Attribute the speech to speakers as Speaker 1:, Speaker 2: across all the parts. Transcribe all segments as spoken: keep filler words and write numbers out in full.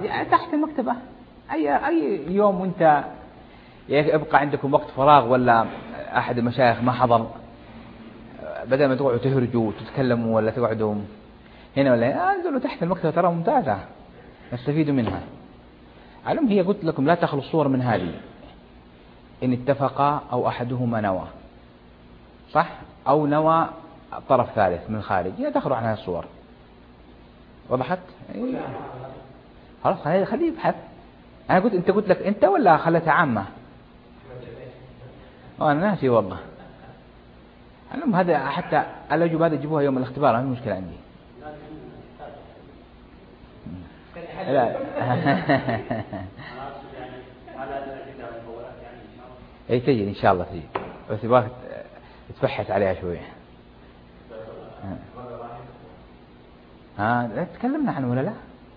Speaker 1: تحت المكتبة. أي أي يوم وأنت يبقى عندكم وقت فراغ ولا أحد المشايخ ما حضر، بدل ما تقعدوا تهرجوا وتتكلموا ولا تقعدوا هنا ولا هنا، انزلوا تحت المكتبة ترى ممتازة نستفيدوا منها. علم هي قلت لكم لا تخلو الصور من هذه، إن اتفقا أو أحدهما نوى، صح، أو نوى طرف ثالث من خارج، هي تخلو عنها الصور. وضحت؟ إيه. خلاص خليه يبحث. أنا قلت أنت قلت لك أنت ولا خلتها عامة؟ أنا ناسي والله. المهم هذا حتى الأجوبة هذا يجيبوها يوم الاختبار، ما في مشكلة عندي. لا اي تجي ان شاء الله تجي، بس يبغاك تبحث عليها شوية. ها تكلمنا عنه ولا لا؟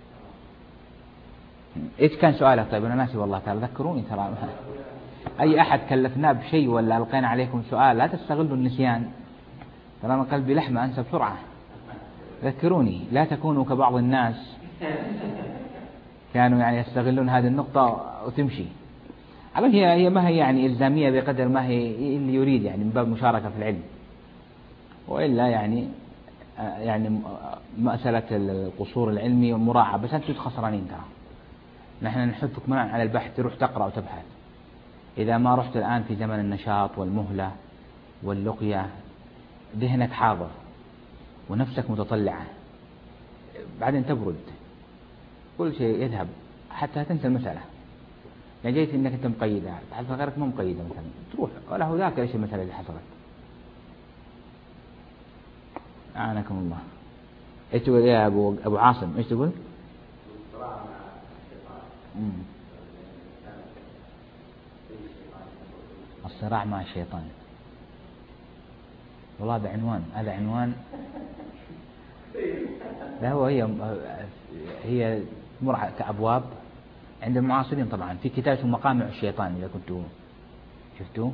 Speaker 1: ايش كان سؤالك؟ طيب انا ناسي والله تعالى، ذكروني ترى. اي احد كلفناه بشيء ولا القينا عليكم سؤال لا تستغلوا النسيان، ترى انا قلبي لحمة انسى بسرعة. ذكروني، لا تكونوا كبعض الناس كانوا يعني يستغلون هذه النقطة وتمشي. على هي هي ما هي يعني إلزامية بقدر ما هي اللي يريد يعني من باب مشاركة في العلم، وإلا يعني يعني مسألة القصور العلمي والمراعاة، بس أنتم خسرانين ترى. نحن نحثك منعا على البحث، تروح تقرأ وتبحث. إذا ما رحت الآن في زمن النشاط والمهلة واللقية، ذهنك حاضر ونفسك متطلعة، بعدين تبرد كل شيء يذهب حتى تنسى المسألة. يعني جيت انك انت مقيدة، تحصل غيرك ما مقيدة مثلا، تروح ولا هو ذاك ايش المسألة اللي حصلت. أعانكم الله. ايش تقول يا ابو ابو عاصم؟ ايش تقول؟ الصراع مع الشيطان. والله هذا عنوان، هذا عنوان. لا هو هي هي تمر كأبواب عند المعاصرين طبعا. في كتاب اسمه مقامع الشيطان، إذا كنتوا شفتوه،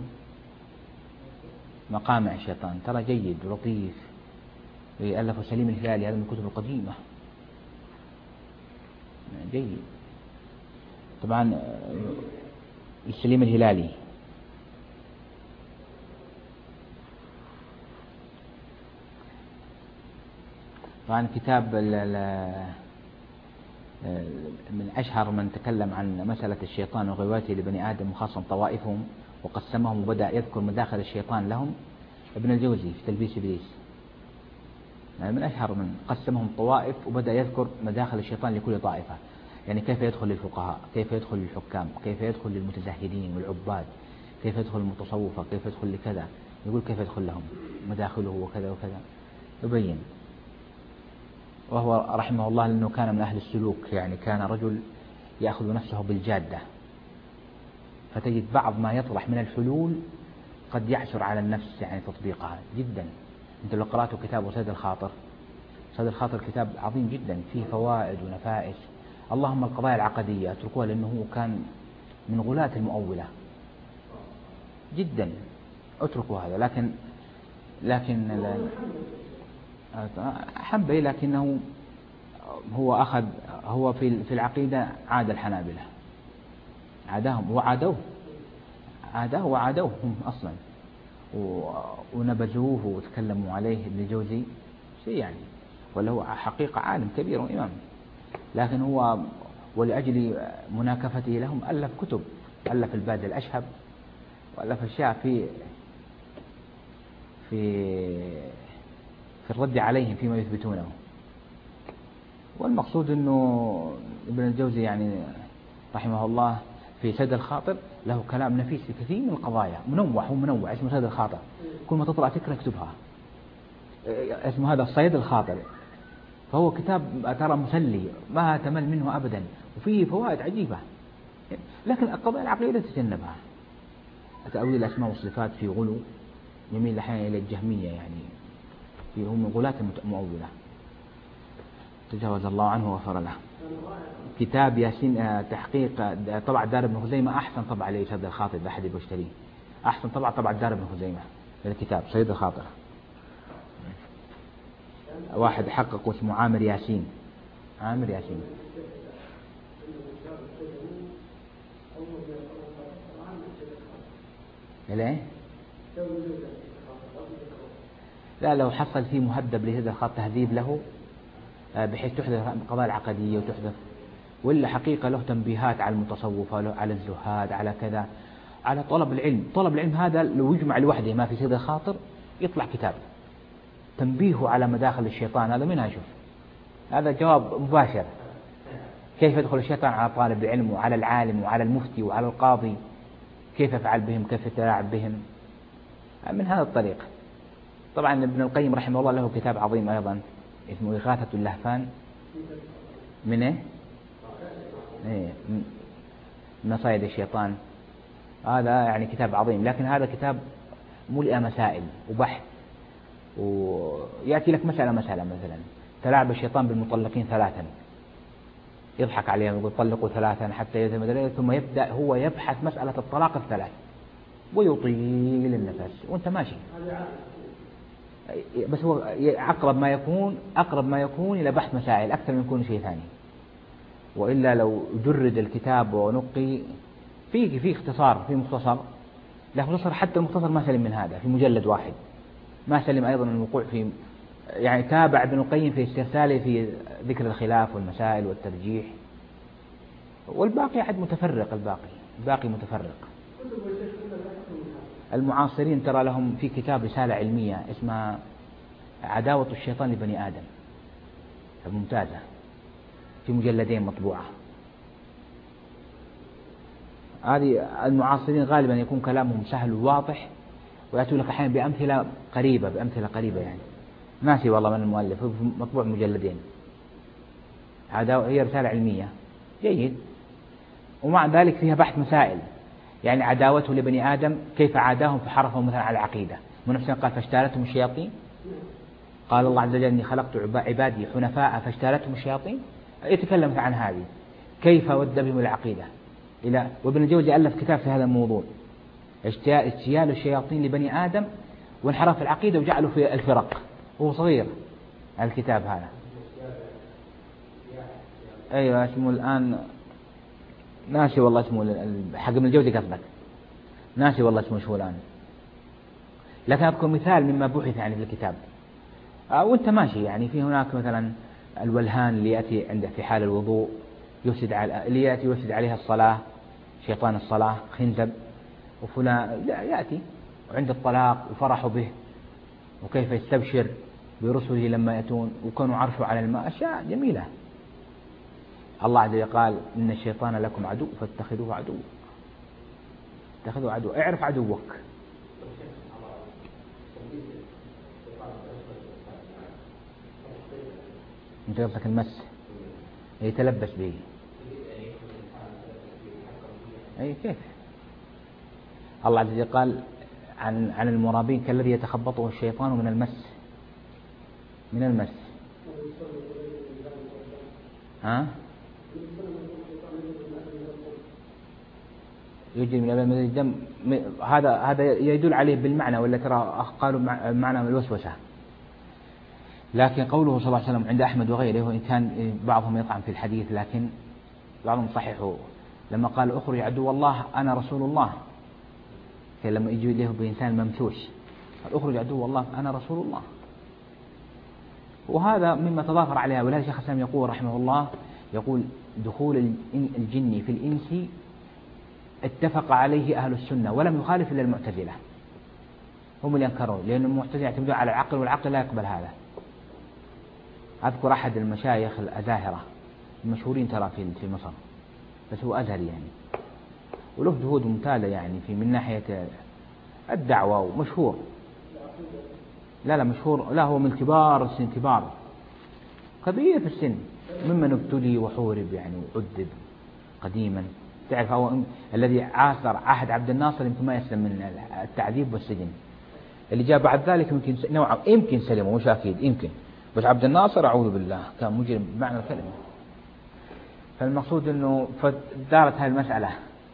Speaker 1: مقامع الشيطان، ترى جيد ولطيف، ألفه سليم الهلالي، هذا من الكتب القديمة، جيد طبعا. السليم الهلالي طبعا كتاب من أشهر من تكلم عن مسألة الشيطان وغواته لبني آدم، وخاصة طوائفهم وقسمهم وبدأ يذكر مداخل الشيطان لهم. ابن الجوزي في تلبيس إبليس يعني من أشهر من قسمهم طوائف وبدأ يذكر مداخل الشيطان لكل طائفة، يعني كيف يدخل للفقهاء، كيف يدخل للحكام، كيف يدخل للمتزهدين والعباد، كيف يدخل للمتصوفة، كيف يدخل لكذا، يقول كيف يدخل لهم مداخله وكذا وكذا يبين. وهو رحمه الله لأنه كان من أهل السلوك، يعني كان رجل يأخذ نفسه بالجادة، فتجد بعض ما يطرح من الحلول قد يعسر على النفس يعني تطبيقها جدا. أنت لو قرأتوا كتاب سيد الخاطر، سيد الخاطر كتاب عظيم جدا فيه فوائد ونفائس. اللهم القضايا العقدية اتركوها، لأنه هو كان من غلاة المؤولة جدا، اتركوا هذا. لكن لكن حنبلي، لكنه هو أخذ هو في في العقيدة عاد الحنابلة، عادهم وعادوه، عادوه وعادوه هم أصلا، ونبذوه وتكلموا عليه. ابن الجوزي شيء يعني، ولا هو حقيقة عالم كبير وإمام، لكن هو ولأجل مناكفته لهم ألف كتب، ألف الباد الأشهب، وألف أشياء في في في الرد عليهم فيما يثبتونه. والمقصود أنه ابن الجوزي يعني رحمه الله في سيد الخاطر له كلام نفيس في كثير من القضايا، منوع، هو منوع، اسمه سيد الخاطر، كل ما تطلع فكرة اكتبها، اسمه هذا الصيد الخاطر. فهو كتاب ترى مسلي ما تمل منه أبدا، وفيه فوائد عجيبة. لكن القضايا العقلية تتجنبها، تأويل الأسماء والصفات في غلو، يميل أحيانا إلى الجهمية، يعني في هم من غلاة المؤولة، تجاوز الله عنه وغفر له. كتاب ياسين تحقيق طبع دار ابن خزيمة، أحسن طبع عليه سيد الخاطر، أحد يشتريه، أحسن طبع طبع دار ابن خزيمة للكتاب سيد الخاطر. واحد حقق اسمه عامر ياسين، عامر ياسين ليه؟ لا، لو حصل فيه مهذب لهذا الخط تهذيب له بحيث تحدث القضايا العقدية وتحدث، ولا حقيقة له تنبيهات على المتصوفة، على الزهاد، على كذا، على طلب العلم. طلب العلم هذا لو يجمع لوحده ما في سيد الخاطر يطلع كتاب تنبيهه على مداخل الشيطان. هذا منها شوف، هذا جواب مباشر. كيف يدخل الشيطان على طالب العلم وعلى العالم وعلى المفتي وعلى القاضي، كيف يفعل بهم، كيف يتلاعب بهم، من هذا الطريق. طبعا ابن القيم رحمه الله له كتاب عظيم أيضا اسمه إغاثة اللهفان من إيه؟ إيه من مصايد الشيطان. هذا يعني كتاب عظيم، لكن هذا كتاب ملئ مسائل وبحث، ويأتي لك مسألة مسألة مثلا تلاعب الشيطان بالمطلقين ثلاثا، يضحك عليهم ويقول طلقوا ثلاثا حتى يتم، ثم يبدأ هو يبحث مسألة الطلاق الثلاث ويطيل النفس وانت ماشي. بس هو أقرب ما يكون أقرب ما يكون إلى بحث مسائل أكثر من يكون شيء ثاني، وإلا لو جرد الكتاب ونقي فيه في اختصار، في مختصر، لكن مختصر حتى المختصر ما سلم من هذا في مجلد واحد، ما سلم أيضا من الوقوع في، يعني تابع ابن القيم في استرساله في ذكر الخلاف والمسائل والترجيح، والباقي عد متفرق. الباقي الباقي متفرق. المعاصرين ترى لهم في كتاب رسالة علمية اسمها عداوة الشيطان لبني آدم، ممتازة في مجلدين مطبوعة. هذه المعاصرين غالبا يكون كلامهم سهل وواضح، ويأتوا لك أحيانا بأمثلة قريبة بأمثلة قريبة يعني ناسي والله من المؤلف، مطبوع مجلدين. عداوة هي رسالة علمية جيد، ومع ذلك فيها بحث مسائل، يعني عداوته لبني آدم كيف عاداهم فحرفهم مثلا على العقيدة. من نفسه قال فاشتالتهم الشياطين، قال الله عز وجل إني خلقت عبادي حنفاء فاشتالتهم الشياطين. يتكلم عن هذه كيف ود بهم العقيدة إلى، وابن الجوزي ألف كتاب في هذا الموضوع، اجتيال الشياطين لبني آدم وانحراف العقيدة وجعله في الفرق، هو صغير الكتاب هذا. أيوة اسمه الآن ناسي والله اسمه، حق ابن الجوزي قصدك، ناسي والله اسمه شو الآن، لكن أذكر مثال مما بحث يعني في الكتاب. وانت ماشي يعني في هناك مثلا الولهان اللي يأتي عنده في حال الوضوء يفسد على، اللي يأتي يفسد عليها الصلاة، شيطان الصلاة خنزب، وفلان يأتي وعند الطلاق وفرحوا به وكيف يستبشر برسله لما يأتون وكانوا عرشوا على الماء، أشياء جميلة. الله عز وجل قال إن الشيطان لكم عدو فاتخذوه عدو، اتخذوه عدو، اعرف عدوك. انت قصدك المس يتلبس به، اي كيف؟ الله عز وجل قال عن عن المرابين كالذي يتخبطه الشيطان من المس، من المس. ها؟ يجري من أبل الدم، هذا هذا يدل عليه بالمعنى، ولا ترى قالوا معنى من الوسوسة. لكن قوله صلى الله عليه وسلم عند أحمد وغيره، وإن كان بعضهم يطعن في الحديث لكن بعضهم صحيحه، لما قال أخرج عدو الله أنا رسول الله، لما يجي له بإنسان ممسوش قال أخرج عدو الله أنا رسول الله، وهذا مما تضافر عليها. ولهذا الشيخ الإسلام يقول رحمه الله، يقول دخول الجن في الإنس اتفق عليه أهل السنة ولم يخالف إلا المعتزلة، هم اللي ينكرون، لأن المعتزلة يعتمدون على العقل والعقل لا يقبل هذا. أذكر أحد المشايخ الأزاهرة المشهورين ترى في مصر، بس هو أزهري يعني، وله جهود ممتازة يعني في من ناحية الدعوة ومشهور، لا لا مشهور، لا هو من كبار السن، كبار كبير في السن، ممن ابتلي وحورب يعني وعذب قديما. تعرف هو الذي عاصر عهد عبد الناصر يمكن ما يسلم من التعذيب والسجن، اللي جاء بعد ذلك يمكن نوعا يمكن سلم ومش أكيد يمكن، بس عبد الناصر أعوذ بالله كان مجرم بمعنى الكلمة. فالمقصود أنه دارت هذه المسألة،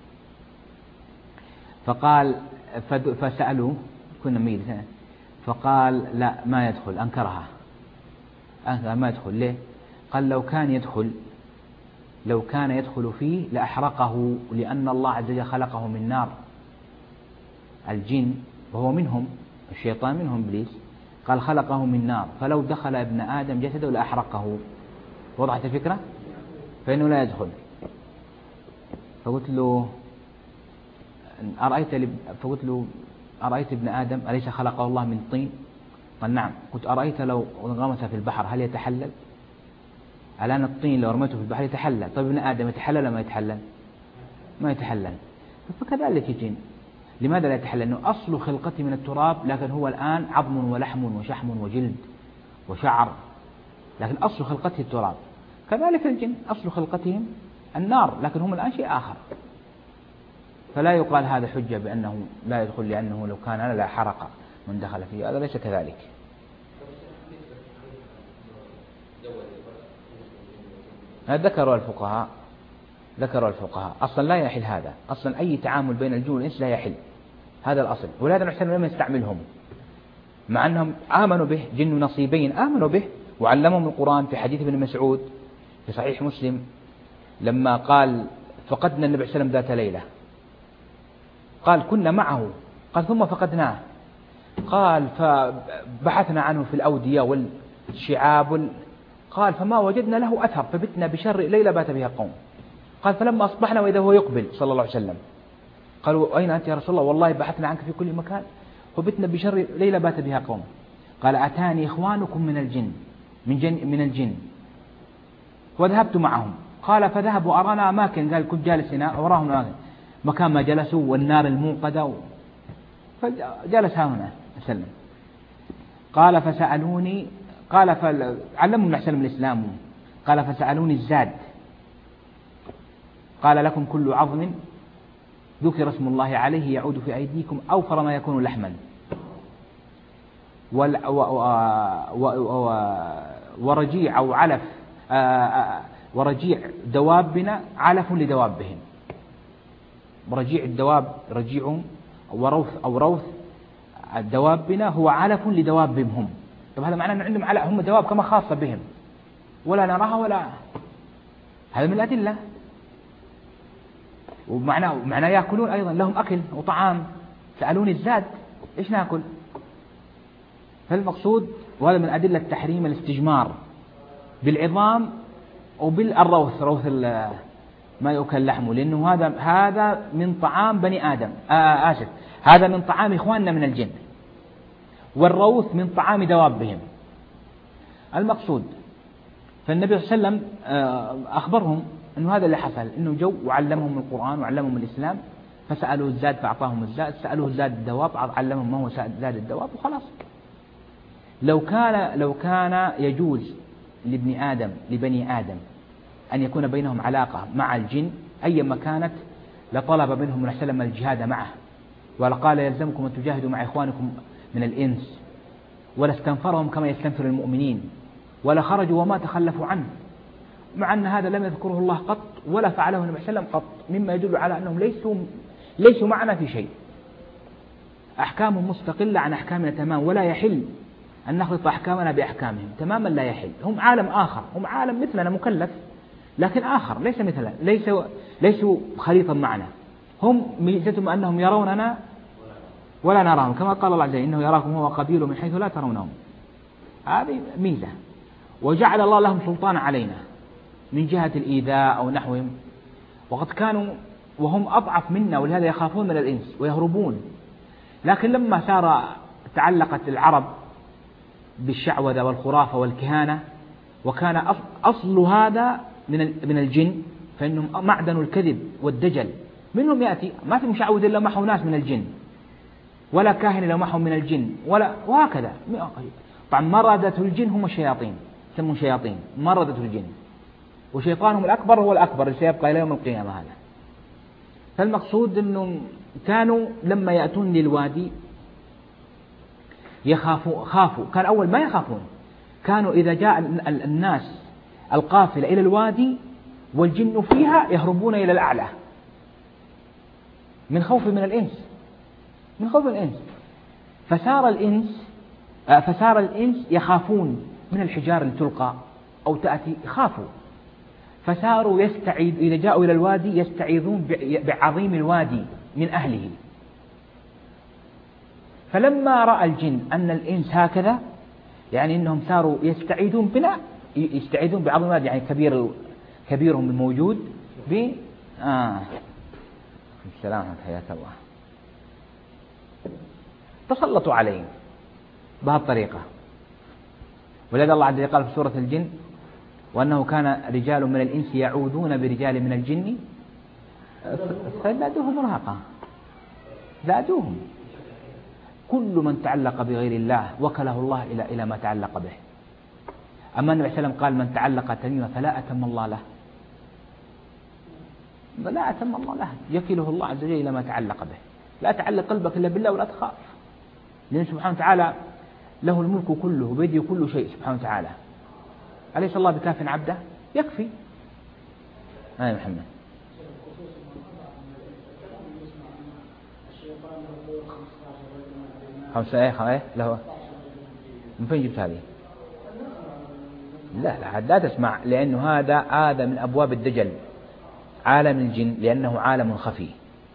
Speaker 1: فقال فسألوا كنا ميل، فقال لا ما يدخل، أنكرها، أنكر ما يدخل. ليه؟ قال لو كان يدخل لو كان يدخل فيه لأحرقه، لأن الله عز وجل خلقه من نار، الجن وهو منهم، الشيطان منهم إبليس، قال خلقه من نار فلو دخل ابن آدم جسده لأحرقه. وضحت الفكرة؟ فإنه لا يدخل. فقلت له أرأيت فقلت له أرأيت ابن آدم أليس خلقه الله من طين؟ قال نعم. قلت أرأيت لو انغمس في البحر هل يتحلل؟ الآن الطين لو رميته في البحر يتحلل، طيب ابن آدم يتحلل ولا ما يتحلل؟ ما يتحلل. فكذلك الجن، لماذا لا يتحلل؟ لأنه أصل خلقته من التراب، لكن هو الآن عظم ولحم وشحم وجلد وشعر، لكن أصل خلقته التراب. كذلك الجن أصل خلقتهم النار، لكن هم الآن شيء آخر. فلا يقال هذا حجة بأنه لا يدخل، لأنه لو كان لا حرق من دخل فيه، هذا ليس كذلك. ذكروا الفقهاء ذكروا الفقهاء أصلا لا يحل هذا، أصلا أي تعامل بين الجن والإنس لا يحل، هذا الأصل. ولهذا نحن لم نستعملهم مع أنهم آمنوا به، جن نصيبين آمنوا به وعلمهم القرآن. في حديث ابن مسعود في صحيح مسلم لما قال فقدنا النبي صلى الله عليه وسلم ذات ليلة، قال كنا معه، قال ثم فقدناه، قال فبحثنا عنه في الأودية والشعاب، قال فما وجدنا له أثر فبتنا بشر ليلة بات بها قوم. قال فلما أصبحنا وإذا هو يقبل صلى الله عليه وسلم، قالوا أين أنت يا رسول الله؟ والله بحثنا عنك في كل مكان وبتنا بشر ليلة بات بها قوم. قال أتاني إخوانكم من الجن من, جن من الجن وذهبت معهم. قال فذهبوا أرانا أماكن، قال كنت جالس هنا وراهم أماكن مكان ما جلسوا والنار الموقدة، فجلس هنا وسلم. قال فسألوني، قال فعلمهم النبي صلى الإسلام، قال فسألوني الزاد، قال لكم كل عظم ذكر اسم الله عليه يعود في أيديكم أوفر ما يكون لحما، ورجيع أو علف ورجيع دوابنا علف لدوابهم. رجيع الدواب رجيعهم، وروث أو روث دوابنا هو علف لدوابهم هم. طب هذا معناه أن عندهم علف، هم دواب كما خاصة بهم ولا نراها ولا، هذا من الأدلة. ومعناه معناه يأكلون أيضا، لهم أكل وطعام. سألوني الزاد إيش نأكل؟ فالمقصود، وهذا من أدلة تحريم الاستجمار بالعظام وبالروث، روث ما يؤكل لحمه، لأنه هذا هذا من طعام بني آدم، آه آسف هذا من طعام إخواننا من الجن، والروث من طعام دوابهم. المقصود، فالنبي صلى الله عليه وسلم أخبرهم أنه هذا اللي حصل، أنه جو وعلمهم القرآن وعلمهم الإسلام، فسألوا الزاد فأعطاهم الزاد، سألوه زاد الدواب علمهم ما هو زاد الدواب وخلاص. لو كان لو كان يجوز لابن آدم لبني آدم أن يكون بينهم علاقة مع الجن أيما كانت، لطلب منهم النبي صلى الله عليه وسلم الجهاد معه، ولقال يلزمكم أن تجاهدوا مع إخوانكم من الإنس، ولا استنفرهم كما يستنفر المؤمنين، ولا خرجوا وما تخلفوا عنه، مع أن هذا لم يذكره الله قط ولا فعله النبي صلى الله عليه وسلم قط، مما يدل على أنهم ليسوا ليسوا معنا في شيء، أحكامهم مستقلة عن أحكامنا تماما، ولا يحل أن نخلط أحكامنا بأحكامهم تماما، لا يحل. هم عالم آخر، هم عالم مثلنا مكلف لكن آخر، ليس مثلنا، ليس ليسوا خليطا معنا. هم ميزتهم أنهم يروننا ولا نراهم، كما قال الله عز وجل إنه يراكم هو قبيله من حيث لا ترونهم. هذه ميزة. وجعل الله لهم سلطان علينا من جهة الإيذاء أو نحوهم، وقد كانوا وهم أضعف منا، ولهذا يخافون من الإنس ويهربون. لكن لما صار تعلقت العرب بالشعوذة والخرافة والكهانة، وكان أصل هذا من من الجن، فإنهم معدن الكذب والدجل، منهم يأتي ما في مشعوذ إلا معه ناس من الجن، ولا كاهن إلا معه من الجن، ولا وهكذا. طبعا مردة الجن هم الشياطين، يسمون شياطين مردة الجن، وشيطانهم الأكبر هو الأكبر اللي سيبقى إلى يوم القيامة هذا. فالمقصود أنهم كانوا لما يأتون للوادي يخافوا خافوا كان أول ما يخافون، كانوا إذا جاء الناس القافلة إلى الوادي والجن فيها يهربون إلى الأعلى من خوف من الإنس من خوف الإنس فصار الإنس فصار الإنس يخافون من الحجار اللي تلقى أو تأتي، يخافوا، فصاروا يستعيذ إذا جاءوا إلى الوادي يستعيذون بعظيم الوادي من أهله، فلما رأى الجن أن الإنس هكذا، يعني أنهم صاروا يستعيدون بنا، يستعيدون بعض المال، يعني كبير كبيرهم الموجود ب آه السلام حياك الله، تسلطوا عليهم بهالطريقة. ولذا الله عز وجل قال في سورة الجن: وأنه كان رجال من الإنس يعوذون برجال من الجن فزادوهم رهقا، زادوهم. كل من تعلق بغير الله وكله الله إلى إلى ما تعلق به. أما النبي صلى الله عليه وسلم قال: من تعلق تميمة فلا أتم الله له، لا أتم الله له، يكله الله عز وجل إلى ما تعلق به. لا تعلق قلبك إلا بالله ولا تخاف، لأن سبحانه وتعالى له الملك كله وبيده كل شيء سبحانه وتعالى. أليس الله بكاف عبده؟ يكفي. آه محمد. خمسة إيه خمسة إيه له. من فين جبت هذه؟ لا لا لا تسمع، لأنه هذا هذا من أبواب الدجل، عالم الجن، لأنه عالم خفي.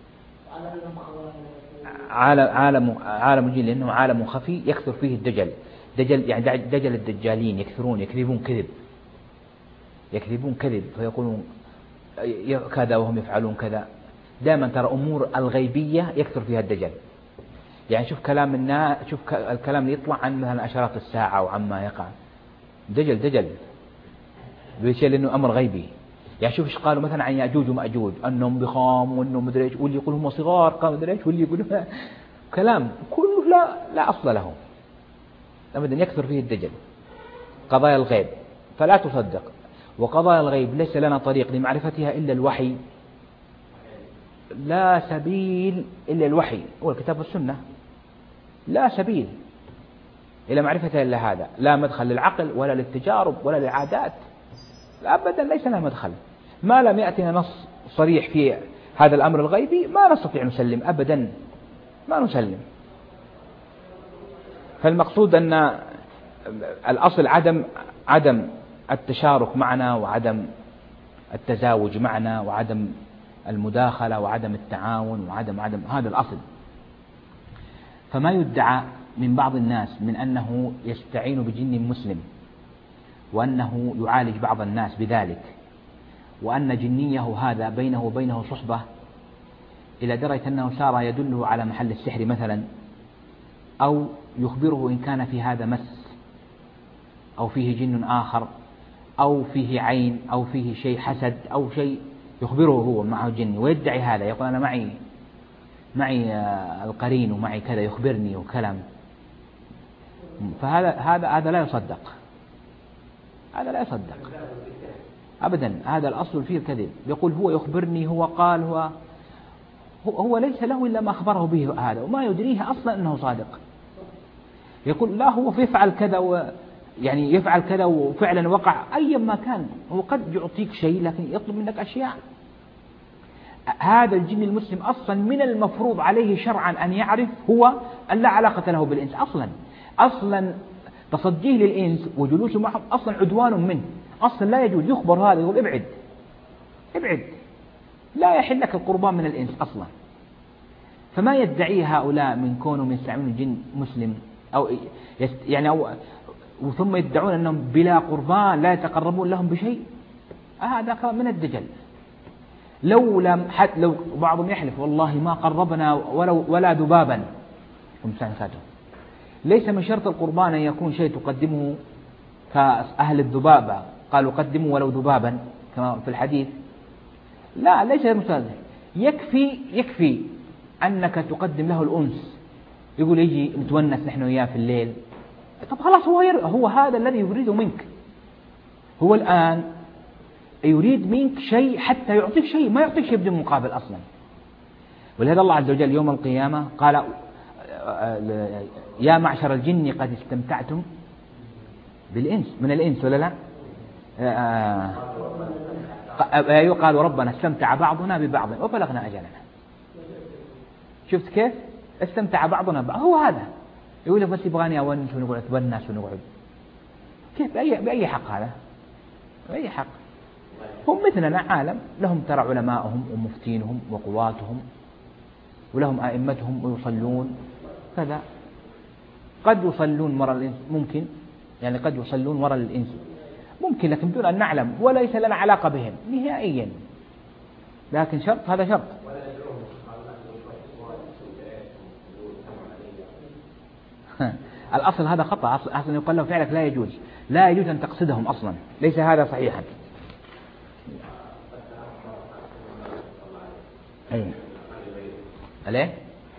Speaker 1: عالم عالم عالم الجن لأنه عالم خفي يكثر فيه الدجل. دجل يعني دجل الدجالين يكثرون، يكذبون كذب، يكذبون كذب، فيقولون كذا وهم يفعلون كذا. دائما ترى أمور الغيبية يكثر فيها الدجل. يعني شوف كلام الناس، شوف الكلام اللي يطلع عن مثلا أشراط الساعة وعما يقع، دجل دجل بشيء، لأنه أمر غيبي. يعني شوف ايش قالوا مثلا عن يأجوج ومأجوج، أنهم ضخام وأنهم مدري ايش، واللي يقول هم صغار قام مدري ايش، واللي يقول كلام كله لا لا أصل له أبدا، يكثر فيه الدجل. قضايا الغيب فلا تصدق، وقضايا الغيب ليس لنا طريق لمعرفتها إلا الوحي، لا سبيل إلا الوحي هو الكتاب والسنة، لا سبيل إلى معرفتها إلا هذا، لا مدخل للعقل ولا للتجارب ولا للعادات، أبدا ليس لها مدخل. ما لم يأتنا نص صريح في هذا الأمر الغيبي ما نستطيع نسلم أبدا، ما نسلم. فالمقصود أن الأصل عدم عدم التشارك معنا، وعدم التزاوج معنا، وعدم المداخلة، وعدم التعاون، وعدم عدم هذا الأصل. فما يدعى من بعض الناس من أنه يستعين بجن مسلم، وأنه يعالج بعض الناس بذلك، وأن جنيه هذا بينه وبينه صحبة إلى درجة أنه صار يدله على محل السحر مثلا، أو يخبره إن كان في هذا مس، أو فيه جن آخر، أو فيه عين، أو فيه شيء حسد، أو شيء يخبره هو معه جن، ويدعي هذا، يقول أنا معي معي القرين ومعي كذا يخبرني وكلام. فهذا هذا هذا لا يصدق، هذا لا يصدق أبدا. هذا الأصل فيه الكذب. يقول هو يخبرني، هو قال، هو هو ليس له إلا ما أخبره به هذا، وما يدريه أصلا أنه صادق. يقول لا هو يفعل كذا و يعني يفعل كذا وفعلا وقع أيا ما كان، هو قد يعطيك شيء لكن يطلب منك أشياء. هذا الجن المسلم أصلا من المفروض عليه شرعا أن يعرف هو أن لا علاقة له بالإنس أصلا. أصلا تصديه للإنس وجلوسه معهم أصلا عدوان منه، أصلا لا يجوز. يخبر هذا يقول ابعد ابعد، لا يحل لك القربان من الإنس أصلا. فما يدعيه هؤلاء من كونهم يستعملون الجن مسلم أو يست يعني أو وثم يدعون أنهم بلا قربان لا يتقربون لهم بشيء، هذا من الدجل. لو لم حتى لو بعضهم يحلف والله ما قربنا ولو ولا ذبابا، ليس من شرط القربان أن يكون شيء تقدمه كأهل الذبابة، قالوا قدموا ولو ذبابا كما في الحديث، لا ليس مستلزم. يكفي يكفي أنك تقدم له الأنس، يقول يجي نتونس نحن وياه في الليل، طب خلاص هو ير... هو هذا الذي يريده منك. هو الآن يريد منك شيء حتى يعطيك شيء، ما يعطيك شيء بدون مقابل أصلا. ولهذا الله عز وجل يوم القيامة قال يا معشر الجن قد استمتعتم بالإنس من الإنس ولا لا؟ آه قالوا ربنا استمتع بعضنا ببعض وبلغنا أجلنا. شفت كيف استمتع بعضنا ببعض؟ هو هذا يقول لك بس يبغاني أونس ونقعد أتونس ونقعد، كيف بأي, بأي حق هذا؟ بأي حق؟ هم مثلنا عالم، لهم ترى علماءهم ومفتينهم وقواتهم ولهم أئمتهم ويصلون كذا، قد يصلون وراء الإنس ممكن، يعني قد يصلون وراء الإنس ممكن، لكن بدون أن نعلم وليس لنا علاقة بهم نهائيا، لكن شرط، هذا شرط. الأصل هذا خطأ، أصلا يقال له فعلك لا يجوز، لا يجوز أن تقصدهم أصلا، ليس هذا صحيحا. أي أليه؟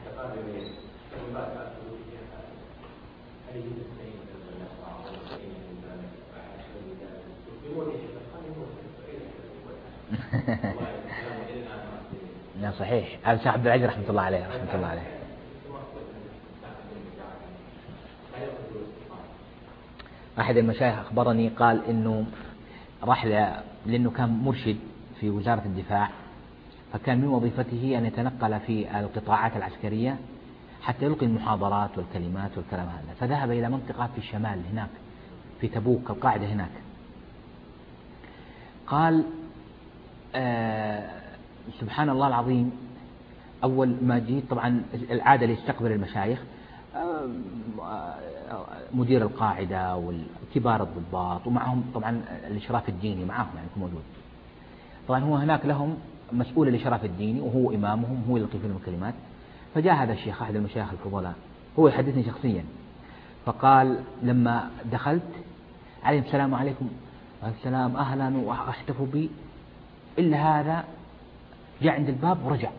Speaker 1: لا صحيح، هذا الشيخ عبد العزيز رحمة الله عليه رحمة الله عليه. أحد المشايخ أخبرني قال إنه راح لأنه كان مرشد في وزارة الدفاع، فكان من وظيفته أن يتنقل في القطاعات العسكرية حتى يلقي المحاضرات والكلمات والكلام هذا، فذهب إلى منطقة في الشمال هناك في تبوك القاعدة هناك. قال آه سبحان الله العظيم، أول ما جيت طبعا العادة ليستقبل المشايخ آه مدير القاعدة والكبار الضباط، ومعهم طبعا الإشراف الديني معهم يعني يكون موجود. طبعا هو هناك لهم مسؤول الإشراف الديني وهو إمامهم، هو يلقي فيهم الكلمات. فجاء هذا الشيخ أحد المشايخ الفضلاء هو يحدثني شخصيا، فقال لما دخلت عليهم السلام عليكم، السلام أهلا واحتفوا بي، إلا هذا جاء عند الباب ورجع،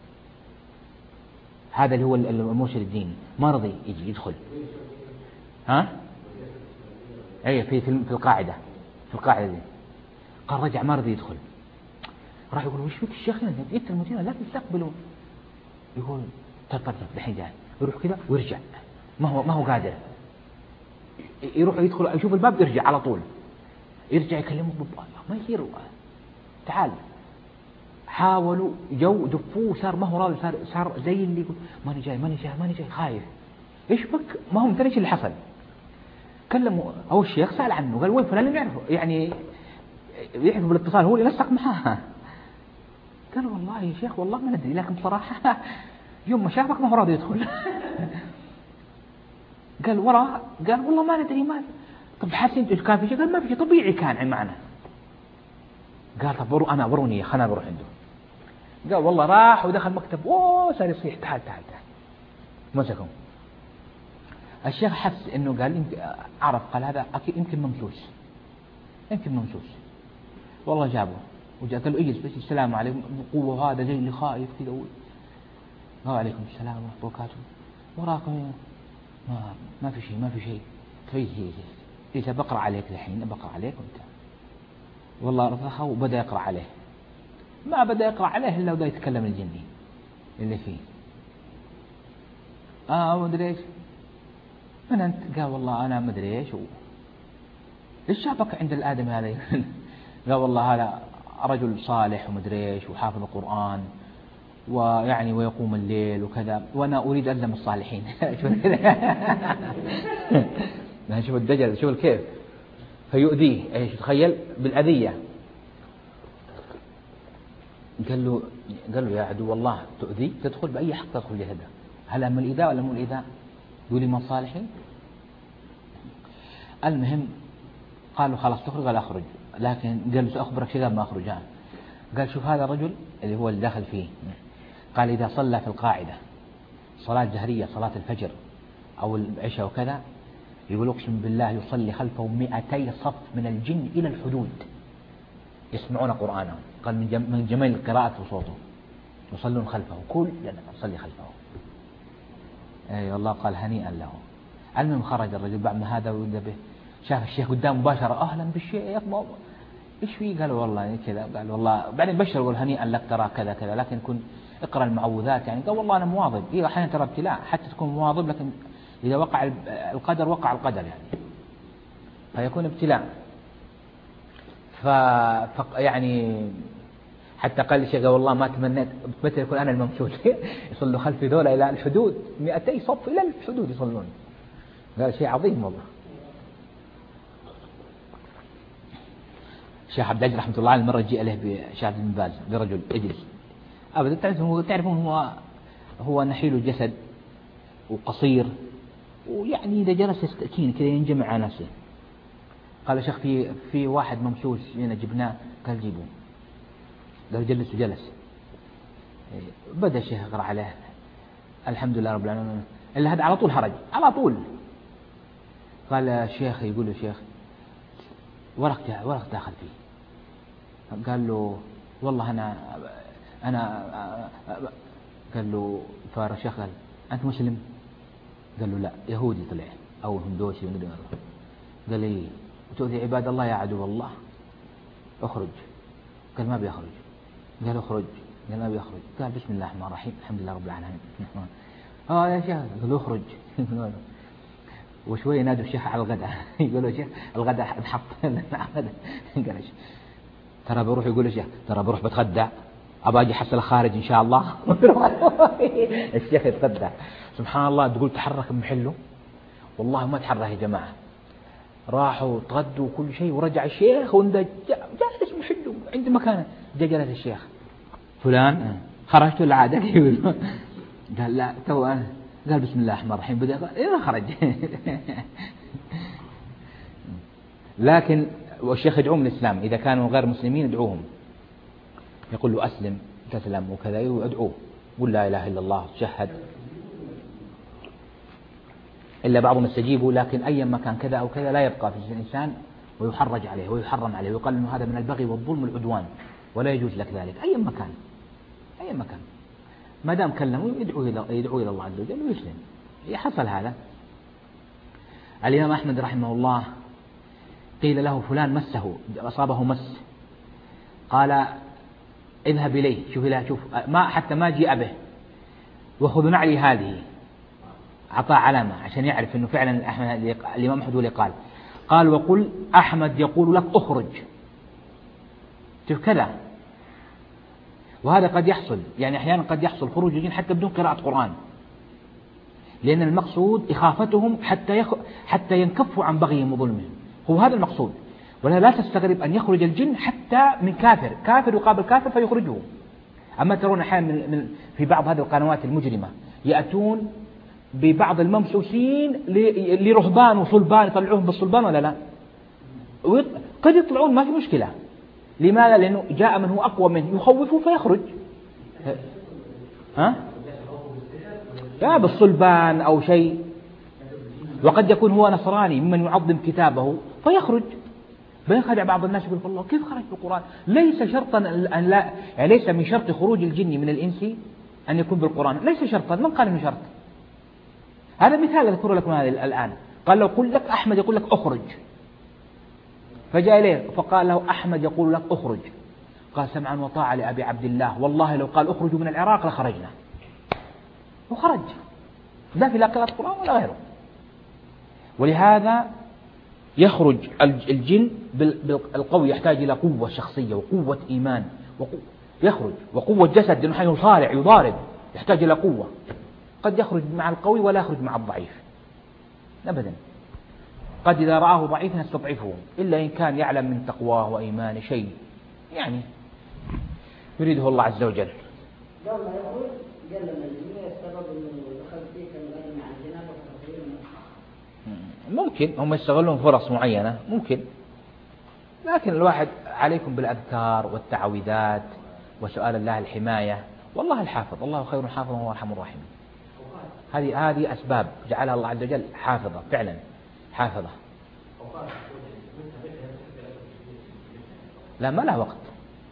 Speaker 1: هذا اللي هو المرشد الديني ما رضي يجي يدخل. ها؟ أي في في القاعدة في القاعدة دي. قال رجع ما رضي يدخل، راح يقول وش فيك الشيخ أنت المدير لا تستقبله، يقول ترتب الحين جاي، يروح كذا ويرجع، ما هو ما هو قادر، يروح يدخل يشوف الباب يرجع على طول، يرجع يكلمه بالله ما يصير، تعال. حاولوا جو دفوه صار ما هو راضي، صار صار زي اللي يقول ماني جاي ماني جاي ماني جاي خايف. ايش بك؟ ما هو مدري ايش اللي حصل. كلموا او الشيخ سأل عنه قال وين فلان، يعرفه يعني يعرفه بالاتصال، هو اللي نسق معاه. قال والله يا شيخ والله ما ندري، لكن بصراحة يوم ما شافك ما هو راضي يدخل. قال وراه، قال والله ما ندري ما. طب حسيت ايش كان في شيء؟ قال ما في شيء طبيعي كان معنا. قال طب برو انا بروني خلنا بروح عنده. قال والله راح ودخل مكتب، اوه صار يصيح تعال تعال تعال، مسكهم. الشيخ حس انه قال عرف، قال هذا اكيد يمكن ممسوس يمكن ممسوس. والله جابه وجاء قال له اجلس بس السلام عليكم بقوه، هذا زي اللي خايف كذا. قال عليكم السلام ورحمه الله وبركاته، وراكم ما ما في شيء ما في شيء في شيء إذا بقرأ عليك الحين بقرأ عليك وانت. والله رضخه وبدأ يقرأ عليه، ما بدأ يقرأ عليه إلا وبدأ يتكلم الجني اللي فيه. آه ما أدري إيش من أنت؟ قال والله أنا ما أدري إيش. إيش شافك عند الآدمي هذا؟ قال والله هذا رجل صالح وما أدري إيش وحافظ القرآن ويعني ويقوم الليل وكذا، وأنا أريد ألزم الصالحين. شوف الدجل شوف كيف فيؤذيه، ايش تخيل بالأذية. قال له قال له يا عدو الله تؤذي تدخل بأي حق تدخل جهده، هل أم الإيذاء ولا مو الإيذاء؟ يقول من صالحين. المهم قالوا خلاص تخرج. قال أخرج، لكن قال سأخبرك شيء قال ما أخرج. قال شوف هذا الرجل اللي هو اللي داخل فيه، قال إذا صلى في القاعدة صلاة جهرية صلاة الفجر أو العشاء وكذا، يقول أقسم بالله يصلي خلفه مئتي صف من الجن إلى الحدود يسمعون قرآنه. قال من جميل قراءته وصوته يصلون خلفه، كل لنا نصلي خلفه. أي والله قال هنيئا له. المهم خرج الرجل بعد ما هذا وإذا به شاف الشيخ قدام مباشرة، أهلا بالشيخ إيش فيه؟ قال والله كذا. قال والله بعدين بشر يقول هنيئا لك ترى كذا كذا، لكن كن اقرأ المعوذات يعني. قال والله أنا مواظب. إيه أحيانا ترى ابتلاء حتى تكون مواظب، لكن إذا وقع القدر وقع القدر يعني فيكون ابتلاء. ف... ف يعني حتى قال لي شيخ والله ما تمنيت متى يكون أنا الممسوس. يصلوا خلفي ذولا إلى الحدود مئتي صف إلى الحدود يصلون. قال شيء عظيم والله. الشيخ عبد العزيز رحمة الله عليه مرة جاء له بشيخ بن باز برجل اجلس أبدا، تعرفون تعرفون هو هو نحيل الجسد وقصير ويعني إذا جلس يستأكين كذا ينجمع على نفسه. قال يا شيخ في في واحد ممسوس هنا جبناه، قال جيبوه. قال جلس وجلس. بدأ الشيخ يقرأ عليه الحمد لله رب العالمين، إلا هذا على طول هرج على طول. قال الشيخ يقول له شيخ ورق ورق داخل فيه. قال له والله أنا أنا قال له فالشيخ قال أنت مسلم؟ قال له لا يهودي طلع أو هندوسي. قال لي وتؤذي عباد الله يا عدو الله، اخرج. قال ما بيخرج. قال اخرج. قال ما بيخرج. قال بسم الله الرحمن الرحيم الحمد لله رب العالمين. اه يا شيخ. قال له اخرج. وشوي ينادوا الشيخ على الغداء يقولوا شيخ الغداء انحط. قال ترى بروح، يقول الشيخ ترى بروح بتغدى، ابى اجي حصل خارج ان شاء الله. الشيخ يتغدى سبحان الله. تقول تحرك بمحله والله ما تحرك يا جماعه. راحوا تغدوا كل شيء ورجع الشيخ وعنده جالس محله عند مكانه. جاء جلس الشيخ فلان خرجت ولا عادك؟ قال لا تو أنا. قال بسم الله الرحمن الرحيم بدأ إذا خرج. لكن والشيخ يدعوهم الإسلام، إذا كانوا غير مسلمين يدعوهم، يقول له أسلم تسلم وكذا ويدعوه قل لا إله إلا الله تشهد. إلا بعضهم يستجيبوا، لكن أي مكان كذا أو كذا لا يبقى في الإنسان ويحرج عليه ويحرم عليه ويقال إنه هذا من البغي والظلم والعدوان ولا يجوز لك ذلك. أي مكان أي مكان ما دام كلموا يدعو إلى يدعو إلى الله عز وجل ويسلم. حصل هذا. الإمام أحمد رحمه الله قيل له فلان مسه أصابه مس، قال اذهب إليه شوف له شوف ما حتى ما جاء به وخذ نعلي هذه، أعطاه علامة عشان يعرف إنه فعلا أحمد الإمام أحمد هو اللي قال. قال وقل أحمد يقول لك أخرج. شوف كذا. وهذا قد يحصل، يعني أحيانا قد يحصل خروج الجن حتى بدون قراءة قرآن، لأن المقصود إخافتهم حتى يخ... حتى ينكفوا عن بغيهم وظلمهم، هو هذا المقصود. ولا لا تستغرب أن يخرج الجن حتى من كافر، كافر يقابل كافر فيخرجه. أما ترون أحيانا من... من... في بعض هذه القنوات المجرمة يأتون ببعض الممسوسين ل... لرهبان وصلبان يطلعوهم بالصلبان ولا لا؟ ويط... قد يطلعون ما في مشكلة. لماذا؟ لأنه جاء من هو أقوى منه يخوفه فيخرج. ها؟ لا بالصلبان أو شيء. وقد يكون هو نصراني ممن يعظم كتابه فيخرج. بينخدع بعض الناس يقول الله كيف خرج بالقرآن؟ ليس شرطا أن لا، يعني ليس من شرط خروج الجن من الإنس أن يكون بالقرآن، ليس شرطا. من قال إنه شرط؟ هذا مثال أذكر لكم هذا الآن. قال لو قل لك أحمد يقول لك أخرج، فجاء إليه فقال له أحمد يقول لك أخرج، قال سمعا وطاعة لأبي عبد الله والله لو قال أخرجوا من العراق لخرجنا، وخرج. لا في لا قراءة القرآن ولا غيره. ولهذا يخرج الجن بالقوي، يحتاج إلى قوة شخصية وقوة إيمان وقوة يخرج، وقوة جسد لأنه يصارع يضارب يحتاج إلى قوة. قد يخرج مع القوي ولا يخرج مع الضعيف أبدا. قد إذا رآه ضعيفا يستضعفه إلا إن كان يعلم من تقواه وإيمان شيء يعني يريده الله عز وجل. ممكن هم يستغلون فرص معينة ممكن، لكن الواحد عليكم بالأذكار والتعويذات وسؤال الله الحماية، والله الحافظ الله خير حافظ وهو أرحم الراحمين. هذه هذه أسباب جعلها الله عز وجل حافظة فعلا حافظة. لا ما له وقت،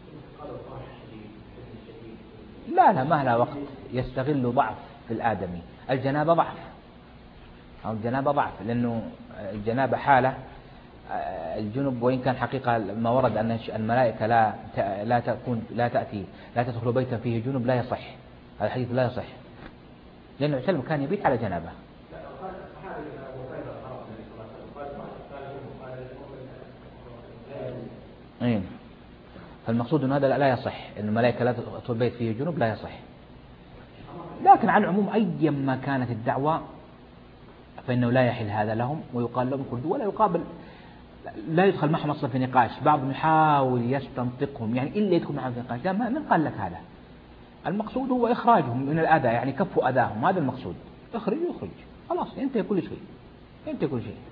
Speaker 1: لا لا ما له وقت، يستغل ضعف في الآدمي. الجنابة ضعف أو الجنابة ضعف، لأنه الجنابة حالة الجنب، وإن كان حقيقة ما ورد أن الملائكة لا لا تكون لا تأتي لا تدخل بيتا فيه جنب لا يصح، هذا الحديث لا يصح، لأنه عليه وسلم كان يبيت على جنابه. إيه. فالمقصود أن هذا لا يصح، أن الملائكة لا تدخل بيت فيه جنب لا يصح. لكن على العموم أيما كانت الدعوة فإنه لا يحل هذا لهم، ويقال لهم خرجوا، ولا يقابل لا يدخل معهم أصلا في نقاش. بعضهم يحاول يستنطقهم يعني إلا يدخل معهم في نقاش، لا ما من قال لك هذا. المقصود هو إخراجهم من الأذى، يعني كف أذاهم، هذا المقصود. اخرج يخرج خلاص ينتهي كل شيء، ينتهي كل شيء.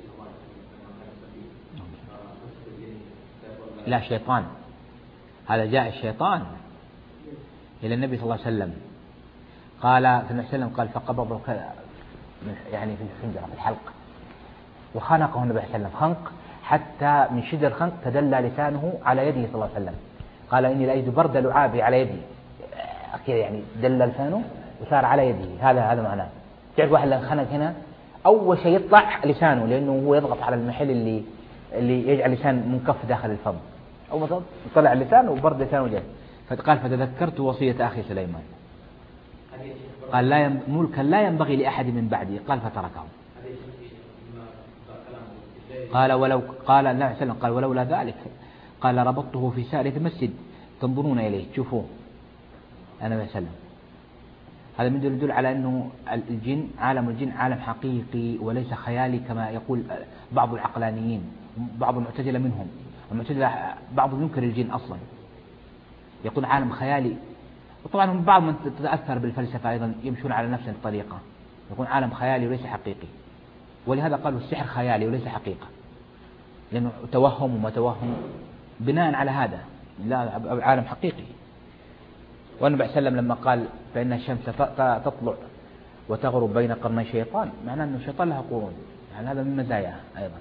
Speaker 1: لا شيطان، هذا جاء الشيطان إلى النبي صلى الله عليه وسلم، قال في النبي صلى الله عليه وسلم قال فقبضه يعني في الحنجرة في الحلق، وخنقه النبي صلى الله عليه وسلم خنق حتى من شدة الخنق تدلى لسانه على يده صلى الله عليه وسلم، قال إني لأجد برد لعابي على يدي، كذا يعني دلى لسانه وصار على يده. هذا هذا معناه. تعرف واحد لما خنق هنا أول شيء يطلع لسانه، لأنه هو يضغط على المحل اللي اللي يجعل اللسان منكف داخل الفم، أول ما طلع اللسان وبرد لسانه جاي. فقال فتذكرت وصية أخي سليمان، قال لا يم... ملكا لا ينبغي لأحد من بعدي، قال فتركه. قال ولو قال النبي صلى الله عليه وسلم قال ولولا ذلك قال ربطته في سارية المسجد تنظرون إليه تشوفوه. النبي صلى الله عليه وسلم هذا من يدل على أنه الجن عالم الجن عالم حقيقي وليس خيالي كما يقول بعض العقلانيين، بعض المعتزلة منهم. المعتزلة بعضهم ينكر الجن أصلا، يقول عالم خيالي. وطبعا هم بعض من تتأثر بالفلسفة أيضا يمشون على نفس الطريقة، يقول عالم خيالي وليس حقيقي. ولهذا قالوا السحر خيالي وليس حقيقة، لأنه توهم وما توهم بناء على هذا، لا عالم حقيقي. والنبي صلى الله عليه وسلم لما قال فإن الشمس تطلع وتغرب بين قرني شيطان، معناه أن الشيطان له قرون، يعني هذا من مزاياه أيضا.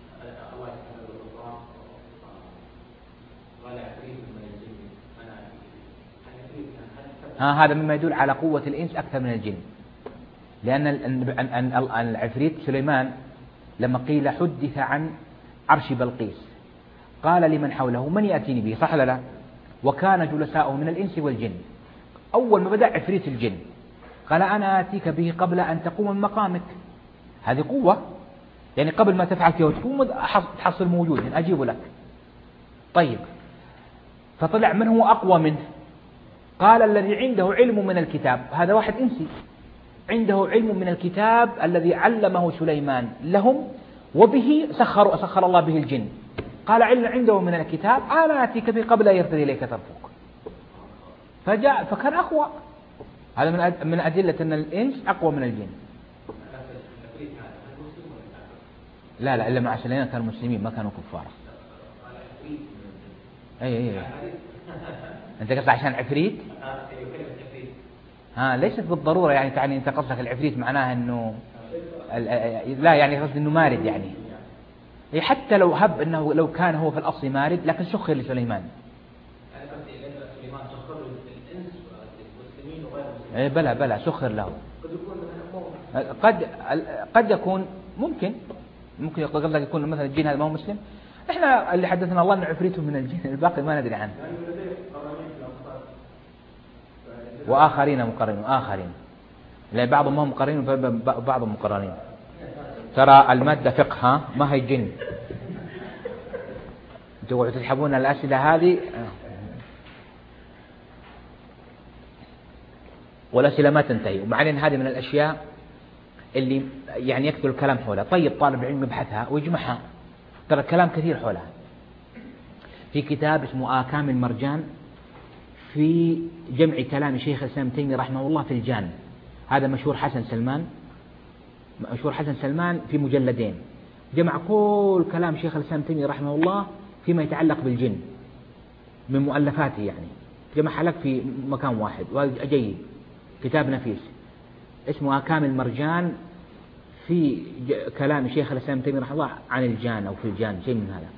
Speaker 1: ها هذا مما يدل على قوة الإنس أكثر من الجن، لأن العفريت سليمان لما قيل حدث عن عرش بلقيس قال لمن حوله من يأتيني به، صح ولا لا؟ وكان جلساؤه من الإنس والجن. أول ما بدأ عفريت الجن قال أنا آتيك به قبل أن تقوم من مقامك. هذه قوة، يعني قبل ما تفعل فيه وتقوم تحصل موجود أجيب لك. طيب فطلع من هو أقوى منه؟ قال الذي عنده علم من الكتاب. هذا واحد إنسي عنده علم من الكتاب الذي علمه سليمان لهم، وبه سخر سخر الله به الجن. قال علم عنده من الكتاب أنا آتيك به قبل أن يرتدي إليك طرفك. فجاء فكان أقوى. هذا من من أدلة أن الإنس أقوى من الجن. لا لا إلا مع سليمان كانوا مسلمين ما كانوا كفار. أي أي أنت قصدك عشان عفريت؟ ها ليست بالضرورة يعني تعني أنت قصدك العفريت معناها إنه لا، يعني قصدي إنه مارد، يعني حتى لو هب أنه لو كان هو في الأصل مارد لكن سخر لسليمان. إيه بلا بلا سخر له. قد قد يكون ممكن ممكن قبل يكون مثلا الجن هذا ما هو مسلم. إحنا اللي حدثنا الله أن عفريته من الجن، الباقي ما ندري عنه. وآخرين مقرنين، آخرين لا بعضهم هم مقرنين وبعضهم مقرنين. ترى المادة فقه ما هي جن. انتوا تسحبون الأسئلة هذه والأسئلة ما تنتهي، وبعدين هذه من الأشياء اللي يعني يكثر الكلام حولها. طيب طالب العلم يبحثها ويجمعها، ترى الكلام كثير حولها. في كتاب اسمه آكام المرجان في جمع كلام شيخ الإسلام ابن تيمية رحمه الله في الجان. هذا مشهور حسن سلمان، مشهور حسن سلمان في مجلدين جمع كل كلام شيخ الإسلام ابن تيمية رحمه الله فيما يتعلق بالجن من مؤلفاته، يعني جمعها لك في مكان واحد، وهذا جيد. كتاب نفيس اسمه آكام المرجان في كلام شيخ الإسلام ابن تيمية رحمه الله عن الجان أو في الجان، شيء من هذا.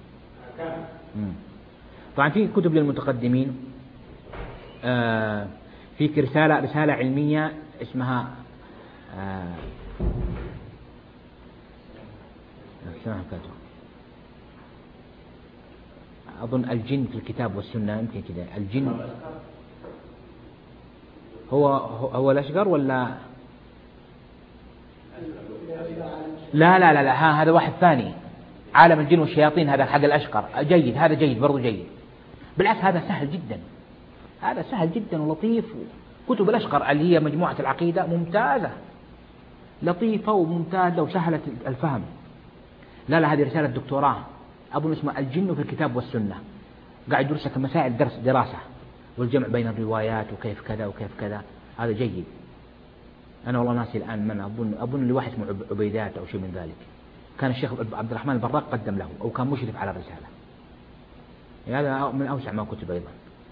Speaker 1: طبعا في كتب للمتقدمين، آه في رسالة رسالة علمية اسمها آه أظن الجن في الكتاب والسنة، يمكن كذا. الجن هو هو الأشقر ولا لا لا لا لا ها هذا واحد ثاني. عالم الجن والشياطين هذا حق الأشقر، جيد، هذا جيد برضو جيد. بالعكس هذا سهل جدا، هذا سهل جدا ولطيف. كتب الأشقر اللي هي مجموعة العقيدة ممتازة لطيفة وممتازة وسهلة الفهم. لا لا هذه رسالة دكتوراه أظن اسمها الجن في الكتاب والسنة، قاعد يدرس لك مسائل درس دراسة والجمع بين الروايات وكيف كذا وكيف كذا، هذا جيد. أنا والله ناسي الآن من، أظن أظن لواحد اسمه عبيدات أو شيء من ذلك، كان الشيخ عبد الرحمن البراق قدم له أو كان مشرف على الرسالة. هذا من أوسع ما كتب أيضا.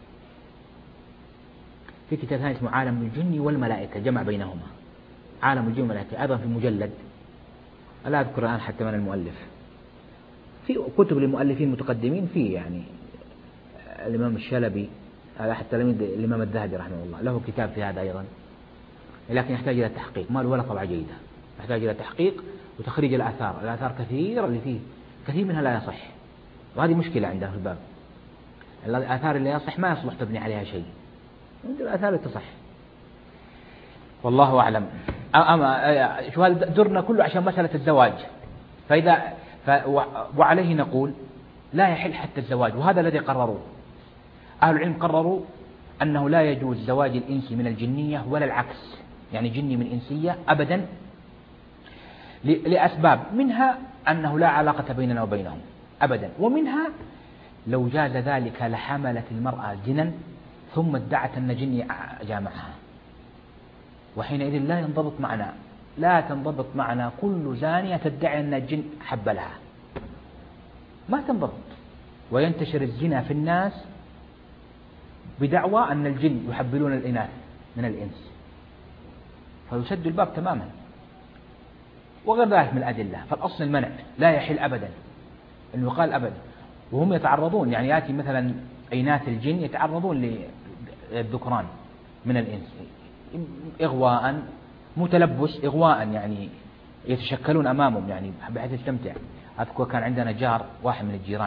Speaker 1: في كتاب ثاني اسمه عالم الجن والملائكة، جمع بينهما، عالم الجن والملائكة أيضا في مجلد، لا أذكر الآن حتى من المؤلف. في كتب للمؤلفين متقدمين، في يعني الإمام الشلبي هذا حتى تلميذ الإمام الذهبي رحمه الله، له كتاب في هذا أيضا، لكن يحتاج إلى تحقيق، ما له ولا طبعة جيدة، يحتاج إلى تحقيق وتخريج الآثار. الآثار كثيرة اللي فيه، كثير منها لا يصح، وهذه مشكلة عندنا في الباب. الآثار اللي يصح ما يصلح تبني عليها شيء، عند الآثار اللي تصح. والله أعلم. أما شو هذا درنا كله عشان مسألة الزواج، فإذا ف وعليه نقول لا يحل حتى الزواج، وهذا الذي قرروه أهل العلم. قرروا أنه لا يجوز زواج الإنسي من الجنية ولا العكس، يعني جني من إنسية أبدا، لأسباب، منها أنه لا علاقة بيننا وبينهم أبدا، ومنها لو جاز ذلك لحملت المرأة زنا ثم ادعت أن جني جامعها، وحينئذ لا ينضبط معنا، لا تنضبط معنا كل زانية تدعي أن الجن حب لها، ما تنضبط، وينتشر الزنا في الناس بدعوى أن الجن يحبلون الإناث من الإنس، فيسد الباب تماما، وغير ذلك من الأدلة. فالأصل المنع، لا يحل أبدا أنه يقال أبدا. وهم يتعرضون، يعني يأتي مثلا إناث الجن يتعرضون للذكران من الإنس إغواء، متلبس إغواء، يعني يتشكلون أمامهم يعني بحيث يستمتع. أذكر كان عندنا جار واحد من الجيران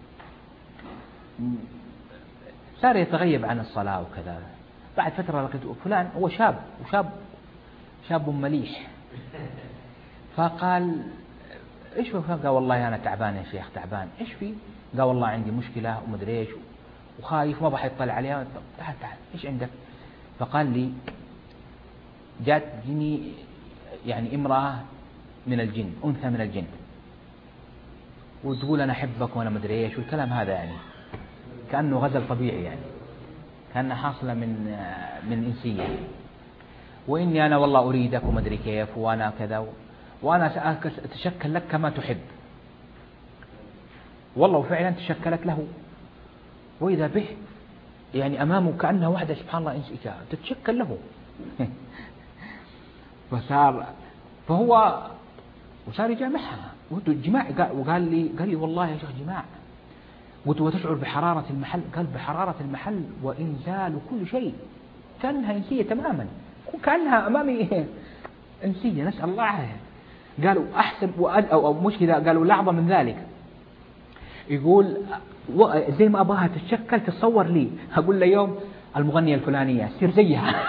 Speaker 1: صار يتغيب عن الصلاة وكذا، بعد فترة لقيته فلان، هو شاب وشاب شاب مليح، فقال إيش هو؟ قال والله أنا تعبان يا شيخ، تعبان. إيش في؟ قال والله عندي مشكلة ومدري إيش وخايف ما بحي يطلع عليها. تعال تعال إيش عندك؟ فقال لي جات جني يعني امرأة من الجن، أنثى من الجن، وتقول أنا أحبك وأنا مدري إيش والكلام هذا، يعني كأنه غزل طبيعي، يعني كأنه حاصلة من من إنسية، وإني أنا والله أريدك ومدري كيف وأنا كذا وأنا سأتشكل لك كما تحب. والله وفعلا تشكلت له، وإذا به يعني أمامه كأنها واحدة سبحان الله إنسية تتشكل له. فصار فهو وصار يجامعها وجماع، وقال لي قال لي والله يا شيخ جماع، قلت وتشعر بحرارة المحل؟ قال بحرارة المحل وإنزال كل شيء، كأنها إنسية تماما، كأنها أمامي إنسية، نسأل الله عنها. قالوا أحسن أو أو مش كذا، قالوا لحظة من ذلك يقول زي ما أبغاها تتشكل تتصور لي، هقول له يوم المغنية الفلانية سير زيها.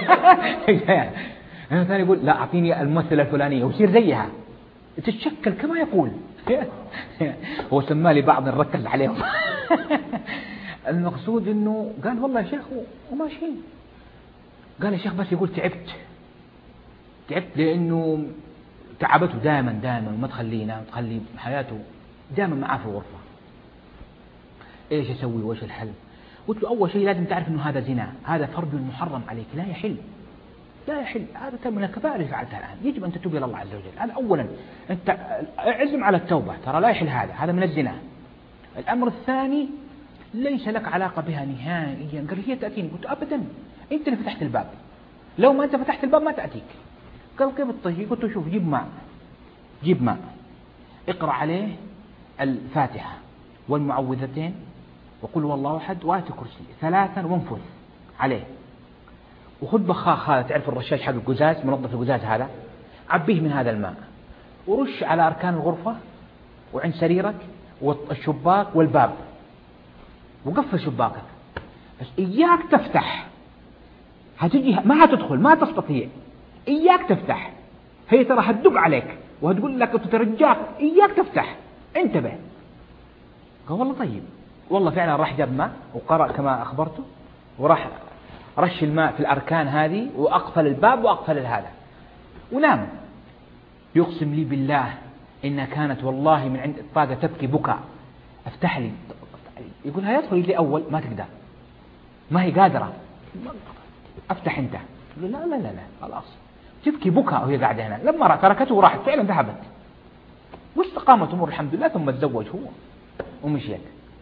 Speaker 1: أنا ثاني يقول لا أعطيني الممثلة الفلانية وسير زيها، تتشكل كما يقول. هو سمى لي بعض نركز عليهم. المقصود إنه قال والله يا شيخ وماشي، قال يا شيخ بس يقول تعبت تعبت لأنه تعبته دائما دائما وما تخلينا تخلي حياته دائما معاه في الغرفة. إيش أسوي وإيش الحل؟ قلت له أول شيء لازم تعرف إنه هذا زنا، هذا فرض محرم عليك، لا يحل لا يحل، هذا من الكبائر اللي فعلتها الآن، يجب أن تتوب إلى الله عز وجل. هذا أولا، أنت عزم على التوبة، ترى لا يحل هذا، هذا من الزنا. الأمر الثاني ليس لك علاقة بها نهائيا. قال هي تأتيني، قلت أبدا، أنت اللي فتحت الباب، لو ما أنت فتحت الباب ما تأتيك. قال كيف الطهي؟ قلت له شوف، جيب ماء جيب ماء اقرأ عليه الفاتحة والمعوذتين وقل والله أحد وآية الكرسي ثلاثا وانفث عليه، وخذ بخاخ هذا، تعرف الرشاش حق القزاز، منظف القزاز هذا، عبيه من هذا الماء ورش على أركان الغرفة وعند سريرك والشباك والباب، وقفل شباكك، بس إياك تفتح، هتجي ما هتدخل ما تستطيع، إياك تفتح، هي ترى هتدق عليك وهتقول لك تترجاك، إياك تفتح، انتبه. قال والله طيب، والله فعلا راح جاب ماء وقرأ كما أخبرته، وراح رش الماء في الأركان هذه وأقفل الباب وأقفل هذا ونام. يقسم لي بالله إنها كانت والله من عند الطاقة تبكي بكاء، افتح لي، يقول هيدخل لي أول ما تقدر، ما هي قادرة، افتح انت. لا لا لا لا خلاص، تبكي بكاء وهي قاعدة هنا، لما تركته وراحت فعلا ذهبت واستقامت أمور الحمد لله، ثم تزوج هو ومشيت.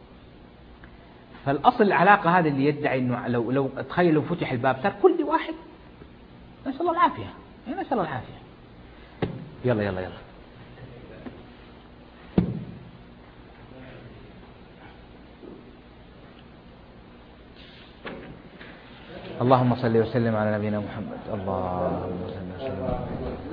Speaker 1: فالأصل العلاقة هذا اللي يدعي إنه لو لو تخيل لو فتح الباب صار كل واحد، نسأل الله العافية، نسأل الله العافية. يلا يلا يلا اللهم صل وسلم على نبينا محمد. اللهم صل وسلم.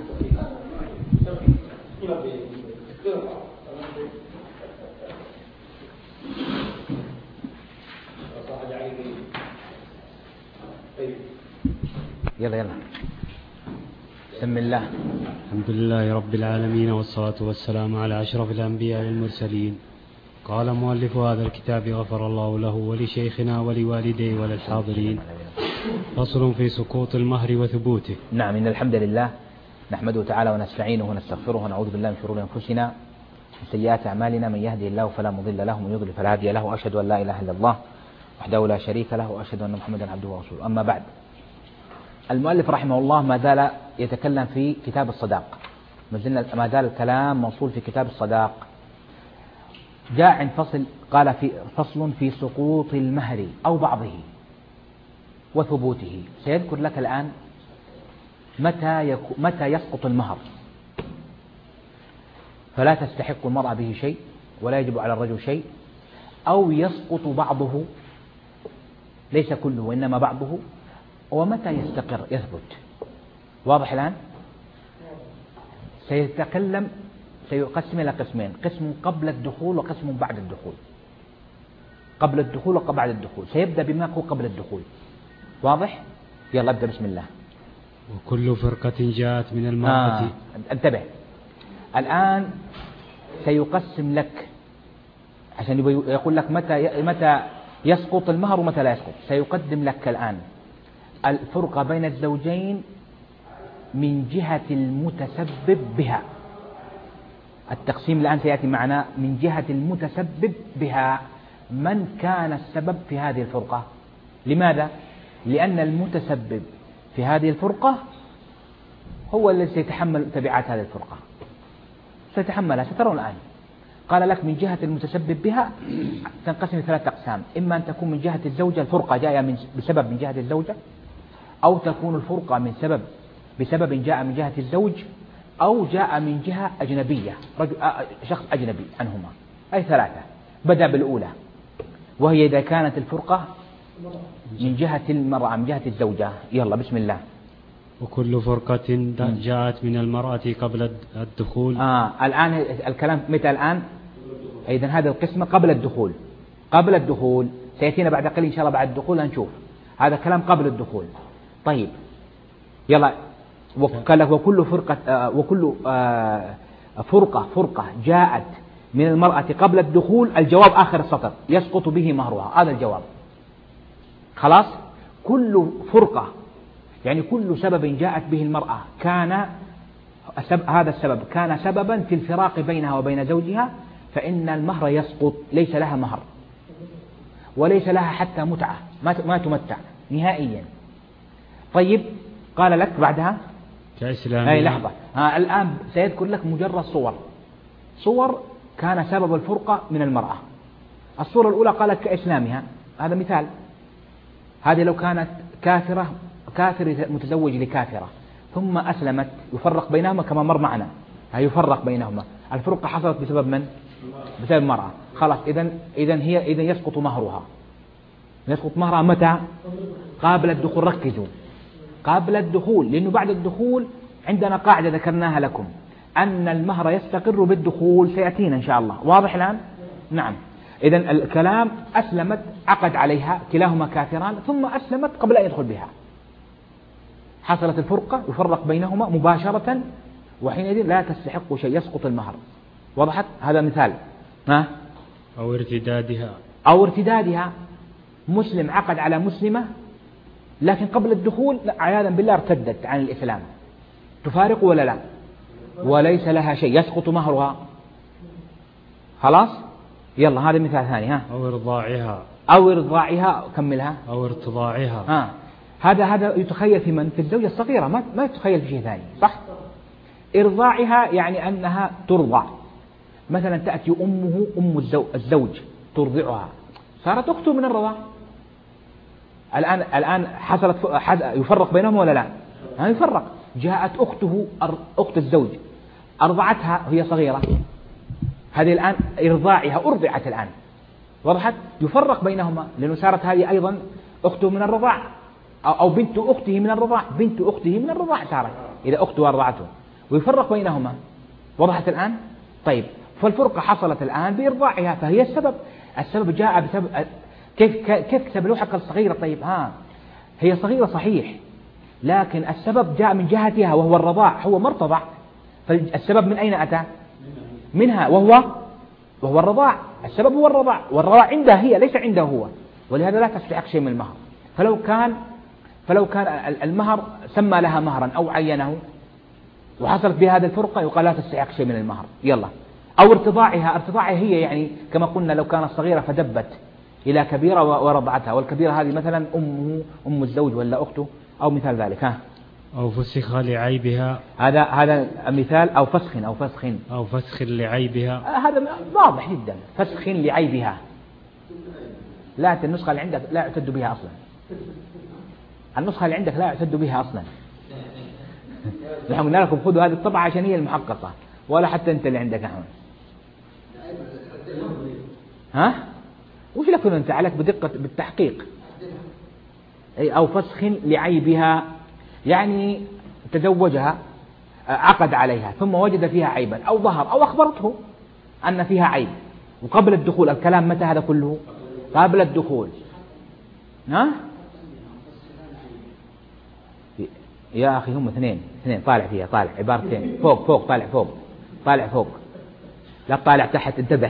Speaker 1: يلا يلا بسم الله.
Speaker 2: الحمد لله رب العالمين، والصلاة والسلام على أشرف الأنبياء والمرسلين. قال مؤلف هذا الكتاب غفر الله له ولشيخنا ولوالديه وللحاضرين. فصل في سقوط المهر وثبوته.
Speaker 1: نعم، إن الحمد لله نحمده تعالى ونستعينه ونستغفره ونعوذ بالله من شرور أنفسنا ومن سيئات أعمالنا، من يهده الله فلا مضل له ومن يضلل فلا هادي له، وأشهد أن لا إله إلا الله وحده لا شريك له، وأشهد أن محمدا عبده ورسوله. أما بعد، المؤلف رحمه الله ما زال يتكلم في كتاب الصداق، ما زال الكلام موصول في كتاب الصداق. جاء عند فصل قال في فصل في سقوط المهر أو بعضه وثبوته. سيذكر لك الآن متى يكو متى يسقط المهر، فلا تستحق المرأة به شيء ولا يجب على الرجل شيء، أو يسقط بعضه ليس كله وإنما بعضه، ومتى يستقر يثبت. واضح الآن؟ سيتكلم سيقسم إلى قسمين، قسم قبل الدخول وقسم بعد الدخول. قبل الدخول وبعد الدخول. سيبدأ بما هو قبل الدخول. واضح؟ يلا ابدأ بسم الله.
Speaker 2: وكل فرقة جاءت من المرأة.
Speaker 1: آه. انتبه الآن، سيقسم لك عشان يقول لك متى متى يسقط المهر ومتى لا يسقط. سيقدم لك الآن الفرقة بين الزوجين من جهة المتسبب بها. التقسيم الآن سيأتي معنا من جهة المتسبب بها، من كان السبب في هذه الفرقة. لماذا؟ لأن المتسبب في هذه الفرقة هو الذي سيتحمل تبعات هذه الفرقة، سيتحملها. سترون الآن قال لك من جهة المتسبب بها تنقسم ثلاثة أقسام، إما أن تكون من جهة الزوجة الفرقة جاء من بسبب من جهة الزوجة، أو تكون الفرقة من سبب بسبب جاء من جهة الزوج، أو جاء من جهة أجنبية، رجل شخص أجنبي عنهما. أي ثلاثة. بدأ بالأولى وهي إذا كانت الفرقة من جهة المرأة من جهة الزوجة. يلا بسم الله.
Speaker 2: وكل فرقة جاءت من المرأة قبل الدخول.
Speaker 1: آه الآن الكلام متى الآن؟ إذن هذا القسم قبل الدخول. قبل الدخول سيأتينا بعد قليل إن شاء الله. بعد الدخول هنشوف هذا كلام قبل الدخول. طيب يلا. وقال لك وكل فرقة آه وكل آه فرقة فرقة جاءت من المرأة قبل الدخول. الجواب آخر السطر، يسقط به مهرها. هذا الجواب. خلاص. كل فرقة يعني كل سبب جاءت به المرأة كان هذا السبب كان سببا في الفراق بينها وبين زوجها، فإن المهر يسقط. ليس لها مهر وليس لها حتى متعة، ما تمتع نهائيا. طيب قال لك بعدها
Speaker 2: كإسلام.
Speaker 1: هاي لحظة. ها الآن سيذكر لك مجرد صور صور كان سبب الفرقة من المرأة. الصورة الأولى قالت كإسلامها، هذا مثال. هذه لو كانت كافرة كافر متزوج لكافرة ثم أسلمت يفرق بينهما كما مر معنا. هي يفرق بينهما. الفرقة حصلت بسبب من؟ بسبب المرأة. خلاص. إذن إذن هي إذن يسقط مهرها. يسقط مهرها متى؟ قبل الدخول. ركزوا، قبل الدخول، لأنه بعد الدخول عندنا قاعدة ذكرناها لكم أن المهر يستقر بالدخول. سيأتينا إن شاء الله. واضح الآن؟ نعم. إذن الكلام أسلمت، عقد عليها، كلاهما كافران، ثم أسلمت قبل أن يدخل بها. حصلت الفرقة، يفرق بينهما مباشرة، وحينئذ لا تستحق شيء، يسقط المهر. وضحت؟ هذا مثال. ها؟
Speaker 2: أو ارتدادها.
Speaker 1: أو ارتدادها. مسلم عقد على مسلمة لكن قبل الدخول عياذا بالله ارتدت عن الإسلام، تفارق ولا لا؟ وليس لها شيء، يسقط مهرها. خلاص. يلا هذا مثال ثاني. ها؟
Speaker 2: أو إرضاعها.
Speaker 1: أو إرضاعها. كملها.
Speaker 2: أو ارتضاعها.
Speaker 1: ها هذا هذا يتخيل في من؟ في الزوجة الصغيرة، ما ما يتخيل في شيء ثاني، صح؟ إرضاعها يعني أنها ترضع، مثلا تأتي أمه أم الزوج ترضعها، صارت أخته من الرضاع. الآن الآن حصلت يفرق بينهم ولا لا؟ ها يفرق. جاءت أخته أخت الزوج أرضعتها وهي صغيرة، هذه الآن إرضاعها أرضعت الآن، وضحت؟ يفرق بينهما لأنه صارت هذه أيضا أخته من الرضاع، أو بنت أخته من الرضاع، بنت أخته من الرضاع صارت إذا أخته أرضعته، ويفرق بينهما. وضحت الآن؟ طيب، فالفرقة حصلت الآن بإرضاعها، فهي السبب. السبب جاء بسبب كيف كيف سبلوحك الصغيرة؟ طيب ها هي صغيرة صحيح، لكن السبب جاء من جهتها وهو الرضاع، هو مرتضع، فالسبب من أين أتى؟ منها، وهو وهو الرضاع. السبب هو الرضاع، والرضاع عندها هي ليس عنده هو، ولهذا لا تستحق شيء من المهر. فلو كان فلو كان المهر سمى لها مهرا أو عينه وحصلت بهذه الفرقة يقال لا تستحق شيء من المهر. يلا. أو ارتضاعها، ارتضاعها هي يعني كما قلنا لو كانت صغيرة فدبت إلى كبيرة ورضعتها، والكبيرة هذه مثلا أمه أم الزوج ولا أخته أو مثال ذلك. ها
Speaker 2: أو فسخ لعيبها،
Speaker 1: هذا هذا مثال. أو فسخ أو فسخ
Speaker 2: أو فسخ لعيبها،
Speaker 1: هذا واضح جدا. فسخ لعيبها، لا النسخة اللي عندك لا يعتد بها أصلا، النسخة اللي عندك لا يعتد بها أصلا. نحن قلنا لكم خذوا هذه الطبعة عشان هي المحققة، ولا حتى أنت اللي عندك أحمد. ها وش لكن أنت عليك بدقة بالتحقيق. أي أو فسخ لعيبها يعني تزوجها، عقد عليها ثم وجد فيها عيبا أو ظهر أو أخبرته أن فيها عيب، وقبل الدخول. الكلام متى هذا كله؟ قبل الدخول. ها يا أخي هم اثنين اثنين طالع فيها، طالع عبارتين، فوق فوق طالع فوق طالع فوق، لا طالع تحت، انتبه.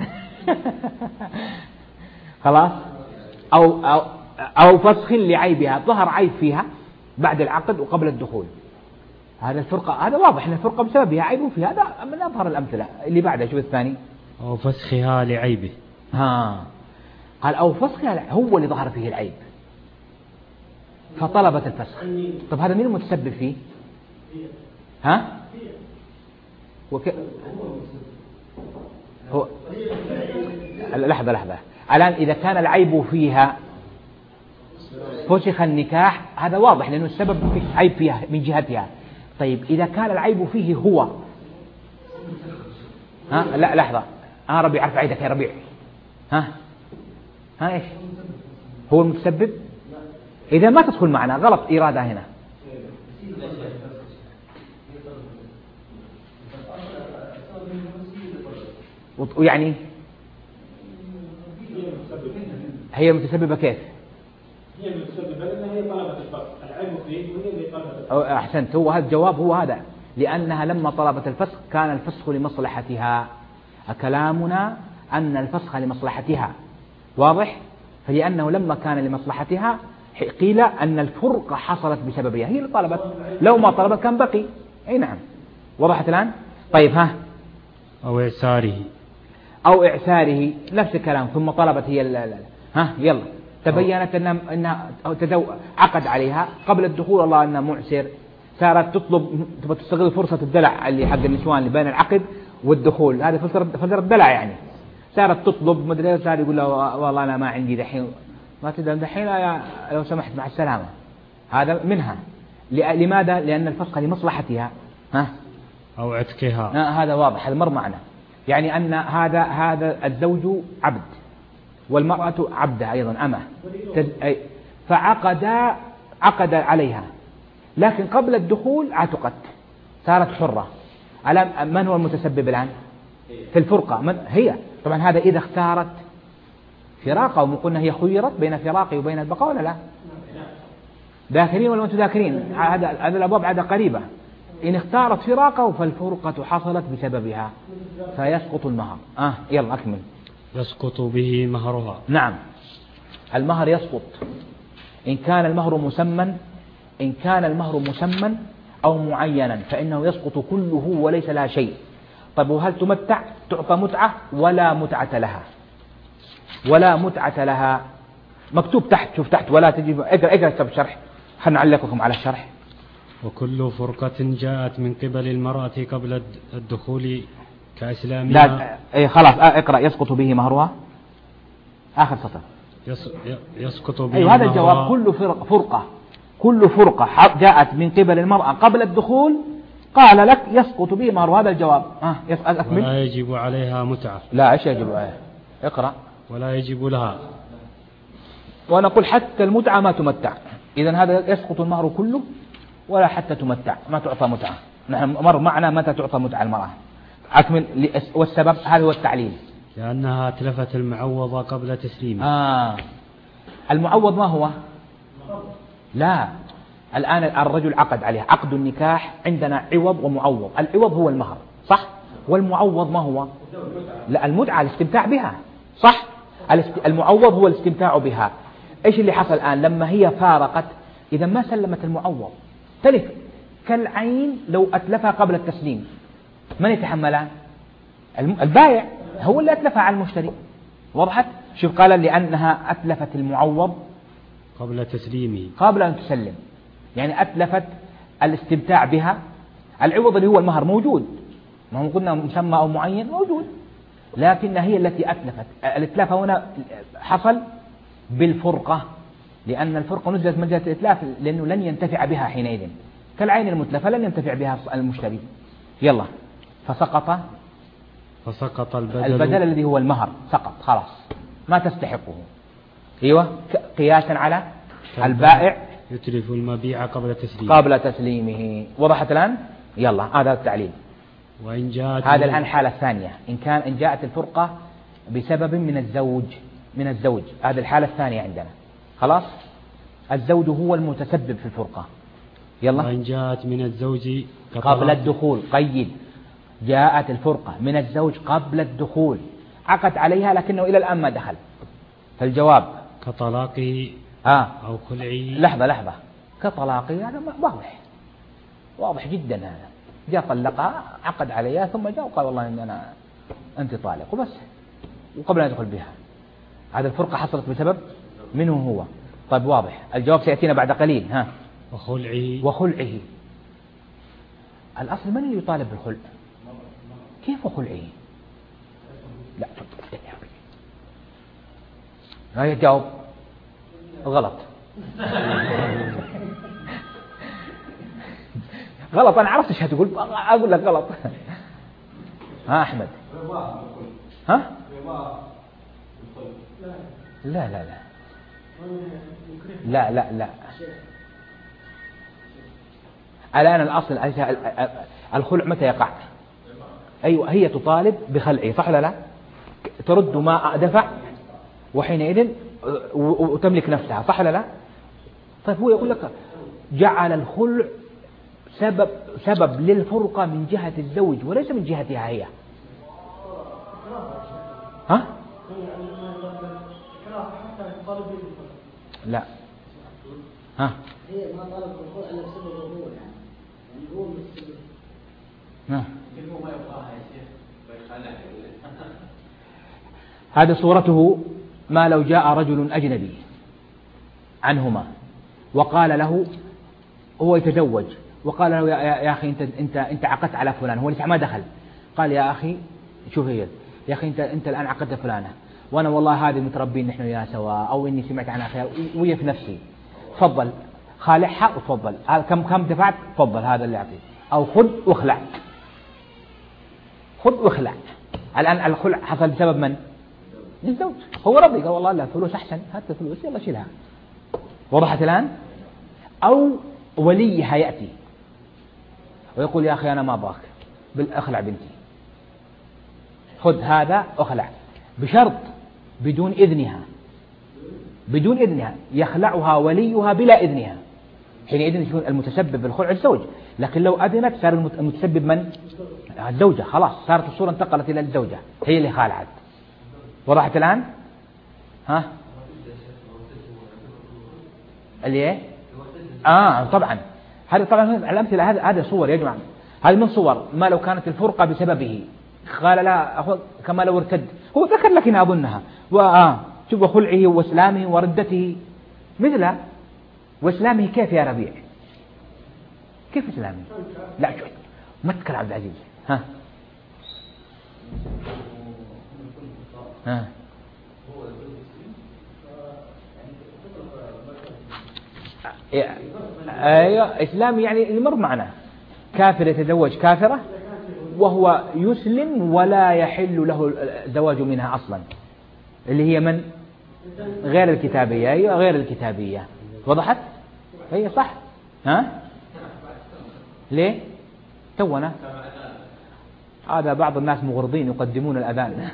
Speaker 1: خلاص. أو, أو, أو فسخ لعيبها، ظهر عيب فيها بعد العقد وقبل الدخول. هذا الفرقة، هذا واضح أن الفرقة بسببها عيب فيها، هذا من أظهر الأمثلة. اللي بعده شوف الثاني.
Speaker 2: أو فسخها لعيبه.
Speaker 1: ها قال أو فسخها هو اللي ظهر فيه العيب فطلبت الفسخ. طب هذا مين المتسبب فيه؟ ها وك... هو لحظة لحظة الآن إذا كان العيب فيها فسخ النكاح، هذا واضح لأنه السبب في عيب فيها من جهتها. طيب إذا كان العيب فيه هو، ها لا لحظة، ها ربيع ارفع يدك يا ربيع. ها ها إيش هو المتسبب؟ إذا ما تدخل معنا، غلط إرادة هنا. ويعني هي متسببة كيف؟
Speaker 3: هي متسببة لأنها هي طلبت الفسخ، العيب فيه وهي اللي طلبت الفسخ.
Speaker 1: أحسنت، هو هذا الجواب، هو هذا، لأنها لما طلبت الفسخ كان الفسخ لمصلحتها. كلامنا أن الفسخ لمصلحتها واضح، فلأنه لما كان لمصلحتها قيل أن الفرقة حصلت بسببها، هي اللي طلبت، لو ما طلبت كان بقي. أي نعم، وضحت الآن. طيب ها
Speaker 2: أو إعساره،
Speaker 1: أو إعساره نفس الكلام، ثم طلبت هي لا لا. ها يلا تبينت أنها, أنها تزو... عقد عليها قبل الدخول، الله أنها معسر، صارت تطلب تبغى تستغل فرصة الدلع اللي حق النسوان اللي بين العقد والدخول، هذه فترة فترة الدلع يعني. صارت تطلب مدري، صار يقول له والله أنا ما عندي دحين، ما تقدر دحين لو سمحت مع السلامة. هذا منها. لماذا؟ لأن الفسخ لمصلحتها. ها
Speaker 2: أو عتقها،
Speaker 1: هذا واضح، هذا مر معنا. يعني أن هذا هذا الزوج عبد والمرأة عبدة أيضا أمه، فعقد عقد عليها، لكن قبل الدخول عتقت، صارت حرة. على من هو المتسبب الآن في الفرقة؟ من هي؟ طبعا هذا إذا اختارت فراقه، وقلنا هي خيرت بين فراقه وبين البقاء ولا لا؟ ذاكرين ولا أنتم ذاكرين؟ هذا هذا الأبواب عادة قريبة. إن اختارت فراقه فالفرقة حصلت بسببها فيسقط المهر. آه يلا أكمل.
Speaker 2: يسقط به مهرها.
Speaker 1: نعم، المهر يسقط إن كان المهر مسمى، إن كان المهر مسمى أو معينا فإنه يسقط كله وليس لها شيء. طيب وهل تمتع؟ تعطى متعة ولا متعة لها، ولا متعة لها. مكتوب تحت، شوف تحت، ولا تجب اقرأ اقرأ كتاب الشرح خلنا نعلقكم على الشرح.
Speaker 2: وكل فرقة جاءت من قبل المرأة قبل الدخول كإسلامها.
Speaker 1: لا اي خلاص اقرأ. يسقط به مهرها آخر سطر.
Speaker 2: يسقط به
Speaker 1: أيوة هذا الجواب. كل فرقة كل فرقة جاءت من قبل المرأة قبل الدخول قال لك يسقط به مهرها. هذا الجواب. آه أكمل.
Speaker 2: ولا يجب عليها متعة.
Speaker 1: لا ايش يجب عليها؟ اقرأ.
Speaker 2: ولا يجب لها.
Speaker 1: ونقول حتى المتعة ما تمتع. إذن هذا يسقط المهر كله ولا حتى تمتع، ما تعطى متعة. نحن مر معنا متى تعطى متعة المرأة. أكمل. والسبب هذا هو التعليل.
Speaker 2: لأنها أتلفت المعوضة قبل تسليمه.
Speaker 1: آه. المعوض ما هو؟ لا الآن الرجل عقد عليه عقد النكاح، عندنا عوض ومعوض. العوض هو المهر صح، والمعوض ما هو؟ لا المتعة الاستمتاع بها صح. المعوض هو الاستمتاع بها. ايش اللي حصل الآن لما هي فارقت؟ إذا ما سلمت المعوض تلف كالعين لو أتلفها قبل التسليم. من يتحملها؟ البائع هو اللي أتلفها على المشتري. وضحت؟ شوف قال لأنها أتلفت المعوض
Speaker 2: قبل تسليمه
Speaker 1: قبل أن تسلم، يعني أتلفت الاستمتاع بها. العوض اللي هو المهر موجود، ما هم قلنا مسمى أو معين موجود، لكن هي التي أتلفت. الإتلاف هنا حصل بالفرقة، لأن الفرقة نزلت منزلة الإتلاف لأنه لن ينتفع بها حينئذ، كالعين المتلفة لن ينتفع بها المشتري. يلا فسقط
Speaker 2: فسقط البدل,
Speaker 1: البدل الذي هو المهر سقط خلاص ما تستحقه. ايوه قياسا على البائع
Speaker 2: يتلف المبيع قبل تسليمه
Speaker 1: قبل تسليمه. وضحت الآن؟ يلا هذا التعليل.
Speaker 2: وإن جاءت
Speaker 1: هذا الآن الحالة الثانية، إن كان إن جاءت الفرقة بسبب من الزوج من الزوج هذه الحالة الثانية عندنا. خلاص الزوج هو المتسبب في الفرقة. يلا.
Speaker 2: وإن جاءت من الزوج
Speaker 1: قبل الدخول. قيد. جاءت الفرقة من الزوج قبل الدخول، عقد عليها لكنه إلى الآن ما دخل، فالجواب
Speaker 2: كطلاقه
Speaker 1: آه.
Speaker 2: أو خلعه. لحظة
Speaker 1: لحظة كطلاقه هذا واضح واضح جدا. هذا جاء طلقها عقد عليها ثم جاء وقال والله إن أنا أنت طالق وبس وقبل أن يدخل بها. هذا الفرقة حصلت بسبب منه هو. طيب واضح. الجواب سيأتينا بعد قليل. ها.
Speaker 2: وخلعه
Speaker 1: وخلعه. الأصل من اللي يطالب بالخلع؟ كيف وخلعه؟ لا لا يجاوب غلط. غلط. أنا عرفت ايش هتقول أقول لك غلط. ها أحمد. ها لا لا لا لا لا لا الآن الأصل الخلع متى يقع؟ أيوة هي تطالب بخلعه صح ولا لا؟ ترد ما دفع وحينئذ وتملك نفسها صح ولا لا؟ طيب هو يقول لك جعل الخلع سبب سبب للفرقة من جهة الزوج وليس من جهتها هي. ها؟ لا. ها؟ هي ما طلب الخلع إلا بسبب الرجوع يعني هو من السبب. ها؟ ما يبغاها يا شيخ بيخلعها. هذا صورته ما لو جاء رجل أجنبي عنهما وقال له هو يتزوج وقال له يا, يا أخي أنت أنت أنت عقدت على فلان، هو لسه ما دخل. قال يا أخي شوف هي يا أخي أنت أنت الآن عقدت فلانة وأنا والله هذه متربين نحن وياها سوا أو إني سمعت عنها خير وهي في نفسي، تفضل خالعها وتفضل كم كم دفعت تفضل هذا اللي أعطيه أو خذ واخلع خذ واخلع. الآن الخلع حصل بسبب من؟ الزوج. هو رضي قال والله لا فلوس أحسن هات الفلوس يلا شيلها. وضحت الآن؟ أو وليها يأتي ويقول يا أخي أنا ما أبغاك بالأخلع بنتي خذ هذا أخلع بشرط بدون إذنها بدون إذنها يخلعها وليها بلا إذنها، حينئذ يكون المتسبب بالخلع الزوج. لكن لو أذنت صار المتسبب من؟ الزوجة. خلاص صارت الصورة انتقلت إلى الزوجة هي اللي خالعت. وضحت الآن؟ ها؟ اللي ايه؟ آه طبعا هذه طبعا الأمثلة هذه هذه صور يا جماعة، هذه من صور ما لو كانت الفرقة بسببه قال لا أخذ كما لو ارتد. هو ذكر لكن أظنها وآه شوف خلعه وإسلامه وردته مثلها وإسلامه كيف يا ربيع؟ كيف إسلامه؟ لا شوي ما تتكلم عبد العزيز. ها ها أيوة إسلام يعني يمر معنا كافر يتزوج كافرة وهو يسلم ولا يحل له الزواج منها أصلا، اللي هي من غير الكتابية. أيوة غير الكتابية. وضحت؟ هي صح. ها ليه تونا هذا بعض الناس مغرضين يقدمون الأذان.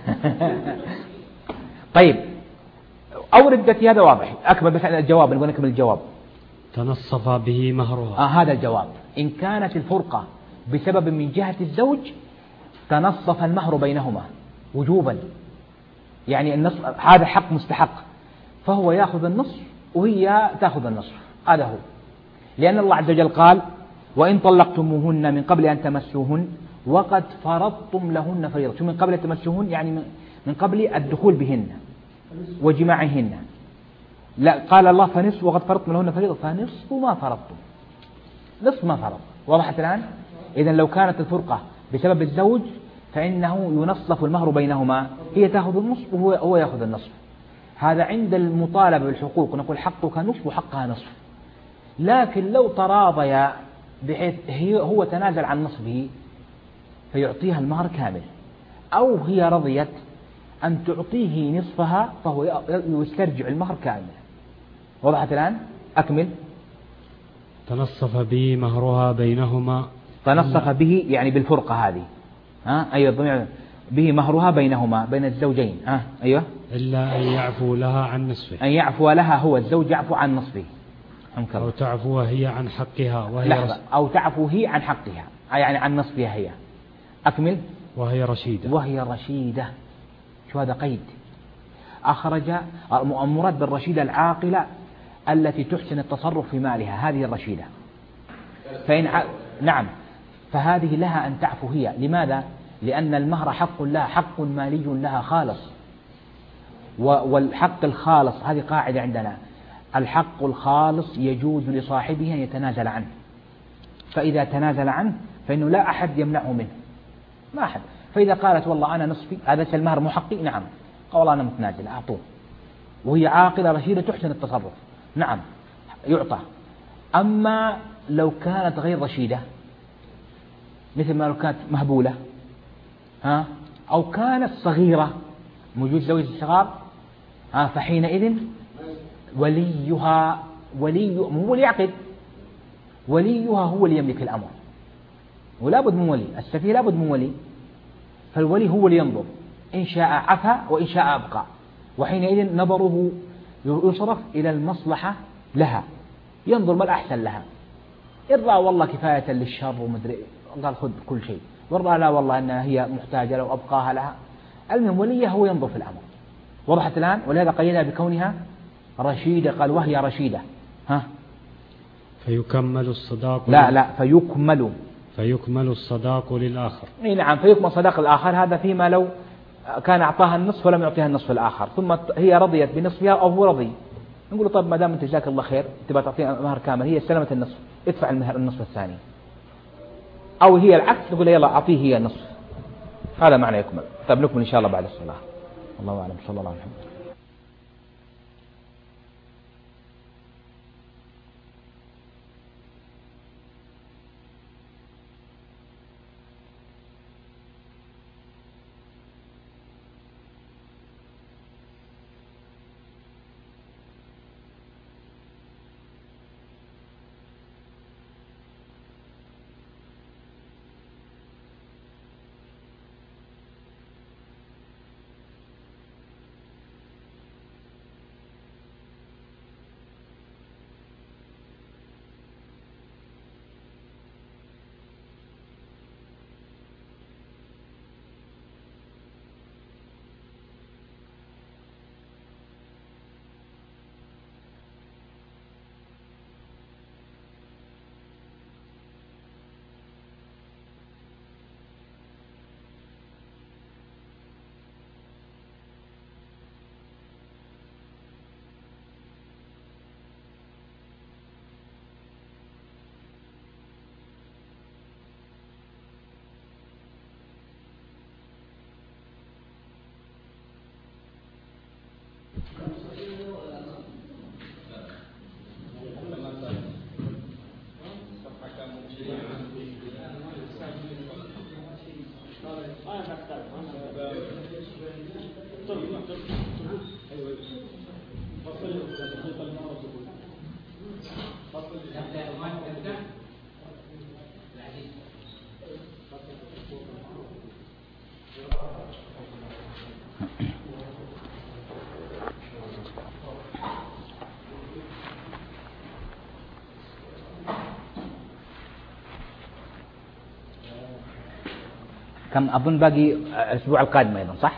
Speaker 1: طيب أو ردتي هذا واضح. أكمل بس الجواب، نقول نكمل الجواب.
Speaker 2: تنصف به مهرها.
Speaker 1: آه هذا الجواب. إن كانت الفرقة بسبب من جهة الزوج تنصف المهر بينهما وجوبا، يعني النصف هذا حق مستحق، فهو يأخذ النصف وهي تأخذ النصف. هذا هو، لأن الله عز وجل قال وإن طلقتموهن من قبل أن تمسوهن وقد فرضتم لهن فريضة. شو من قبل أن تمسوهن؟ يعني من قبل الدخول بهن وجماعهن. لا قال الله فنصف وقد فرضتم لهن فريضة، فنصف ما فرضتم، نصف ما فرض. وضحت الآن؟ إذن لو كانت الفرقة بسبب الزوج فإنه ينصف المهر بينهما، هي تأخذ النصف وهو هو يأخذ النصف. هذا عند المطالبة بالحقوق نقول حقك نصف وحقها نصف. لكن لو تراضيا بحيث هي هو تنازل عن نصفه فيعطيها المهر كامل، أو هي رضيت أن تعطيه نصفها فهو يسترجع المهر كامل. وضحت الآن؟ أكمل.
Speaker 2: تنصف به مهرها بينهما.
Speaker 1: تنصف به يعني بالفرقة هذه. ها أيوة به مهرها بينهما بين الزوجين. ها أيوة.
Speaker 2: إلا أن يعفو لها عن نصفه.
Speaker 1: أن يعفو لها هو الزوج يعفو عن نصفه.
Speaker 2: أو تعفو هي عن حقها وهي
Speaker 1: لحظة. أو تعفو هي عن حقها يعني عن نصفها هي. أكمل.
Speaker 2: وهي رشيدة.
Speaker 1: وهي رشيدة. شو هذا قيد؟ أخرج المراد بالرشيدة العاقلة التي تحسن التصرف في مالها، هذه الرشيدة. فإن ع... نعم فهذه لها أن تعفو هي. لماذا؟ لأن المهر حق لها، حق مالي لها خالص. والحق الخالص هذه قاعدة عندنا، الحق الخالص يجوز لصاحبه أن يتنازل عنه، فإذا تنازل عنه فإنه لا أحد يمنعه منه، ما أحد. فإذا قالت والله أنا نصفي هذا المهر محقي، نعم قال والله أنا متنازل أعطوه، وهي عاقلة رشيدة تحسن التصرف، نعم يعطى. أما لو كانت غير رشيدة مثل ما لو كانت مهبولة ها أو كانت صغيرة موجود زوج الصغار ها فحينئذ وليها ولي هو اللي يعقد، وليها هو اللي يملك الأمر، ولا بد من ولي. السفيه لا بد من ولي، فالولي هو اللي ينظر إن شاء عفا وإن شاء أبقى، وحينئذ نظره يصرف إلى المصلحة لها، ينظر ما الأحسن لها. إن رأى والله كفاية للشر ومدري قال خذ كل شيء، وإن رأى لا والله أنها هي محتاجة لو أبقاها لها. المهم وليه هو ينظر في الأمر. وضحت الآن؟ ولهذا قيدها بكونها رشيدة، قال وهي رشيدة. ها
Speaker 2: فيكمل الصداق.
Speaker 1: لا لا فيكمل
Speaker 2: فيكمل الصداق للآخر.
Speaker 1: اي نعم فيكمل صداق الآخر. هذا فيما لو كان أعطاها النصف ولم يعطيها النصف الآخر، ثم هي رضيت بنصفها أو هو رضي، نقول طيب ما دام أنت جزاك الله خير تبغى تعطيها مهر كامل، هي استلمت النصف ادفع المهر النصف الثاني، أو هي العكس نقول يلا أعطيه هي النصف. هذا معنى يكمل. طيب نكمل إن شاء الله بعد الصلاة. الله أعلم. صلى الله عليه وسلم. كم أظن باقي الأسبوع القادم أيضا صح؟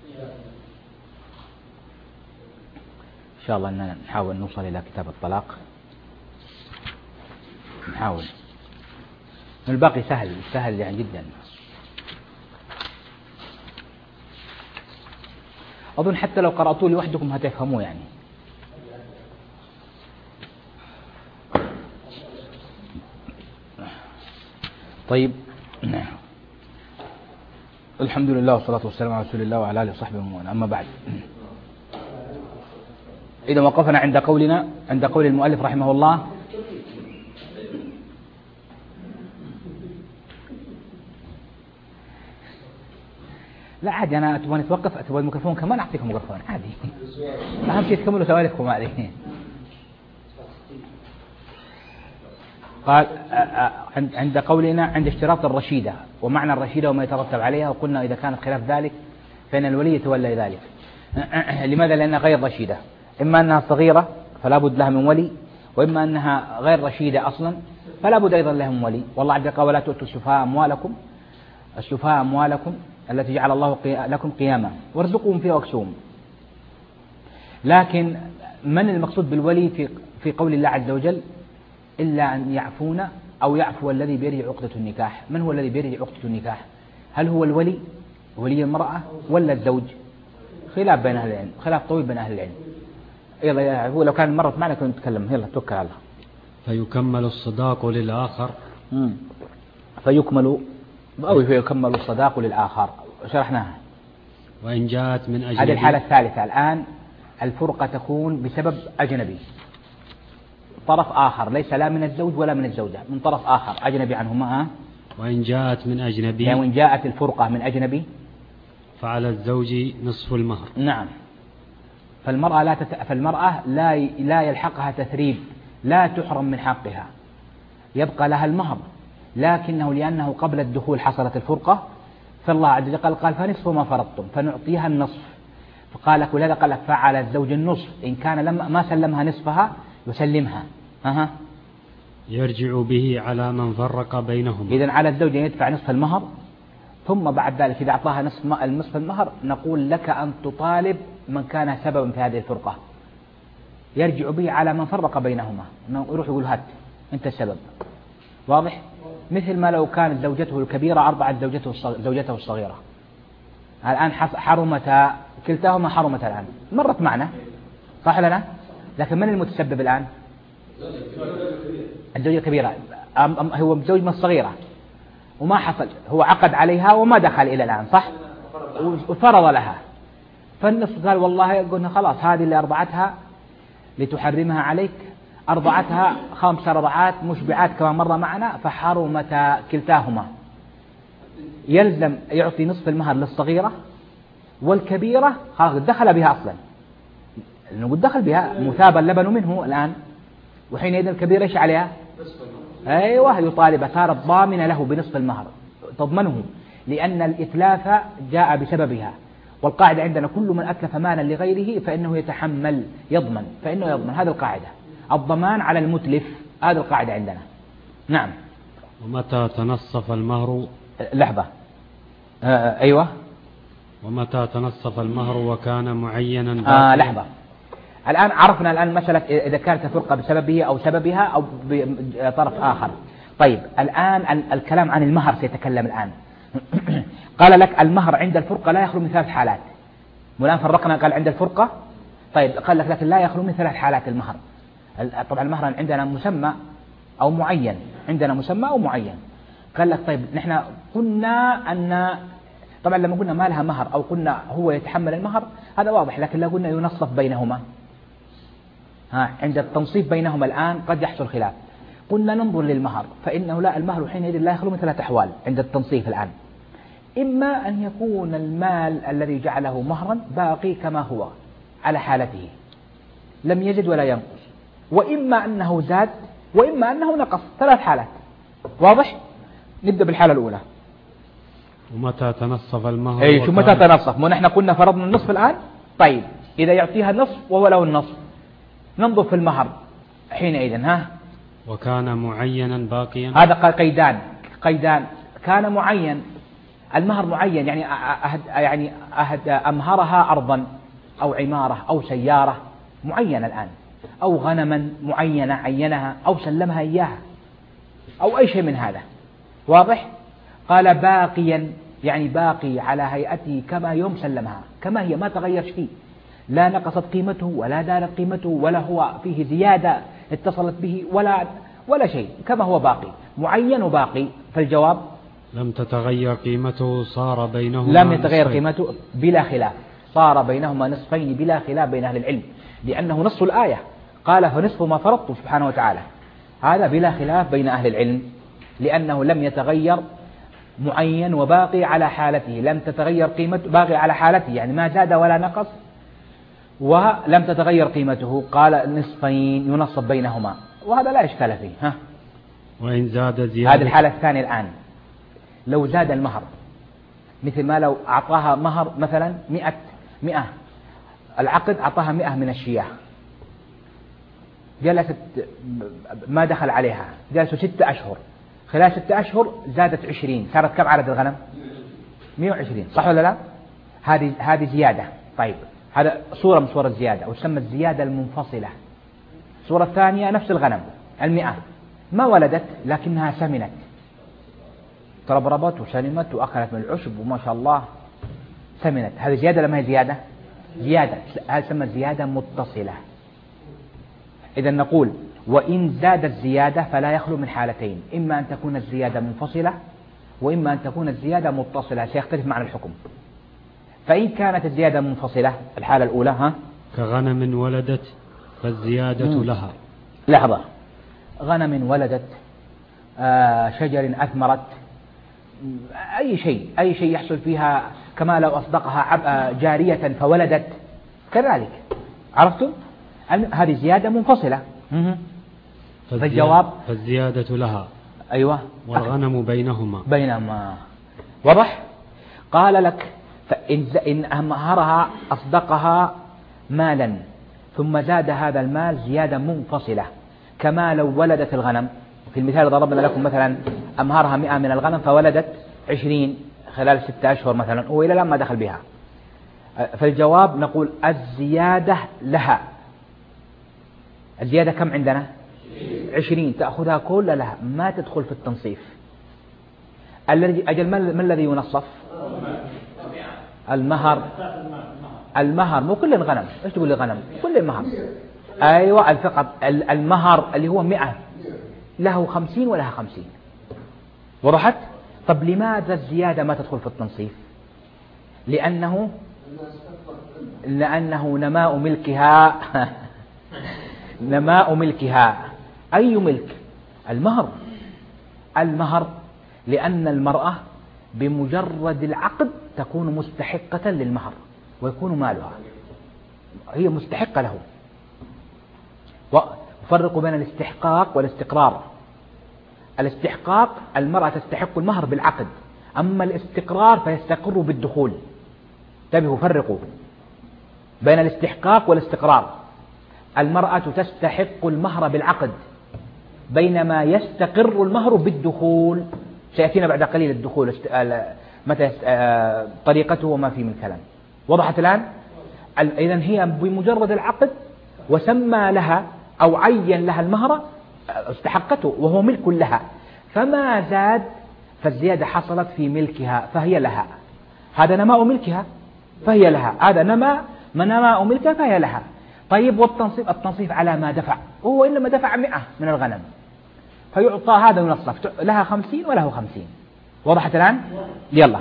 Speaker 1: إن شاء الله أننا نحاول نوصل إلى كتاب الطلاق، نحاول. الباقي سهل سهل يعني جدا. أظن حتى لو قرأتوه لوحدكم هتفهموه يعني. طيب، الحمد لله والصلاة والسلام على رسول الله وعلى آله وصحبه ومن. أما بعد، إذا وقفنا عند قولنا عند قول المؤلف رحمه الله: لا عادي، أنا تبغى نتوقف، تبغى الميكروفون كمان أعطيكم ميكروفون عادي. أهم شيء تكملوا سوالفكم هذه. قال عند قولنا عند اشتراط الرشيدة ومعنى الرشيدة وما يترتب عليها، وقلنا إذا كانت خلاف ذلك فإن الولي يتولى ذلك. لماذا؟ لأنها غير رشيدة، إما أنها صغيرة فلا بد لها من ولي، وإما أنها غير رشيدة أصلا فلا بد أيضا لها من ولي. والله عز وجل قال: ولا تؤتوا السفهاء أموالكم السفهاء أموالكم التي جعل الله لكم قياما وارزقهم فيها واكسوهم. لكن من المقصود بالولي في في قول الله عز وجل؟ إلا أن يعفون أو يعفو الذي بيده عقدة النكاح. من هو الذي بيده عقدة النكاح؟ هل هو الولي ولي المرأة ولا الزوج؟ خلاف بين أهل العلم، خلاف طويل بين أهل العلم. يلا هو لو كان مرت معنا كنا نتكلم. يلا توكل على الله.
Speaker 2: فيكمل الصداق للآخر.
Speaker 1: مم. فيكمل أو فيكمل الصداق للآخر، شرحناها.
Speaker 2: وإن جاءت من أجنبي.
Speaker 1: هذه الحالة الثالثة. الآن الفرقة تكون بسبب أجنبي، طرف آخر ليس لا من الزوج ولا من الزوجة، من طرف آخر أجنبي عنهما.
Speaker 2: وإن جاءت من أجنبي،
Speaker 1: يعني وإن جاءت الفرقة من أجنبي
Speaker 2: فعلى الزوج نصف المهر.
Speaker 1: نعم. فالمرأة لا تت... فالمرأة لا ي... لا يلحقها تثريب، لا تحرم من حقها، يبقى لها المهر، لكنه لأنه قبل الدخول حصلت الفرقة، فالله عز وجل قال: قال فنصف ما فرضتم، فنعطيها النصف. فقال ولهذا قال: فعلى الزوج النصف إن كان لما ما سلمها نصفها يسلمها. أها.
Speaker 2: يرجع به على من فرق بينهم.
Speaker 1: إذن على الزوج أن يدفع نصف المهر، ثم بعد ذلك إذا أعطاها نصف النصف المهر نقول: لك أن تطالب من كان سببا في هذه الفرقة. يرجع به على من فرق بينهما، يروح يقول: هات أنت السبب. واضح؟ مثل ما لو كانت زوجته الكبيرة أرضعت زوجته زوجته الصغيرة، الآن حرمتا كلتاهما، حرمتا الآن، مرت معنا صح لنا؟ لكن من المتسبب الآن؟ الزوجة الكبيرة. هو زوج من الصغيرة وما حصل، هو عقد عليها وما دخل إلى الآن صح؟ وفرض لها، فالنصف قال: والله قلنا خلاص هذه اللي أرضعتها لتحرمها عليك، أرضعتها خمس رضعات مشبعات كما مر معنا، فحرمتا كلتاهما. يلزم يعطي نصف المهر للصغيرة، والكبيرة دخل بها أصلا، نقول دخل بها مثابا اللبن منه الآن، وحينئذ الكبيرة إيش عليها؟ أيوة يطالب، صارت ضامنة له بنصف المهر، تضمنه، لأن الإتلاف جاء بسببها. والقاعدة عندنا: كل من أتلف مالا لغيره فإنه يتحمل يضمن، فإنه يضمن. هذه القاعدة، الضمان على المتلف، هذه القاعدة عندنا. نعم.
Speaker 2: ومتى تنصف المهر؟
Speaker 1: لحظة. آه أيوة.
Speaker 2: ومتى تنصف المهر وكان معينا؟
Speaker 1: آه لحظة. الآن عرفنا الآن مسألة إذا كانت الفرقة بسببه أو سببها أو بطرف آخر. طيب الآن الكلام عن المهر سيتكلم الآن. قال لك المهر عند الفرقة لا يخلو من ثلاث حالات. والآن فرقنا، قال عند الفرقة. طيب قال لك لكن لا يخلو من ثلاث حالات المهر. طبعا المهر عندنا مسمى أو معين، عندنا مسمى أو معين. قال لك طيب نحن قلنا أن طبعا لما قلنا ما لها مهر أو قلنا هو يتحمل المهر هذا واضح، لكن لو قلنا ينصف بينهما، ها عند التنصيف بينهما الآن قد يحصل خلاف. قلنا ننظر للمهر، فإنه لا، المهر حينئذ لا يخلو من ثلاث أحوال عند التنصيف الآن. إما أن يكون المال الذي جعله مهرا باقي كما هو على حالته لم يزد ولا ينقص، وإما أنه زاد، وإما أنه نقص. ثلاث حالات. واضح؟ نبدأ بالحالة الأولى.
Speaker 2: ومتى تنصف المهر؟
Speaker 1: أي شو متى تنصف؟ مو نحن قلنا فرضنا النصف الآن. طيب إذا يعطيها النصف وهو له النصف ننظر في المهر حينئذ. ها
Speaker 2: وكان معينا باقيا.
Speaker 1: هذا قيدان قيدان كان معين المهر معين، يعني أهد يعني أهد أمهرها أرضا أو عمارة أو سيارة معينة الآن، أو غنما معينة عينها أو سلمها إياها أو أي شيء من هذا، واضح؟ قال باقيا يعني باقي على هيئته كما يوم سلمها، كما هي ما تغير شيء، لا نقصت قيمته ولا زادت قيمته ولا هو فيه زيادة اتصلت به ولا ولا شيء، كما هو باقي معين وباقي. فالجواب
Speaker 2: لم تتغير قيمته صار بينهما
Speaker 1: لم يتغير
Speaker 2: نصفين.
Speaker 1: قيمته بلا خلاف، صار بينهما نصفين بلا خلاف بين أهل العلم، لأنه نص الآية قال فنصف ما فرضت سبحانه وتعالى، هذا بلا خلاف بين أهل العلم، لأنه لم يتغير معين وباقي على حالته، لم تتغير قيمته باقي على حالته يعني ما زاد ولا نقص، ولم تتغير قيمته قال نصفين ينصب بينهما، وهذا لا إشكال فيه. ها
Speaker 2: وإن زاد زيادة.
Speaker 1: هذه الحالة الثانية الآن، لو زاد المهر مثل ما لو أعطاها مهر مثلا مئة مئة، العقد أعطاها مئة من الشياه، جلست ما دخل عليها، جلسوا ستة أشهر، خلال ستة أشهر زادت عشرين، صارت كم عدد الغنم؟ مئة وعشرين، صح ولا لا؟ هذه هذه زيادة. طيب هذا صورة من صور الزيادة وتسمى الزيادة المنفصلة. الصورة الثانية نفس الغنم المئة ما ولدت لكنها سمنت، تربربت وسلمت وأكلت من العشب وما شاء الله سمنت، هذه زيادة لما هي زيادة؟ زيادة، هذا تسمى زيادة متصلة. إذا نقول وإن زادت الزيادة فلا يخلو من حالتين، إما أن تكون الزيادة منفصلة وإما أن تكون الزيادة متصلة، سيختلف معنى الحكم. فإن كانت الزيادة منفصلة الحالة الأولى ها
Speaker 2: كغنم ولدت فالزيادة مم. لها.
Speaker 1: لحظة، غنم ولدت، آه شجر أثمرت، أي شيء أي شيء يحصل فيها، كما لو أصدقها جارية فولدت كذلك، عرفتم؟ هذه زيادة منفصلة. فالجواب
Speaker 2: فالزيادة لها.
Speaker 1: أيوة.
Speaker 2: والغنم بينهما
Speaker 1: بينهما واضح. قال لك فإن أمهرها أصدقها مالا ثم زاد هذا المال زيادة منفصلة، كما لو ولدت الغنم في المثال ضربنا لكم مثلا أمهرها مئة من الغنم فولدت عشرين خلال ستة أشهر مثلا وإلى الآن ما دخل بها. فالجواب نقول الزيادة لها. الزيادة كم عندنا؟ عشرين، تأخذها كل لها، ما تدخل في التنصيف. الذي أجل ما الذي ينصف؟ المهر. المهر مو كل الغنم، ايش تقول الغنم؟ كل المهر. أيوة الفقط المهر اللي هو مئة له خمسين ولها خمسين. وضحت؟ طب لماذا الزيادة ما تدخل في التنصيف؟ لأنه لأنه نماء ملكها نماء ملكها. أي ملك؟ المهر. المهر لأن المرأة بمجرد العقد تكون مستحقة للمهر ويكون مالها، هي مستحقة له. وفرقوا بين الاستحقاق والاستقرار. الاستحقاق المرأة تستحق المهر بالعقد، أما الاستقرار فيستقر بالدخول. انتبهوا، فرقوا بين الاستحقاق والاستقرار. المرأة تستحق المهر بالعقد بينما يستقر المهر بالدخول. سيأتينا بعد قليل الدخول متى طريقته وما فيه من كلام. وضحت الآن؟ إذن هي بمجرد العقد وسمى لها أو عين لها المهر استحقته وهو ملك لها، فما زاد فالزيادة حصلت في ملكها فهي لها. هذا نماء ملكها فهي لها، هذا نماء نماء ملكها فهي لها. طيب والتنصيف؟ التنصيف على ما دفع، وهو إنما دفع مئة من الغنم فيعطى هذا ينصف، لها خمسين وله خمسين. وضحت الآن؟ يلا.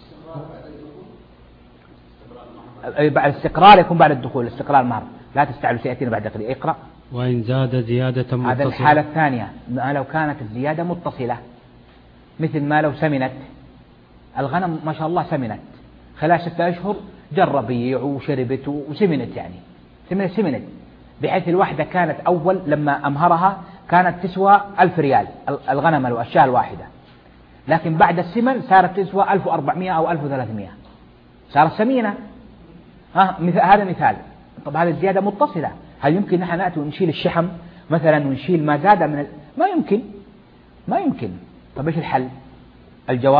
Speaker 1: الاستقرار يكون بعد الدخول، استقرار المهر لا تستعلوا، سيأتينا بعد قليل. اقرأ.
Speaker 2: وإن زاد زيادة متصلة.
Speaker 1: هذا الحالة الثانية، ما لو كانت الزيادة متصلة، مثل ما لو سمنت الغنم ما شاء الله، سمنت خلال ستة أشهر جر بيع وشربت وسمنت، يعني سمنت سمنت بحيث الواحدة كانت أول لما أمهرها كانت تسوى ألف ريال الغنم الشاة الواحدة، لكن بعد السمن صارت تسوى ألف وأربعمائة أو ألف وثلاثمائة، صارت سمينة. ها هذا مثال. طب هذه الزيادة متصلة، هل يمكن نحن نأتي ونشيل الشحم مثلا ونشيل ما زاد من ال... ما يمكن ما يمكن. طب ايش الحل؟ الجواب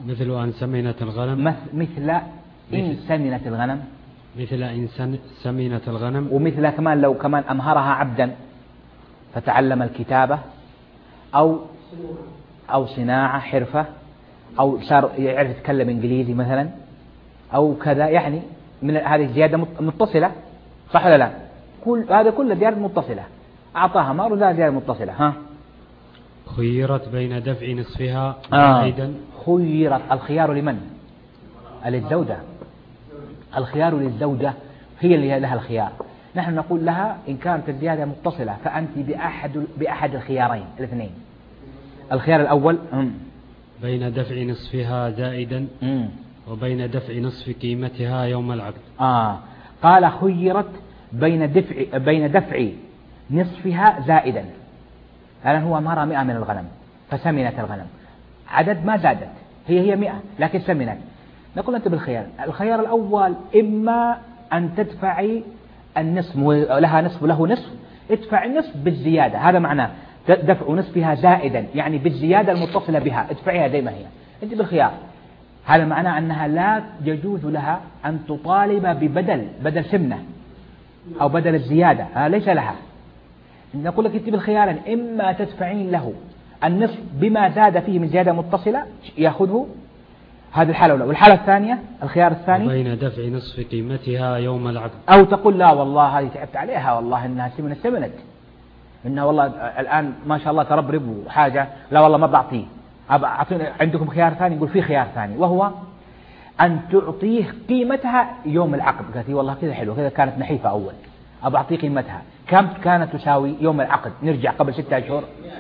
Speaker 2: مثل أن سمنت الغنم.
Speaker 1: مثل إن سمنت الغنم.
Speaker 2: مثل إن سمنت الغنم.
Speaker 1: ومثل كمان لو كمان أمهرها عبدا فتعلم الكتابة أو أو صناعة حرفة أو صار يعرف يتكلم إنجليزي مثلا أو كذا، يعني من هذه زيادة متصلة، صح ولا لا؟ كل هذا كله زيادة متصلة، أعطاها مهر وزاد زيادة متصلة. ها
Speaker 2: خيرت بين دفع نصفها
Speaker 1: زائدا. آه. خيرت، الخيار لمن؟ للزوجة. الخيار للزوجة هي اللي لها الخيار. نحن نقول لها إن كانت الزيادة متصلة فأنت بأحد بأحد الخيارين الاثنين. الخيار الأول
Speaker 2: بين دفع نصفها زائدا
Speaker 1: مم.
Speaker 2: وبين دفع نصف قيمتها يوم العقد.
Speaker 1: آه قال خيرت بين دفع بين دفع نصفها زائدا، الآن هو مهرها مئة من الغنم فسمنت الغنم، عدد ما زادت، هي هي مئة لكن سمنت. نقول أنت بالخيار، الخيار الأول إما أن تدفعي النصف لها نصف وله نصف، ادفع النصف بالزيادة، هذا معناه دفع نصفها زائدا يعني بالزيادة المتصلة بها، ادفعيها زي ما هي، أنت بالخيار. هذا معناه أنها لا يجوز لها أن تطالب ببدل بدل سمنة أو بدل الزيادة، هذا ليس لها. نقول لك أنت بالخيار، إما تدفعين له النصف بما زاد فيه من زيادة متصلة يأخذه، هذه الحالة الأولى. والحالة الثانية الخيار الثاني
Speaker 2: بين دفع نصف قيمتها يوم العقد،
Speaker 1: أو تقول لا والله هذه تعبت عليها والله إنها سمنت سمنت إنها والله الآن ما شاء الله تربرب وحاجة، لا والله ما بعطيه، عندكم خيار ثاني؟ يقول في خيار ثاني وهو أن تعطيه قيمتها يوم العقد. قالت والله كذا حلو، كذا كانت نحيفة أول، أبى أعطيه قيمتها، كم كانت تساوي يوم العقد؟ نرجع قبل ستة أشهر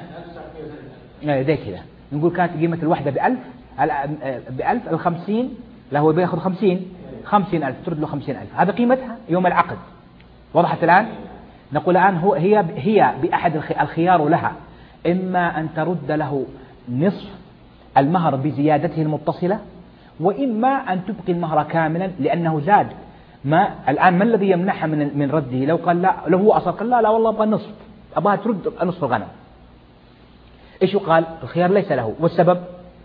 Speaker 1: زي كذا، نقول كانت قيمة الوحدة بألف، بألف الخمسين له هو بياخذ خمسين خمسين ألف، ترد له خمسين ألف، هذا قيمتها يوم العقد. وضحت الآن؟ نقول الآن هو هي هي بأحد الخيار لها، إما أن ترد له نصف المهر بزيادته المتصلة، وإما أن تبقي المهر كاملا لأنه زاد. ما الآن ما الذي يمنعها من من رده؟ لو قال لا، لو هو أصلا قال لا لا والله أبغى نصف، أبغى ترد نصف الغنم، إيش يقال؟ الخيار ليس له. والسبب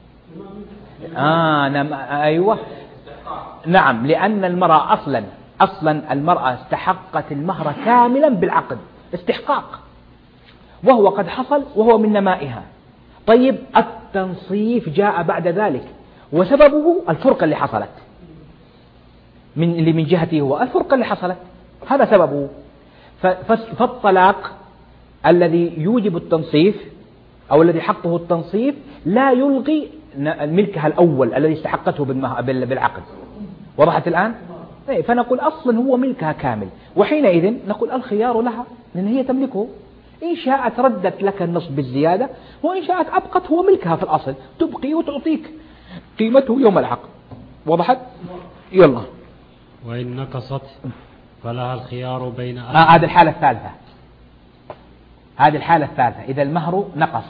Speaker 1: آه نعم أيوة نعم، لأن المرأة أصلا أصلا المرأة استحقت المهر كاملا بالعقد، استحقاق، وهو قد حصل وهو من نمائها. طيب التنصيف جاء بعد ذلك، وسببه الفرقة اللي حصلت من اللي من جهته هو الفرقة اللي حصلت، هذا سببه. فالطلاق الذي يوجب التنصيف أو الذي حقه التنصيف لا يلغي ملكها الأول الذي استحقته بالعقد. وضحت الآن؟ فنقول أصلا هو ملكها كامل، وحينئذ نقول الخيار لها لأن هي تملكه، إن شاءت ردت لك النصف بالزيادة، وإن شاءت أبقت هو ملكها في الأصل، تبقي وتعطيك قيمته يوم العقد. وضحت؟ يلا.
Speaker 2: وإن نقصت فلها الخيار بين
Speaker 1: آه هذه الحالة الثالثة، هذه الحالة الثالثة إذا المهر نقص،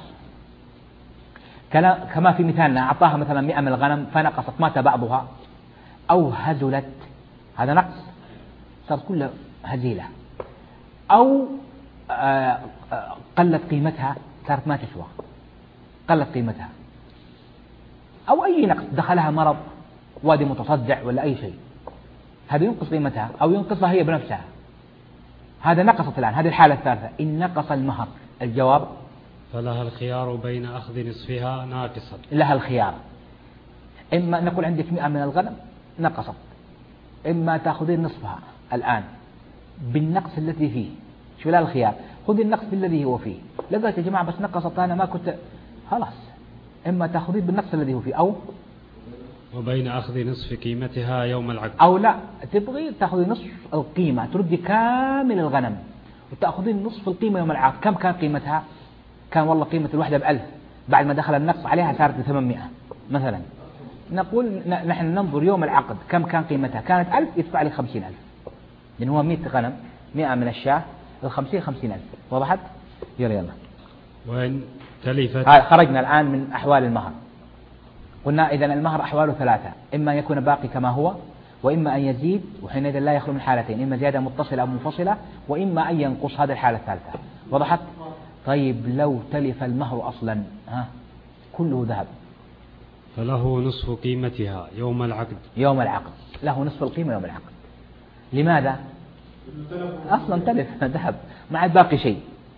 Speaker 1: كما في مثالنا أعطاها مثلا مئة من الغنم فنقصت، مات بعضها أو هزلت، هذا نقص، صارت كلها هزيلة، أو آه آه قلت قيمتها، صارت ما تسوى، قلت قيمتها، أو أي نقص، دخلها مرض، وادي متصدع ولا أي شيء، هذا ينقص قيمتها أو ينقصها هي بنفسها، هذا نقصت الآن. هذه الحالة الثالثة إن نقص المهر. الجواب
Speaker 2: فلها الخيار بين أخذ نصفها ناقصا،
Speaker 1: لها الخيار، إما نقول عندك مئة من الغنم نقصت، إما تأخذين نصفها الآن بالنقص الذي فيه، شو لها الخيار؟ خذي النقص بالذي هو فيه، لقيت يا جماعة بس نقصت أنا ما كنت، خلاص إما تأخذين بالنقص الذي هو فيه، أو
Speaker 2: وبين أخذ نصف قيمتها يوم العقد،
Speaker 1: أو لا تبغي تأخذي نصف القيمة، تردي كامل الغنم وتأخذين نصف القيمة يوم العقد. كم كان قيمتها؟ كان والله قيمة الوحدة بألف، بعد ما دخل النقص عليها صارت بثمانمائة مثلا. نقول نحن ننظر يوم العقد كم كان قيمتها، كانت ألف يدفع لي خمسين ألف، لأن هو مئة غنم، مئة من الشاة، الخمسين خمسين ألف. وضحت؟ يلا يلا.
Speaker 2: وإن تلفت،
Speaker 1: خرجنا الآن من أحوال المهر. قلنا إذن المهر أحواله ثلاثة، إما يكون باقي كما هو، وإما أن يزيد، وحينئذ لا يخلو من حالتين، إما زيادة متصلة أو منفصلة، وإما أن ينقص، هذه الحالة الثالثة. وضحت؟ طيب لو تلف المهر أصلا، ها كله ذهب،
Speaker 2: فله نصف قيمتها يوم العقد.
Speaker 1: يوم العقد له نصف القيمة يوم العقد. لماذا؟ أصلا تلف ذهب ما عاد باقي شيء.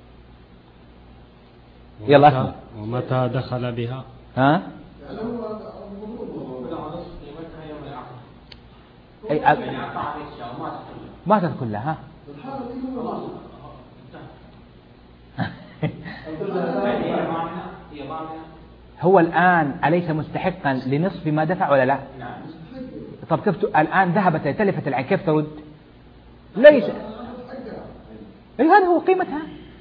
Speaker 1: يلا اسمع.
Speaker 2: ومتى دخل بها؟
Speaker 1: ها؟ أي ما تدخل لها. هو الآن أليس مستحقا لنصف ما دفع ولا لا؟ طب كيف الآن ذهبت تلفت العين كيف ترد؟ ليس. أي هذا هو قيمتها.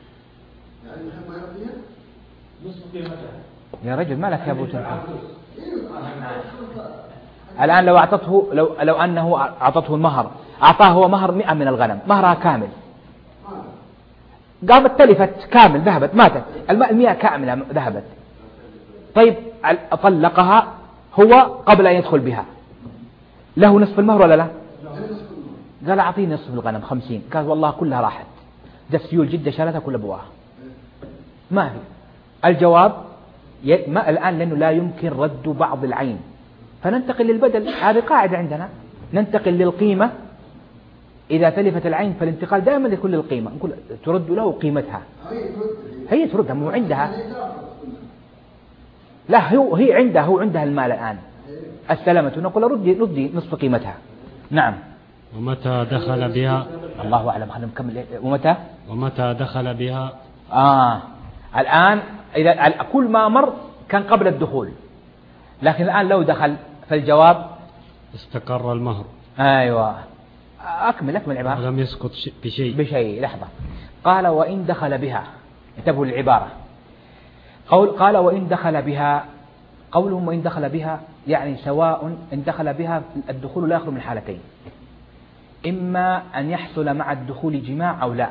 Speaker 1: يا رجل ما لك يا أبو تنفر. الآن لو أعطته لو لو أنه أعطته المهر أعطاه هو مهر مئة من الغنم مهرها كامل قامت تلفت كامل ذهبت ماتت المئة كاملة ذهبت. طيب طلقها هو قبل أن يدخل بها له نصف المهر ولا لا؟ قال أعطيني نصف الغنم خمسين. قال والله كلها راحت ده سيول جدة شالتها كل أبواها ما في. الجواب ما الآن لأنه لا يمكن رد بعض العين فننتقل للبدل. هذه قاعدة عندنا ننتقل للقيمة إذا تلفت العين فالانتقال دائما يكون للقيمة نقول ترد له قيمتها. هي تردها مو عندها لا هو هي عندها هو عندها المال الآن السلامة نقول ردي ردي نصف قيمتها. نعم.
Speaker 2: ومتى دخل بها؟
Speaker 1: الله أعلم. خلينا نكمل. ومتى
Speaker 2: ومتى دخل بها؟
Speaker 1: آه الآن إذا كل ما مر كان قبل الدخول لكن الآن لو دخل فالجواب
Speaker 2: استقر المهر.
Speaker 1: أيوة أكمل أكمل العبارة.
Speaker 2: لم يسقط بشيء
Speaker 1: بشيء. لحظة. قال وإن دخل بها انتبهوا للعبارة. قول قال وإن دخل بها قولهم وإن دخل بها يعني سواء إن دخل بها الدخول لا يخلو من حالتين إما أن يحصل مع الدخول جماع أو لا.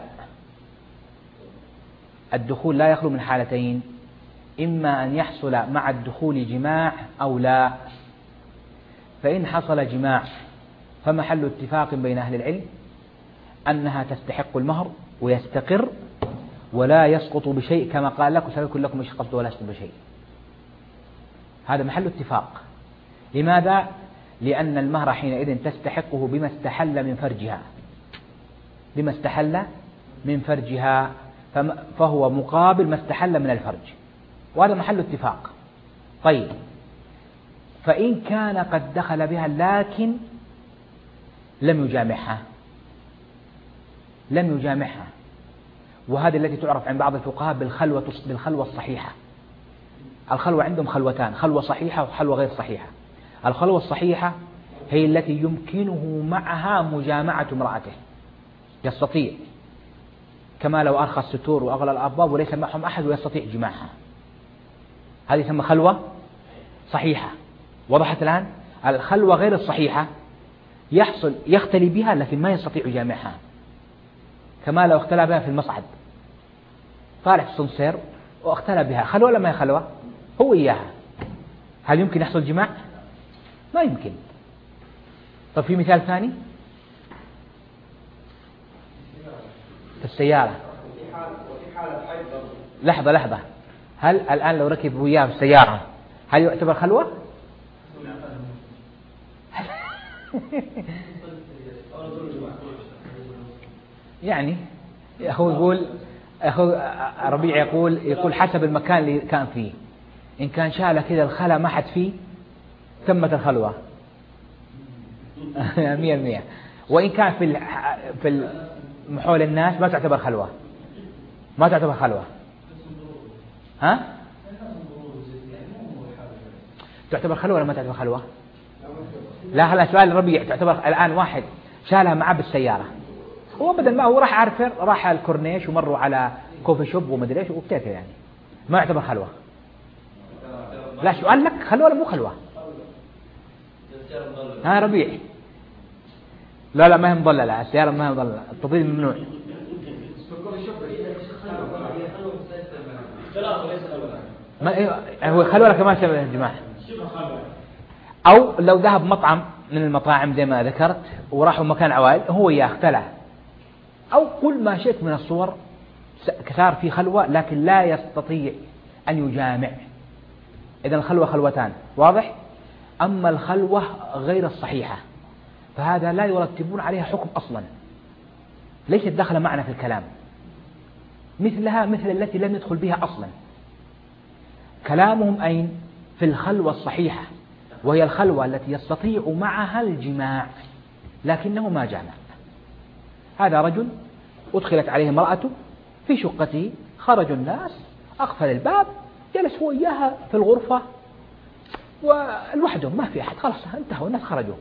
Speaker 1: الدخول لا يخلو من حالتين إما أن يحصل مع الدخول جماع أو لا. فإن حصل جماع فمحل اتفاق بين أهل العلم أنها تستحق المهر ويستقر ولا يسقط بشيء كما قال لك وسيكون لكم يسقط ولا يسقط بشيء. هذا محل اتفاق. لماذا؟ لأن المهر حينئذ تستحقه بما استحل من فرجها بما استحل من فرجها فهو مقابل ما استحل من الفرج وهذا محل اتفاق. طيب فإن كان قد دخل بها لكن لم يجامعها لم يجامعها وهذه التي تعرف عند بعض الفقهاء بالخلوة بالخلوة الصحيحة. الخلوة عندهم خلوتان خلوة صحيحة وخلوة غير صحيحة. الخلوة الصحيحة هي التي يمكنه معها مجامعة امرأته يستطيع كما لو أرخى الستور وأغلى الأبواب وليس معهم أحد ويستطيع جماعها. هذه تسمى خلوة صحيحة. وضحت الآن؟ الخلوة غير الصحيحة يحصل يختلي بها لكن ما يستطيع جامعها كما لو اختلى بها في المصعد طالع في السنسير واختلى بها خلوة ولا ما هي خلوة؟ هو إياها. هل يمكن يحصل جماع؟ ما يمكن. طب في مثال ثاني في السيارة. لحظة لحظة هل الآن لو ركب وياه في السيارة هل يعتبر خلوة؟ يعني أخو يقول أخو ربيع يقول يقول حسب المكان اللي كان فيه. إن كان شاله كذا الخلا ما حد فيه تمت الخلوة مية المية. وإن كان في في محول الناس ما تعتبر خلوة ما تعتبر خلوة. ها؟ تعتبر خلوة ولا ما تعتبر خلوة؟ لا هلا سؤال ربيع. تعتبر الآن واحد شالها معه بالسيارة هو بدل ما هو راح عارفر راح على الكورنيش ومروا على كوفي شوب ومدري ايش وكيف يعني ما يعتبر خلوة. لا سؤال لك خلوة ولا مو خلوة؟ ها ربيع. لا لا ما هي مضللة السيارة ما هي مضللة التضليل ممنوع. ما هو خلوة ولا كمان شبه الجماعة. أو لو ذهب مطعم من المطاعم زي ما ذكرت وراحوا مكان عوائل هو إياه اختلى أو كل ما شئت من الصور صار في خلوة لكن لا يستطيع أن يجامع إذا الخلوة خلوتان، واضح؟ أما الخلوة غير الصحيحة فهذا لا يرتبون عليها حكم أصلا، ليست دخل معنا في الكلام، مثلها مثل التي لم يدخل بها أصلا. كلامهم أين؟ في الخلوة الصحيحة، وهي الخلوة التي يستطيع معها الجماع لكنه ما جامع. هذا رجل أدخلت عليه امرأته في شقته، خرج الناس، أقفل الباب، جلس هو إياها في الغرفة ولوحدهم ما في أحد، خلاص انتهوا الناس خرجوا.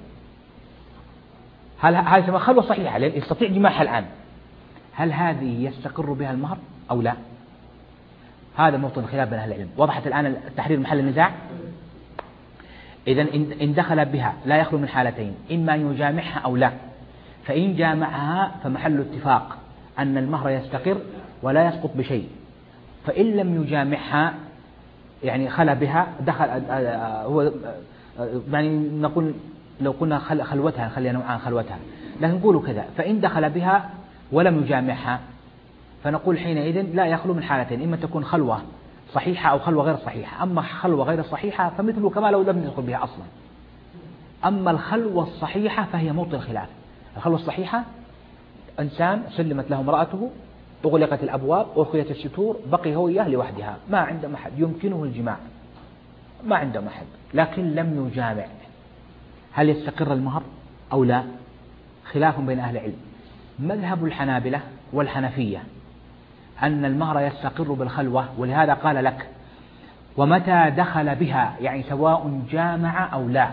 Speaker 1: هل هذه اسمها خلوة صحيحة يستطيع جماعها الآن؟ هل هذه يستقر بها المهر أو لا؟ هذا موطن خلاف بين أهل العلم. وضحت الآن التحرير محل النزاع. إذن إن دخل بها لا يخلو من حالتين، إما أن يجامعها أو لا. فإن جامعها فمحل اتفاق أن المهر يستقر ولا يسقط بشيء. فإن لم يجامعها يعني خلى بها دخل هو يعني نقول لو قلنا خلوتها خلينا نوعا خلوتها، لكن نقول كذا، فإن دخل بها ولم يجامعها فنقول حينئذ لا يخلو من حالتين، إما تكون خلوة صحيحة أو خلوة غير صحيحة. أما خلوة غير صحيحة فمثله كما لو لم يدخل بها أصلا. أما الخلوة الصحيحة فهي موطن الخلاف. الخلوة الصحيحة إنسان سلمت له امرأته، أغلقت الأبواب، أرخيت الستور، بقي هو إياه لوحدها، ما عنده أحد يمكنه الجماع، ما عنده أحد، لكن لم يجامع، هل يستقر المهر أو لا؟ خلاف بين أهل العلم. مذهب الحنابلة والحنفية أن المهر يستقر بالخلوة، ولهذا قال لك ومتى دخل بها، يعني سواء جامع أو لا،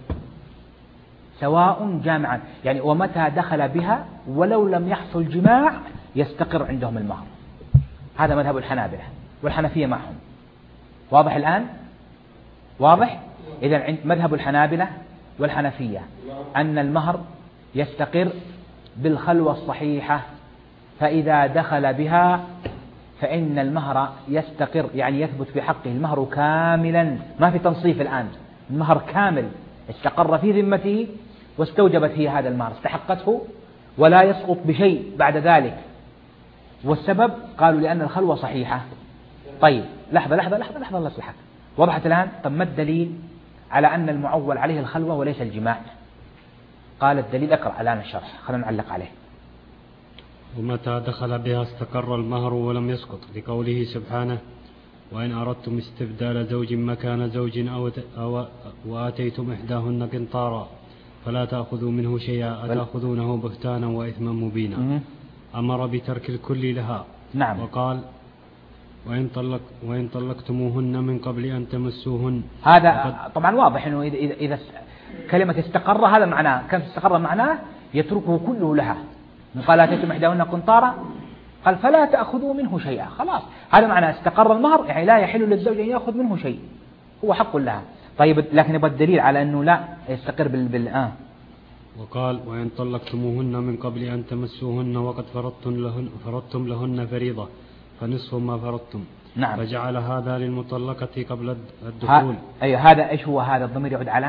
Speaker 1: سواء جامعا، يعني ومتى دخل بها ولو لم يحصل جماع يستقر عندهم المهر. هذا مذهب الحنابلة والحنفية معهم. واضح الآن؟ واضح؟ إذا عند مذهب الحنابلة والحنفية أن المهر يستقر بالخلوة الصحيحة، فإذا دخل بها فإن المهر يستقر، يعني يثبت في حقه المهر كاملا، ما في تنصيف الآن، المهر كامل استقر في ذمته واستوجبت هي هذا المهر، استحقته ولا يسقط بشيء بعد ذلك. والسبب قالوا لأن الخلوة صحيحة. طيب لحظة لحظة لحظة لحظة الله يصلحك. وضحت الآن؟ طب ما الدليل على أن المعول عليه الخلوة وليس الجماع؟ قال الدليل، اقرأ الآن الشرح خلينا نعلق عليه.
Speaker 2: ومتى دخل بها استقر المهر ولم يسقط، لقوله سبحانه وإن أردتم استبدال زوج مكان زوج أو, أو وآتيتم إحداهن قنطارا فلا تأخذوا منه شيئا أتأخذونه بهتانا وإثما مبينا. أمر بترك الكل لها.
Speaker 1: نعم.
Speaker 2: وقال وإن, طلق وإن طلقتموهن من قبل أن تمسوهن.
Speaker 1: هذا طبعا واضح أنه إذا, إذا, إذا كلمة استقر هذا معناه، كان استقر معناه يتركه كله لها. من قال آتيتم إحداهن قنطارا قال فلا تأخذوا منه شيئا، خلاص هذا معناه استقر المهر، يعني لا يحل للزوج أن يأخذ منه شيء، هو حق لها. طيب لكن يبقى الدليل على أنه لا يستقر بال, بال... آه.
Speaker 2: وقال وإن طلقتموهن من قبل أن تمسوهن وقد فرضتم لهن, فرضتم لهن فريضة فنصف ما فرضتم.
Speaker 1: نعم.
Speaker 2: فجعل هذا للمطلقة قبل الدخول.
Speaker 1: أي هذا إيش هو هذا الضمير يعود على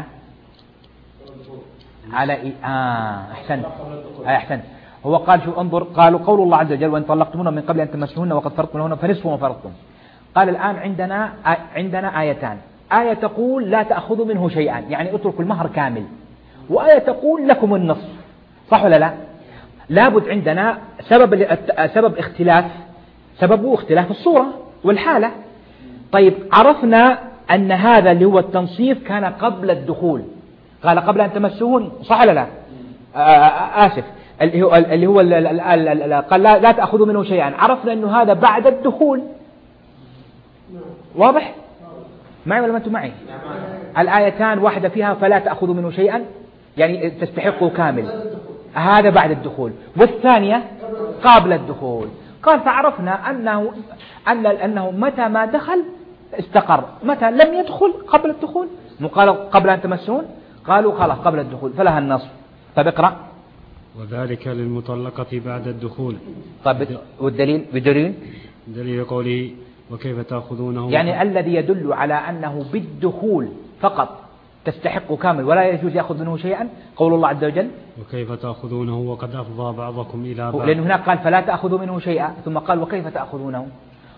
Speaker 1: على إيه؟ آه أحسنت آه أحسنت. هو قال شو انظر، قالوا قول الله عز وجل وإن طلقتموهن من قبل أن تمسوهن وقد فرضتم لهن فنصف ما فرضتم. قال الآن عندنا عندنا آيتان، آية تقول لا تأخذوا منه شيئا يعني اتركوا المهر كامل، وآية تقول لكم النصف، صح ولا لا؟ لابد عندنا سبب سبب اختلاف، سببه اختلاف الصورة والحالة. طيب عرفنا أن هذا اللي هو التنصيف كان قبل الدخول، قال قبل أن تمسوهن، صح ولا لا؟ آسف اللي هو اللي هو قال لا, لا تأخذوا منه شيئا، عرفنا أنه هذا بعد الدخول. واضح؟ معي ولا ما أنتم معي؟ الآيتان واحدة فيها فلا تأخذوا منه شيئا يعني تستحقوا كامل، هذا بعد الدخول، والثانية قبل الدخول. قال فعرفنا أنه أن أنه متى ما دخل استقر، متى لم يدخل قبل الدخول، قال قبل أن تمسون قالوا خلاص قبل الدخول فلها النصف. طيب اقرأ.
Speaker 2: وذلك للمطلقة بعد الدخول.
Speaker 1: طيب والدليل بدليل
Speaker 2: دليل قوله وكيف تأخذونه،
Speaker 1: يعني الذي يدل على أنه بالدخول فقط تستحق كامل ولا يجوز يأخذ منه شيئا قول الله عز وجل
Speaker 2: وكيف تأخذونه وقد أفضى بعضكم إلى بعض،
Speaker 1: لأنه هناك قال فلا تأخذوا منه شيئا ثم قال وكيف تأخذونه،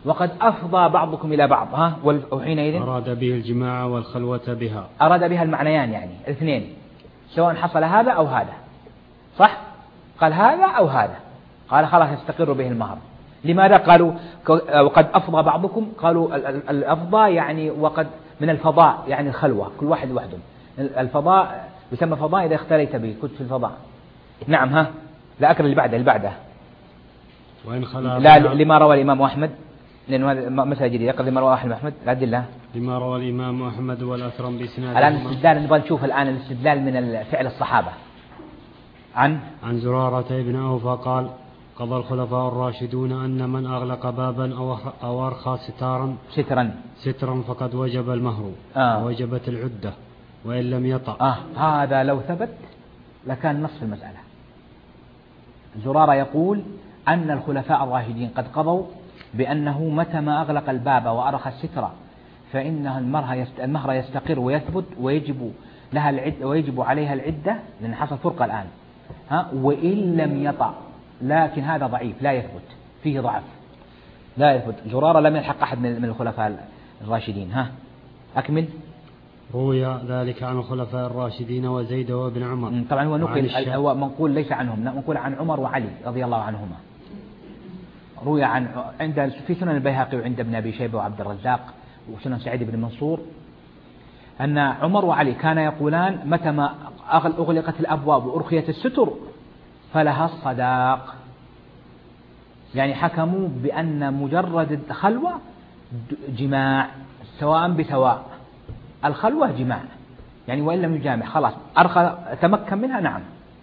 Speaker 1: وقد أفضى بعضكم إلى بعض، ها، وحينئذ
Speaker 2: أراد به الجماع والخلوة بها،
Speaker 1: أراد بها المعنيان يعني الاثنين، سواء حصل هذا أو هذا، صح؟ قال هذا أو هذا، قال خلاص يستقر به المهر. لماذا قالوا وقد أفضى بعضكم؟ قالوا الأفضى يعني وقد من الفضاء، يعني الخلوة، كل واحد لوحده. الفضاء يسمى فضاء إذا اختليت به، كنت في الفضاء. نعم، ها، لا أكل اللي بعده اللي بعده
Speaker 2: وإن خلا
Speaker 1: لا لما روى الإمام أحمد، لأنه هذا مسألة جديدة. يقضي ما روى أحمد الأدلة
Speaker 2: لما روى الإمام أحمد والأثرم بإسناد.
Speaker 1: الآن الاستدلال نبغى نشوف الآن الاستدلال من فعل الصحابة. عن
Speaker 2: عن زرارة بن أوفى قال: قضى الخلفاء الراشدون أن من أغلق بابا أو أو أرخى ستارا
Speaker 1: سترا
Speaker 2: سترا فقد وجب المهر،
Speaker 1: آه.
Speaker 2: ووجبت العدة وإن لم يطأ.
Speaker 1: آه. هذا لو ثبت لكان نصف المسألة. زرارة يقول أن الخلفاء الراشدين قد قضوا بأنه متى ما أغلق الباب وأرخى الستر فإنها المهر يستقر ويثبت ويجب لها العدة ويجب عليها العدة، لأن حصل فرقة الآن، ها، وإن لم يطأ. لكن هذا ضعيف لا يثبت، فيه ضعف لا يثبت. زرارة لم يلحق أحد من الخلفاء الراشدين. ها، أكمل.
Speaker 2: روي ذلك عن الخلفاء الراشدين وزيد وابن عمر.
Speaker 1: طبعا هو نقل، هو منقول ليس عنهم، منقول عن عمر وعلي رضي الله عنهما. روي عن عند في سنن البيهقي وعند ابن أبي شيبة وعبد الرزاق وسنن سعيد بن منصور أن عمر وعلي كان يقولان متى ما أغلقت الأبواب وأرخيت الستر فلها الصداق. يعني حكموا بأن مجرد الخلوة جماع سواء بسواء، الخلوة جماع يعني وإن لم يجامع خلاص أرخى تمكن منها. نعم،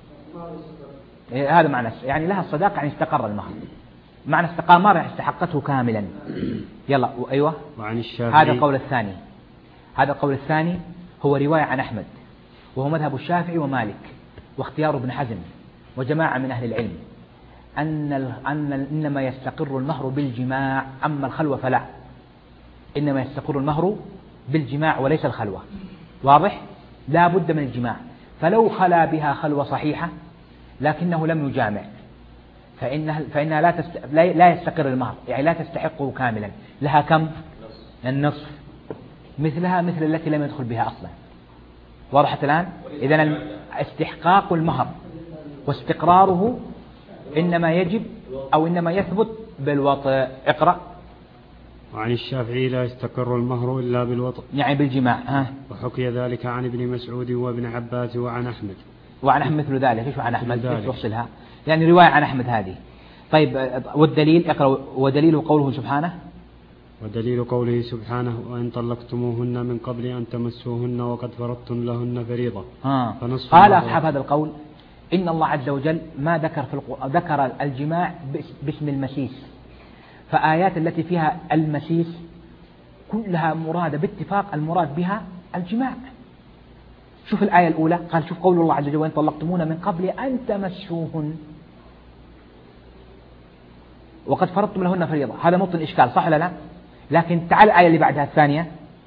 Speaker 1: هذا معنى يعني لها الصداق، يعني استقر المهر. معنى استقامار يعني استحقته كاملا. يلا أيوة.
Speaker 2: وعن الشافعي.
Speaker 1: هذا القول الثاني، هذا القول الثاني هو رواية عن أحمد، وهو مذهب الشافعي ومالك واختيار ابن حزم وجماعة من أهل العلم، أن أن إنما يستقر المهر بالجماع، أما الخلوة فلا، إنما يستقر المهر بالجماع وليس الخلوة. واضح؟ لا بد من الجماع. فلو خلا بها خلوة صحيحة لكنه لم يجامع فإنها فإنها لا تست... لا يستقر المهر، يعني لا تستحقه كاملا، لها كم؟ النصف، مثلها مثل التي لم يدخل بها أصلا. واضحة الآن؟ إذن استحقاق المهر واستقراره إنما يجب أو إنما يثبت بالوطء. اقرأ.
Speaker 2: وعن الشافعي لا يستقر المهر إلا بالوطء،
Speaker 1: يعني بالجماع. ها.
Speaker 2: وحكي ذلك عن ابن مسعود وابن عباس وعن أحمد.
Speaker 1: وعن أحمد مثل ذلك. إيش عن أحمد؟ إيش توصلها؟ يعني رواية عن أحمد هذه. طيب والدليل اقرأ. ودليل قوله سبحانه.
Speaker 2: ودليل قوله سبحانه: وإن طلقتموهن من قبل أن تمسوهن وقد فرضتم لهن فريضة.
Speaker 1: آه. قال أصحاب هذا القول إن الله عز وجل ما ذكر في القرآن ذكر الجماع باسم المسيس، فآيات التي فيها المسيس كلها مرادة باتفاق المراد بها الجماع. شوف الآية الأولى، قال شوف قول الله عز وجل: وإن طلقتموهن من قبل أن تمسوهن وقد فرضتم لهن فريضة. هذا موطن إشكال، صح ولا لا؟ لكن تعال الآية اللي بعدها الثانية: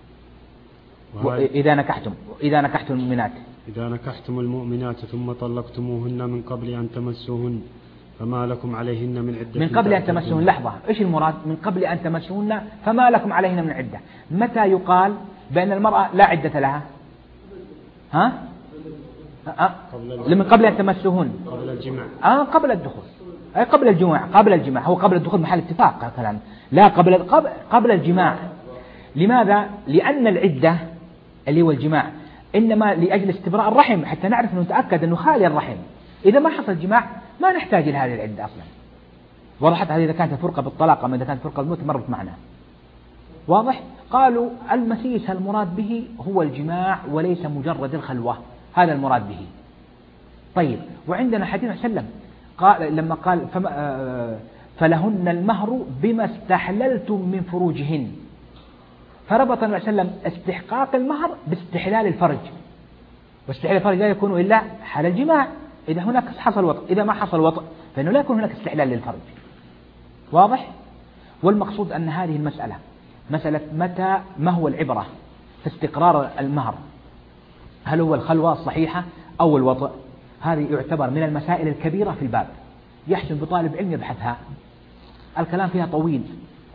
Speaker 1: إذا نكحتم إذا نكحتم المؤمنات
Speaker 2: إذا نكحتم المؤمنات ثم طلقتموهن من قبل أن تمسوهن فما لكم عليهن من عدة.
Speaker 1: من قبل أن تمسوهن، لحظة، إيش المراد من قبل أن تمسوهن؟ فما لكم عليهن من عدة. متى يقال بأن المرأة لا عدة لها؟ ها؟ أه؟ من قبل أن تمسوهن،
Speaker 2: قبل الجماع.
Speaker 1: آه قبل الدخول، أي قبل الجماع. قبل الجماع هو قبل الدخول محل اتفاق كلام، لا قبل قبل, قبل الجماع. لماذا؟ لأن العدة اللي هو الجماع إنما لأجل استبراء الرحم، حتى نعرف أنه نتأكد أنه خالي الرحم. إذا ما حصل جماع ما نحتاج إلى هذه العدة أصلا. وضحت هذه إذا كانت الفرقة بالطلاق، أما إذا كانت الفرقة بالموت مرت معنا. واضح؟ قالوا المسيس المراد به هو الجماع وليس مجرد الخلوة، هذا المراد به. طيب، وعندنا حديث وسلم قال لما قال فما فلهن المهر بما استحللتم من فروجهن، فربط النبي صلى الله عليه وسلم استحقاق المهر باستحلال الفرج، واستحلال الفرج لا يكون إلا حال الجماع. إذا هناك حصل وطء، إذا ما حصل وطء فإنه لا يكون هناك استحلال للفرج. واضح؟ والمقصود أن هذه المسألة مسألة متى ما هو العبرة في استقرار المهر، هل هو الخلوة الصحيحة أو الوطء؟ هذه يعتبر من المسائل الكبيرة في الباب، يحسن بطالب علم يبحثها. الكلام فيها طويل،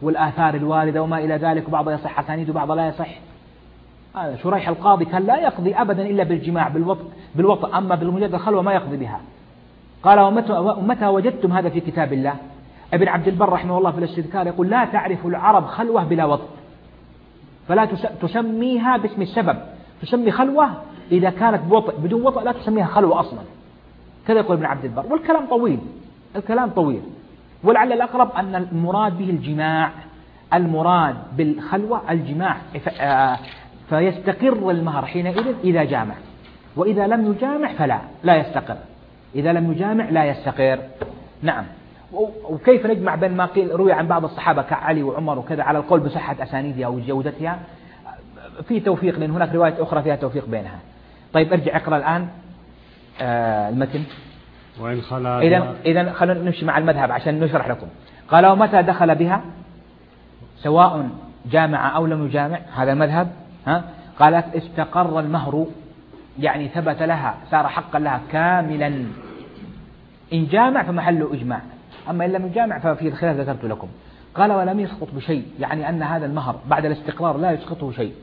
Speaker 1: والآثار الواردة وما إلى ذلك، وبعضها يصح أسانيد وبعضها لا يصح. هذا شريح القاضي كان لا يقضي أبدا إلا بالجماع بالوطء, بالوطء أما بالمجرد الخلوة ما يقضي بها. قال ومتى, ومتى وجدتم هذا في كتاب الله؟ ابن عبد البر رحمه الله في الاستذكار يقول لا تعرف العرب خلوة بلا وطء، فلا تسميها باسم السبب، تسمي خلوة إذا كانت بوطء، بدون وطء لا تسميها خلوة أصلا. كذا يقول ابن عبد البر، والكلام طويل، الكلام طويل، ولعل الأقرب أن المراد به الجماع، المراد بالخلوة الجماع، فيستقر المهر حينئذ إذا جامع، وإذا لم يجامع فلا لا يستقر، إذا لم يجامع لا يستقر. نعم. وكيف نجمع بين ما قيل روي عن بعض الصحابة كعلي وعمر وكذا على القول بصحة أسانيدها وجودتها؟ في توفيق، لأن هناك رواية أخرى فيها توفيق بينها. طيب ارجع اقرأ الآن آه المتن.
Speaker 2: وإن خلا
Speaker 1: إذا إذا خلينا نمشي مع المذهب عشان نشرح لكم. قال ومتى دخل بها سواء جامع أو لم يجامع، هذا المذهب. ها قالت استقر المهر، يعني ثبت لها، صار حقا لها كاملا. إن جامع فمحله إجماع، أما إن لم يجامع ففي الخلاف ذكرت لكم. قال ولم يسقط بشيء، يعني أن هذا المهر بعد الاستقرار لا يسقطه شيء.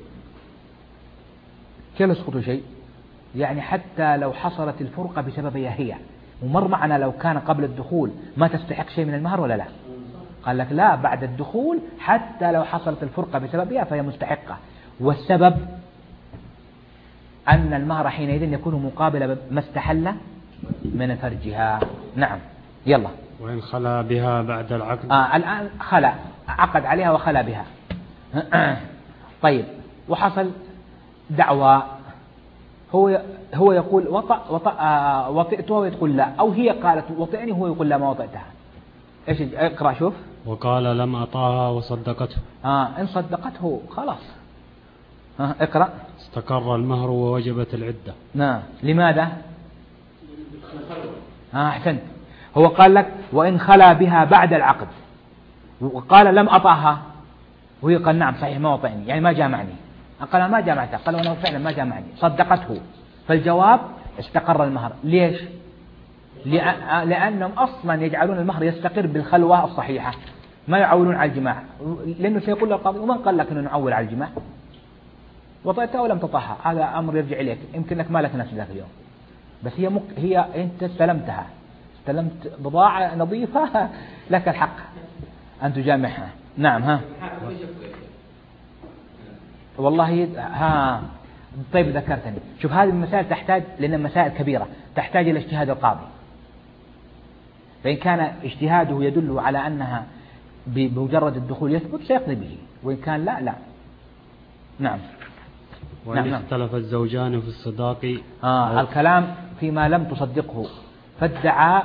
Speaker 1: كيف يسقط شيء؟ يعني حتى لو حصلت الفرقة بسببها هي، ومر معنا لو كان قبل الدخول ما تستحق شيء من المهر ولا لا؟ قال لك لا، بعد الدخول حتى لو حصلت الفرقة بسببها فهي مستحقة، والسبب أن المهر حينئذ يكون مقابل ما استحل من فرجها. نعم. يلا.
Speaker 2: وإن خلا بها بعد العقد.
Speaker 1: آه الآن خلا، عقد عليها وخلا بها. طيب، وحصل دعوى، هو هو يقول وطأ وطأ آه وطئتها ويقول لا، أو هي قالت وطئني هو يقول لا ما وطئتها. إيش؟ اقرأ شوف.
Speaker 2: وقال لم أطاها وصدقته.
Speaker 1: آه إن صدقته خلاص. آه اقرأ.
Speaker 2: استقر المهر ووجبت العدة.
Speaker 1: نعم. لماذا؟ آه أحسنت. هو قال لك وإن خلا بها بعد العقد، وقال لم أطعها، وهي قال نعم صحيح ما وطئني، يعني ما جامعني. قال ما جامعته، قال وأنا فعلا ما جامعني، صدقته. فالجواب استقر المهر. ليش؟ لأنهم أصلا يجعلون المهر يستقر بالخلوة الصحيحة، ما يعولون على الجماع، لأنه سيقول القاضي ومن قال لك أنه نعول على الجماع؟ وطئتها ولم تطعها، هذا أمر يرجع إليك، يمكن لك ما لك نفس ذاك اليوم، بس هي مك... هي أنت استلمتها، استلمت بضاعة نظيفة، لك الحق أن تجامعها. نعم. ها والله ها طيب ذكرتني. شوف هذه المسائل تحتاج، لأن مسائل كبيرة تحتاج إلى اجتهاد القاضي، فإن كان اجتهاده يدل على أنها بمجرد الدخول يثبت سيقضي به، وإن كان لا لا. نعم.
Speaker 2: وإن
Speaker 1: نعم.
Speaker 2: اختلف الزوجان في الصداق.
Speaker 1: آه الكلام فيما لم تصدقه، فادعى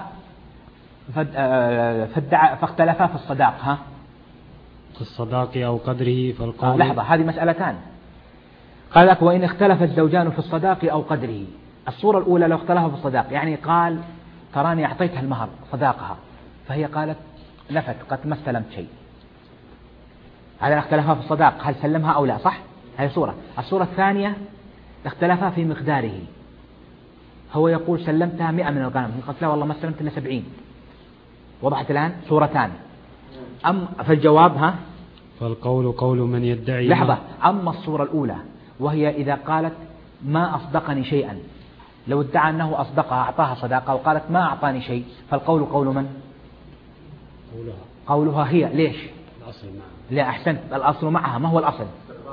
Speaker 1: فادعى فاختلفا في الصداق. ها
Speaker 2: في الصداق أو قدره فالقول.
Speaker 1: آه لحظة، هذه مسألتان. قال لك وإن اختلف الزوجان في الصداق أو قدره. الصورة الأولى لو اختلفوا في الصداق، يعني قال تراني أعطيتها المهر صداقها، فهي قالت نفت قد ما استلمت شيء، هذا اختلفا في الصداق هل سلمها أو لا، صح؟ هذه صورة. الصورة الثانية اختلفا في مقداره، هو يقول سلمتها مئة من الغنم، هي قالت لا والله ما سلمت إلا سبعين. وضحت الآن؟ صورتان. أم فالجواب ها
Speaker 2: فالقول قول من يدعي.
Speaker 1: لحظة، أما الصورة الأولى وهي إذا قالت ما أصدقني شيئا، لو ادعى أنه أصدقها أعطاها صداقة وقالت ما أعطاني شيء، فالقول قول من؟
Speaker 2: قولها.
Speaker 1: قولها هي. ليش؟
Speaker 2: الأصل معها.
Speaker 1: لا أحسنت، الأصل معها. ما هو الأصل؟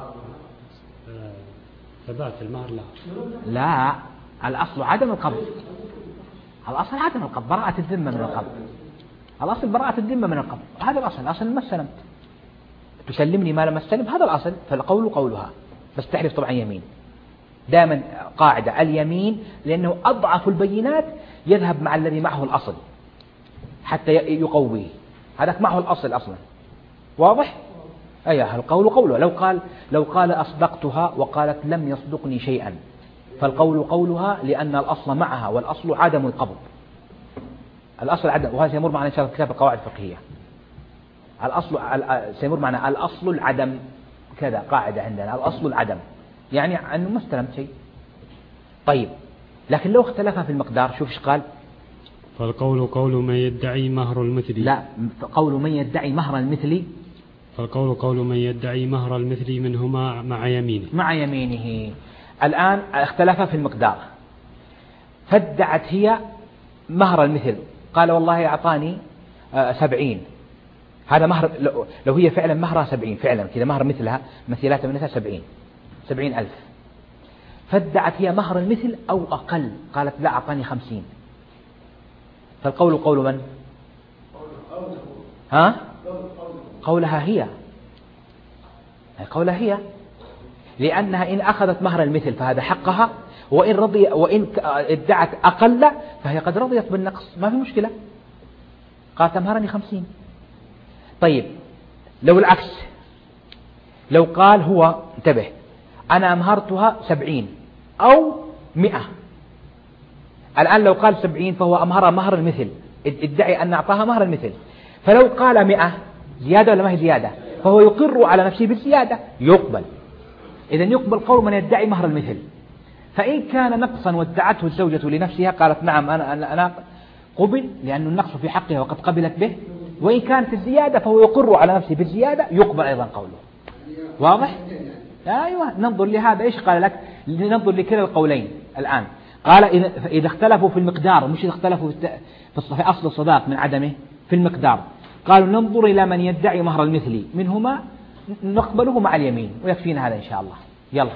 Speaker 2: ثبات المهر لا.
Speaker 1: لا، الأصل عدم القبض، الأصل عدم القبض، براءة الذمة من القبض، الأصل براءة الذمة من القبض، هذا الأصل. الأصل ما استلمت، تسلمني ما لم استلم، هذا الأصل. فالقول قولها، بس تحلف طبعا يمين، دائما قاعدة اليمين، لأنه أضعف البينات يذهب مع الذي معه الأصل حتى يقويه، هذاك معه الأصل أصلا. واضح؟ أيه القول قوله. لو قال لو قال أصدقتها وقالت لم يصدقني شيئا، فالقول قولها، لأن الأصل معها، والأصل عدم القبض، الأصل عدم. وهذا سيمر معنا إن شاء الله كتاب القواعد الفقهية. الأصل سيمر معنا الأصل العدم، كذا قاعدة عندنا، الأصل العدم، يعني أنه ما استلمت شيء. طيب، لكن لو اختلفا في المقدار، شوف ايش قال.
Speaker 2: فالقول قول من يدعي مهر المثلي.
Speaker 1: لا، قول من يدعي مهر المثلي
Speaker 2: فالقول قول من يدعي مهر المثل منهما مع يمينه
Speaker 1: مع يمينه. الآن اختلف في المقدار، فادعت هي مهر المثل، قال والله أعطاني سبعين، هذا مهر لو هي فعلا مهرها سبعين، فعلا كذا مهر مثلها مثيلات منها سبعين سبعين ألف، فادعت هي مهر المثل أو أقل، قالت لا أعطاني خمسين، فالقول قول من؟ ها؟ قولها هي، قولها هي، لأنها إن أخذت مهر المثل فهذا حقها، وإن رضي وإن ادعت أقل فهي قد رضيت بالنقص، ما في مشكلة، قالت مهرني خمسين. طيب لو العكس، لو قال هو انتبه أنا أمهرتها سبعين أو مئة، الآن لو قال سبعين فهو أمهرها مهر المثل، ادعي أن أعطاها مهر المثل، فلو قال مئة زيادة ولا ما هي زيادة، فهو يقر على نفسه بالزيادة، يقبل. إذن يقبل قول من يدعي مهر المثل. فإن كان نقصا وادعته الزوجة لنفسها قالت نعم أنا, أنا قبل، لأن النقص في حقها وقد قبلت به، وإن كانت الزيادة فهو يقر على نفسه بالزيادة، يقبل أيضا قوله. واضح؟ أيوة. ننظر لهذا إيش قال لك، ننظر لكلا القولين الآن. قال إذا اختلفوا في المقدار، مش إذا اختلفوا في أصل الصداق من عدمه، في المقدار، قالوا ننظر إلى من يدعي مهر المثل منهما نقبله مع اليمين، ويكفينا هذا إن شاء الله. يلا.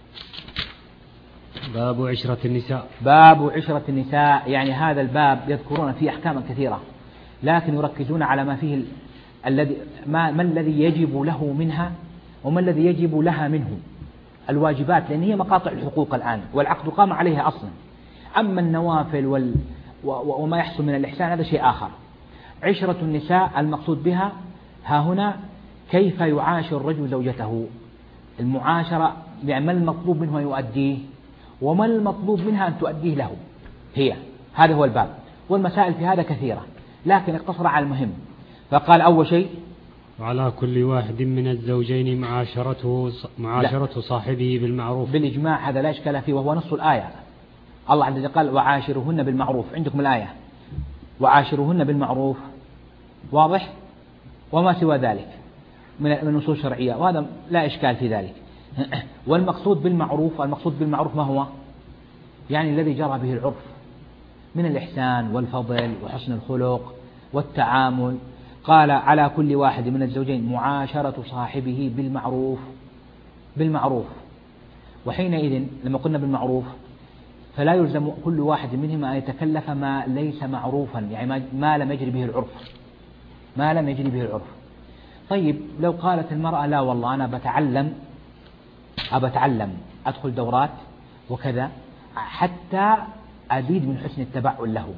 Speaker 2: باب عشرة النساء.
Speaker 1: باب عشرة النساء، يعني هذا الباب يذكرون فيه أحكاما كثيرة، لكن يركزون على ما فيه الذي ما, ما الذي يجب له منها وما الذي يجب لها منه، الواجبات، لأن هي مقاطع الحقوق الآن، والعقد قام عليها أصلا. أما النوافل وال وما يحصل من الإحسان هذا شيء آخر. عشرة النساء المقصود بها ها هنا كيف يعاشر الرجل زوجته، المعاشرة، يعني ما المطلوب منه أن يؤديه وما المطلوب منها أن تؤديه له، هي هذا هو الباب. والمسائل في هذا كثيرة، لكن اقتصر على المهم. فقال أول شيء
Speaker 2: وعلى كل واحد من الزوجين معاشرته معاشرة صاحبه بالمعروف.
Speaker 1: بالإجماع هذا لا إشكال فيه، وهو نص الآية. الله عز وجل قال وعاشرهن بالمعروف، عندكم الآية وعاشرهن بالمعروف، واضح؟ وما سوى ذلك من النصوص الشرعية، وهذا لا إشكال في ذلك. والمقصود بالمعروف، المقصود بالمعروف ما هو؟ يعني الذي جرى به العرف من الإحسان والفضل وحسن الخلق والتعامل. قال على كل واحد من الزوجين معاشرة صاحبه بالمعروف، بالمعروف. وحينئذ لما قلنا بالمعروف فلا يلزم كل واحد منهما أن يتكلف ما ليس معروفا، يعني ما لم يجري به العرف، ما لم يجري به العرف. طيب لو قالت المرأة لا والله أنا بتعلم أبتعلم أدخل دورات وكذا حتى أزيد من حسن التبعل له،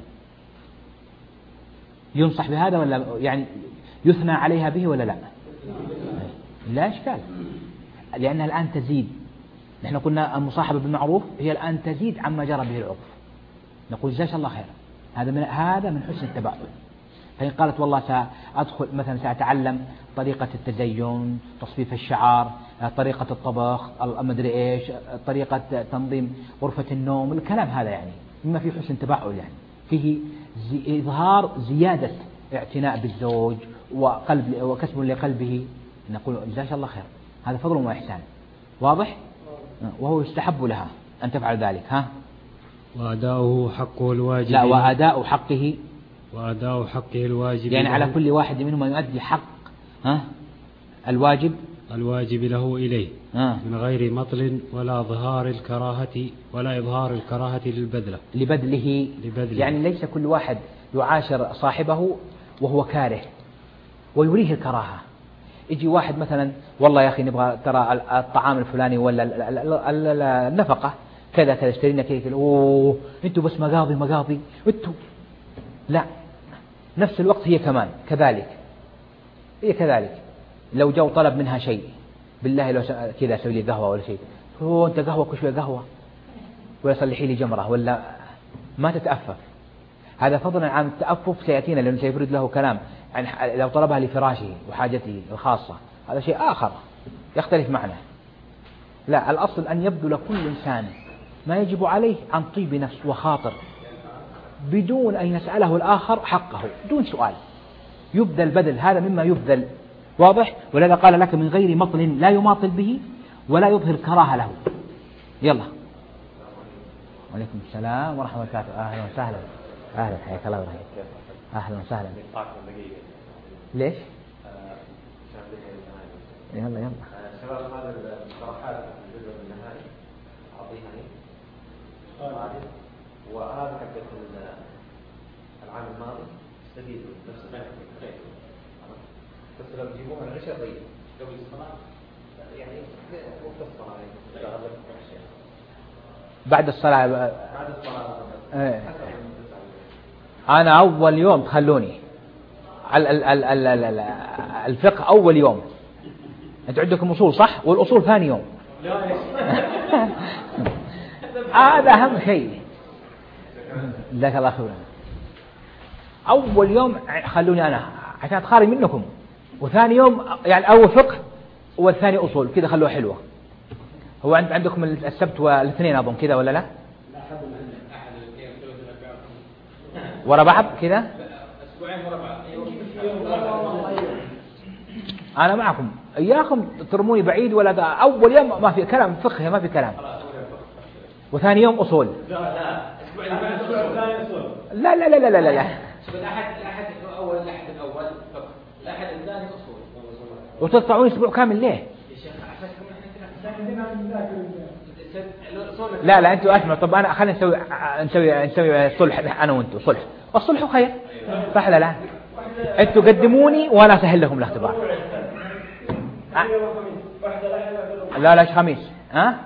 Speaker 1: ينصح بهذا ولا يعني يثنى عليها به ولا لا؟ لا إشكال، لأنها الآن تزيد. نحن قلنا المصاحبة بالمعروف هي الآن تزيد عما جرى به العرف، نقول جزاك الله خير، هذا من هذا من حسن التبعل. فإن قالت والله سأدخل مثلا سأتعلم طريقة التزين، تصفيف الشعر، طريقة الطبخ، المدري إيش، طريقة تنظيم غرفة النوم، الكلام هذا يعني مما فيه حسن تبعل، يعني فيه زي إظهار زيادة اعتناء بالزوج وقلب وكسب لقلبه، نقول جزاك الله خير، هذا فضل وإحسان، واضح؟ وهو يستحب لها أن تفعل ذلك. ها؟
Speaker 2: وأداؤه حقه الواجب.
Speaker 1: لا، وأداء حقه،
Speaker 2: وأداء حقه الواجب
Speaker 1: يعني على كل واحد منهم أن يؤدي حق ها الواجب
Speaker 2: الواجب له إليه
Speaker 1: ها
Speaker 2: من غير مطل ولا ظهار الكراهة ولا إظهار الكراهة للبذلة
Speaker 1: لبذله.
Speaker 2: لبذله.
Speaker 1: يعني ليس كل واحد يعاشر صاحبه وهو كاره ويريه الكراهة. يجي واحد مثلا والله يا أخي نبغى ترى الطعام الفلاني ولا النفقة كذا كذا اشترينا كذا، أوه أنتوا بس مقاضي مقاضي أنتوا، لا، نفس الوقت هي كمان كذلك، هي كذلك لو جو طلب منها شيء بالله لو كذا سوي لي قهوة ولا شيء، هو أنت قهوة كل شوية قهوة ولا صلحي لي جمرة ولا ما تتأفف. هذا فضلا عن التأفف سيأتينا لأنه سيفرد له كلام يعني لو طلبها لفراشه وحاجته الخاصة هذا شيء آخر يختلف معنا. لا، الأصل أن يبذل كل إنسان ما يجب عليه عن طيب نفس وخاطر بدون أن يسأله الآخر حقه، دون سؤال يبذل بذل، هذا مما يبذل واضح؟ ولذا قال لك من غير مطل لا يماطل به ولا يظهر كراهة له. يلا. وعليكم السلام ورحمة الله وبركاته. أهلا وسهلا. أهلا حياك الله وبركاته. أهلا وسهلا. ليش؟ يلا يلا.
Speaker 4: شباب هذا المقترحات الجزء النهائي أعطيها لي. وهذا حقت العام الماضي استفيدوا نفس الشيء. بس لو تجيبوها العشاء طيب قبل الصلاة يعني وقت الصلاة
Speaker 1: بعد الصلاة.
Speaker 4: بعد الصلاة.
Speaker 1: ايه. أنا أول يوم تخلوني ال ال ال ال ال الفقه أول يوم. أنت عندكم أصول صح؟ والأصول ثاني يوم. هذا أهم شيء. جزاك الله خيرا. أول يوم خلوني أنا عشان أتخارج منكم، وثاني يوم يعني أول فقه والثاني أصول كذا خلوه حلوة. هو عندكم السبت والاثنين أظن كذا ولا لا؟ ورا بعض كذا؟
Speaker 3: أسبوعين ورا بعض.
Speaker 1: أنا معكم إياكم ترموني بعيد ولا ده. أول يوم ما في كلام فقه ما في كلام، وثاني يوم أصول. لا لا لا لا لا لا, لا.
Speaker 4: الأحد الأحد الأول الأحد الأول فقه، الأحد الثاني أصول.
Speaker 1: وتقطعون أسبوع كامل ليه؟ لا لا أنتوا أسمع. طب أنا خلينا نسوي نسوي نسوي صلح أنا وأنتوا صلح، والصلح خير صح لا لا؟ أنتوا قدموني وأنا أسهل لكم الاختبار. لا لا خميس ها؟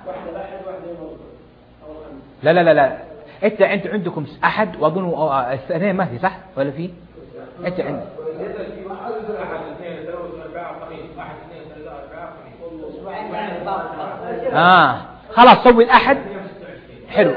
Speaker 1: لا لا لا لا أنت أنت عندكم أحد وأظن الاثنين ما في صح ولا في؟ أنت عندك آه خلاص سوي الأحد حلو.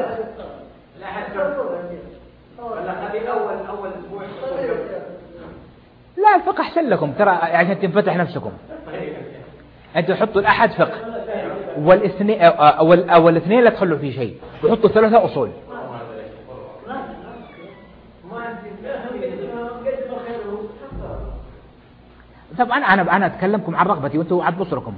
Speaker 1: لا الفقه أحسن لكم ترى عشان تنفتح نفسكم. أنتوا حطوا الأحد فقه والاثنين أو الاثنين لا تخلوا فيه شيء، وحطوا ثلاثة أصول. طبعا أنا أنا أتكلمكم عن رغبتي وأنتوا عن بصركم.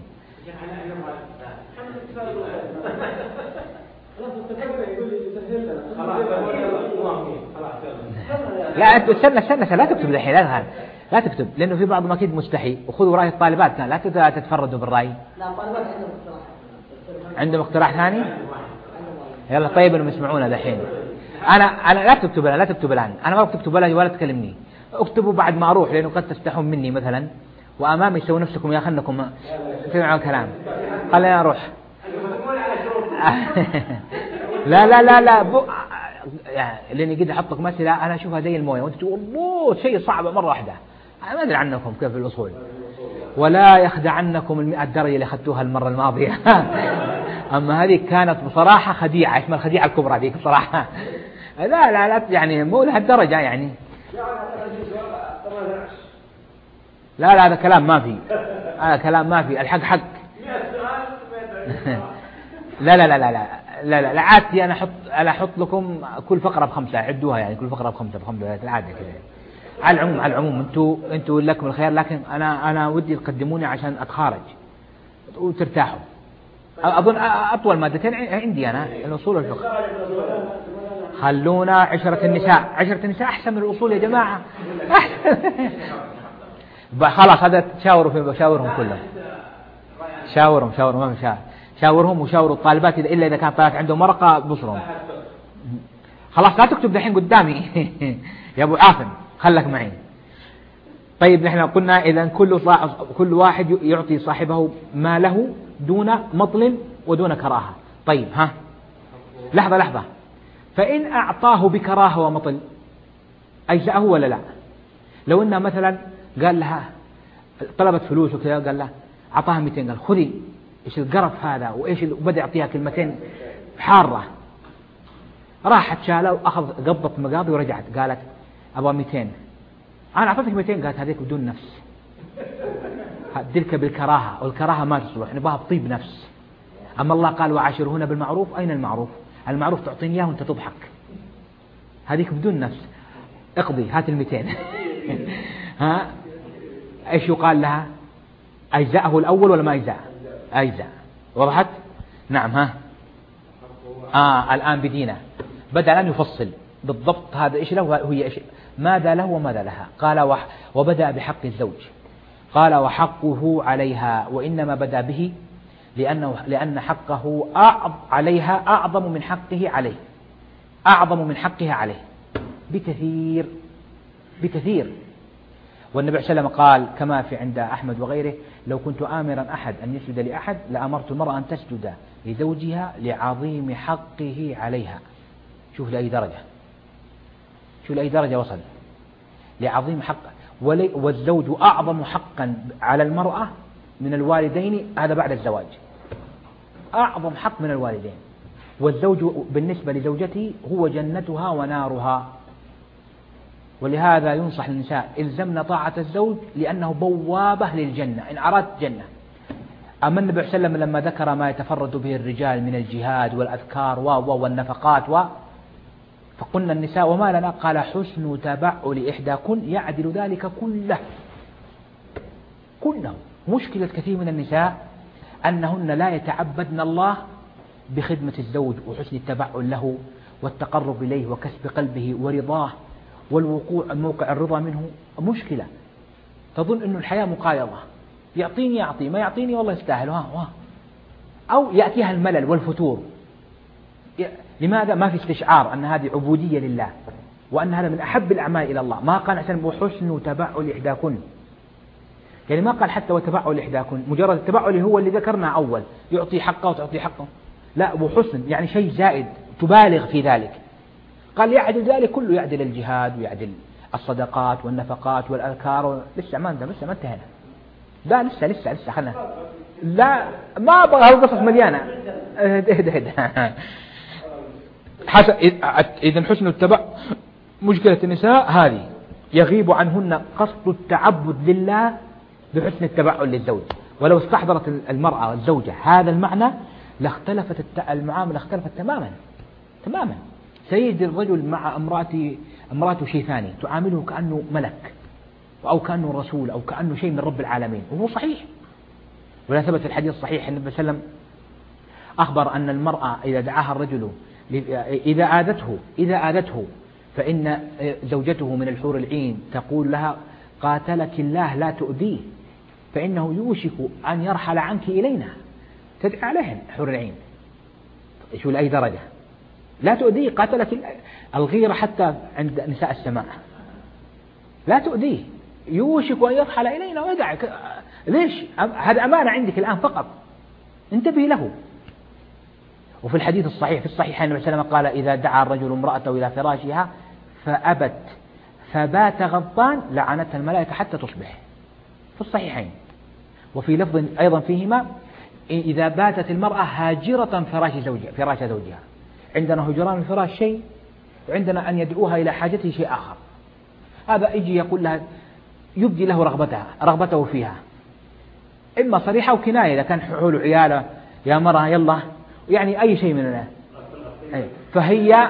Speaker 1: لا أنت استنى استنى لا تكتب الحين لا لا تكتب، لأنه في بعض ما أكيد مستحي. وخذوا رأي الطالبات لا تتفردوا بالرأي.
Speaker 5: لا الطالبات عندهم اقتراح.
Speaker 1: عندهم اقتراح ثاني؟ يلا طيب انهم يسمعونا دحين. أنا أنا لا تكتب لا تكتب الآن. أنا ما بكتب ولا ولا تكلمني. اكتبوا بعد ما أروح، لأنه قد تستحون مني مثلا وأمامي يسوي نفسكم يا خلكم تسمعون كلام. خلينا أروح. لا لا لا لا بو... يعني لاني قد احطك مسألة انا اشوفها زي المويه وانت تقول الله شيء صعب مره واحده. انا ما ادري عنكم كيف في الاصول. ولا يخدعنكم المئة درجه اللي اخذتوها المره الماضيه. اما هذه كانت بصراحه خديعه، اسمها الخديعه الكبرى ذيك بصراحه. لا لا لا يعني مو لهالدرجه يعني. لا لا هذا كلام ما في، هذا كلام ما في. الحق حق. لا لا لا لا لا لا لا عادتي أنا أحط أنا أحط لكم كل فقرة بخمسة، عدوها يعني كل فقرة بخمسة بخمسة العادة كذا. على العموم على العموم أنتوا أنتوا لكم الخير، لكن أنا أنا ودي تقدموني عشان أتخارج وترتاحوا. أظن أطول مادتين عندي أنا الأصول والفقه. خلونا عشرة النساء، عشرة النساء أحسن من الأصول يا جماعة. خلاص هذا تشاوروا في بشاورهم كلهم. شاورهم شاورهم ما في شاور. شاورهم وشاوروا الطالبات إذا إلا إذا كانت طالبات عندهم ورقة بصرهم. خلاص لا تكتب دحين قدامي. يا أبو عاصم خلك معي. طيب نحن قلنا إذا كل كل واحد يعطي صاحبه ما له دون مطل ودون كراهة. طيب ها لحظة لحظة، فإن أعطاه بكراهة ومطل أجزأه ولا لا؟ لو إنه مثلا قال لها طلبت فلوس وكذا قال لها أعطاها مئتين، قال خذي إيش القرف هذا وإيش وبدأ يعطيها كلمتين حارة، راحت شالها وأخذ قبضة مقاضي ورجعت قالت أبغى مئتين. أنا أعطيتك مئتين، قالت هذيك بدون نفس، هديلك بالكراهة، والكراهة ما تصلح، نبغاها بطيب نفس. أما الله قال وعاشرهن بالمعروف، أين المعروف؟ المعروف تعطيني إياه وأنت تضحك، هذيك بدون نفس. اقضي هات المئتين. ها إيش يقال لها؟ أجزاءه الأول ولا ما أجزاء؟ أجزاء. وضحت؟ نعم. ها آه الآن بدينا بدأ الآن يفصل بالضبط هذا إيش له وهي إيش، ماذا له وماذا لها. قال وبدأ بحق الزوج، قال وحقه عليها، وإنما بدأ به لأنه لأن حقه عليها أعظم من حقه عليه، أعظم من حقها عليه بكثير بكثير. والنبي صلى الله عليه وسلم قال كما في عند أحمد وغيره: لو كنت آمرا أحد أن يسجد لأحد لأمرت المرأة أن تسجد لزوجها لعظيم حقه عليها. شوف لأي درجة، شوف لأي درجة وصل، لعظيم حقه. والزوج أعظم حقا على المرأة من الوالدين، هذا بعد الزواج، أعظم حق من الوالدين. والزوج بالنسبة لزوجته هو جنتها ونارها. ولهذا ينصح للنساء: الزمن طاعة الزوج لأنه بوابة للجنة إن أردت جنة. أما النبي صلى الله عليه وسلم لما ذكر ما يتفرد به الرجال من الجهاد والأذكار والنفقات و فقلنا النساء وما لنا، قال: حسن تبعل إحداكن يعدل ذلك كله كله. مشكلة كثير من النساء أنهن لا يتعبدن الله بخدمة الزوج وحسن التبعل له والتقرب إليه وكسب قلبه ورضاه والوقوع موقع الرضا منه. مشكلة، تظن أن الحياة مقايضة، يعطيني يعطي، ما يعطيني والله يستاهل، ها ها. أو يأتيها الملل والفتور. لماذا؟ ما في استشعار أن هذه عبودية لله وأن هذا من أحب الأعمال إلى الله. ما قال عشان وحسن تبعل إحداكن، يعني ما قال حتى وتبعل إحداكن، مجرد التبعل هو اللي ذكرنا أول، يعطي حقه وتعطي حقه، لا، وحسن يعني شيء زائد تبالغ في ذلك. قال يعدل ذلك كله، يعدل الجهاد ويعدل الصدقات والنفقات والأذكار. لسه ما انتهى، لسه ما انتهينا، لا لسه لسه لسه خلنا، لا ما أبغى هالقصص مليانة. حسن. إذا حسن التبع مشكلة النساء هذه، يغيب عنهن قصد التعبد لله بحسن التبعل للزوج. ولو استحضرت المرأة الزوجة هذا المعنى لاختلفت المعاملة، اختلفت تماما تماما. سيجد الرجل مع امرأته امرأته شيء ثاني، تعامله كأنه ملك أو كأنه رسول أو كأنه شيء من رب العالمين، وهو صحيح. ولا ثبت الحديث الصحيح النبي صلى الله عليه وسلم أخبر أن المرأة إذا دعاها الرجل إذا آذته إذا آذته فإن زوجته من الحور العين تقول لها: قاتلك الله لا تؤذيه فإنه يوشك أن يرحل عنك إلينا. تدعي عليهم حور العين، شو لأي درجة؟ لا تؤذيه، قاتلك الغيرة حتى عند نساء السماء، لا تؤذيه، يوشك أن يرحل إلينا ويدعك. ليش؟ هذا أمانة عندك الآن فقط، انتبه له. وفي الحديث الصحيح في الصحيحين النبي صلى الله عليه وسلم قال: إذا دعا الرجل امرأته إلى فراشها فأبت فبات غضبان لعنتها الملائكة حتى تصبح، في الصحيحين. وفي لفظ أيضا فيهما: إذا باتت المرأة هاجرة فراش زوجها فراش زوجها. عندنا هجران الفراش شيء، وعندنا أن يدعوها إلى حاجته شيء آخر. هذا يجي يقول لها، يبدي له رغبتها رغبته فيها، إما صريحة أو كناية، إذا كان حول عياله يا مرة يلا، يعني أي شيء من هذا. فهي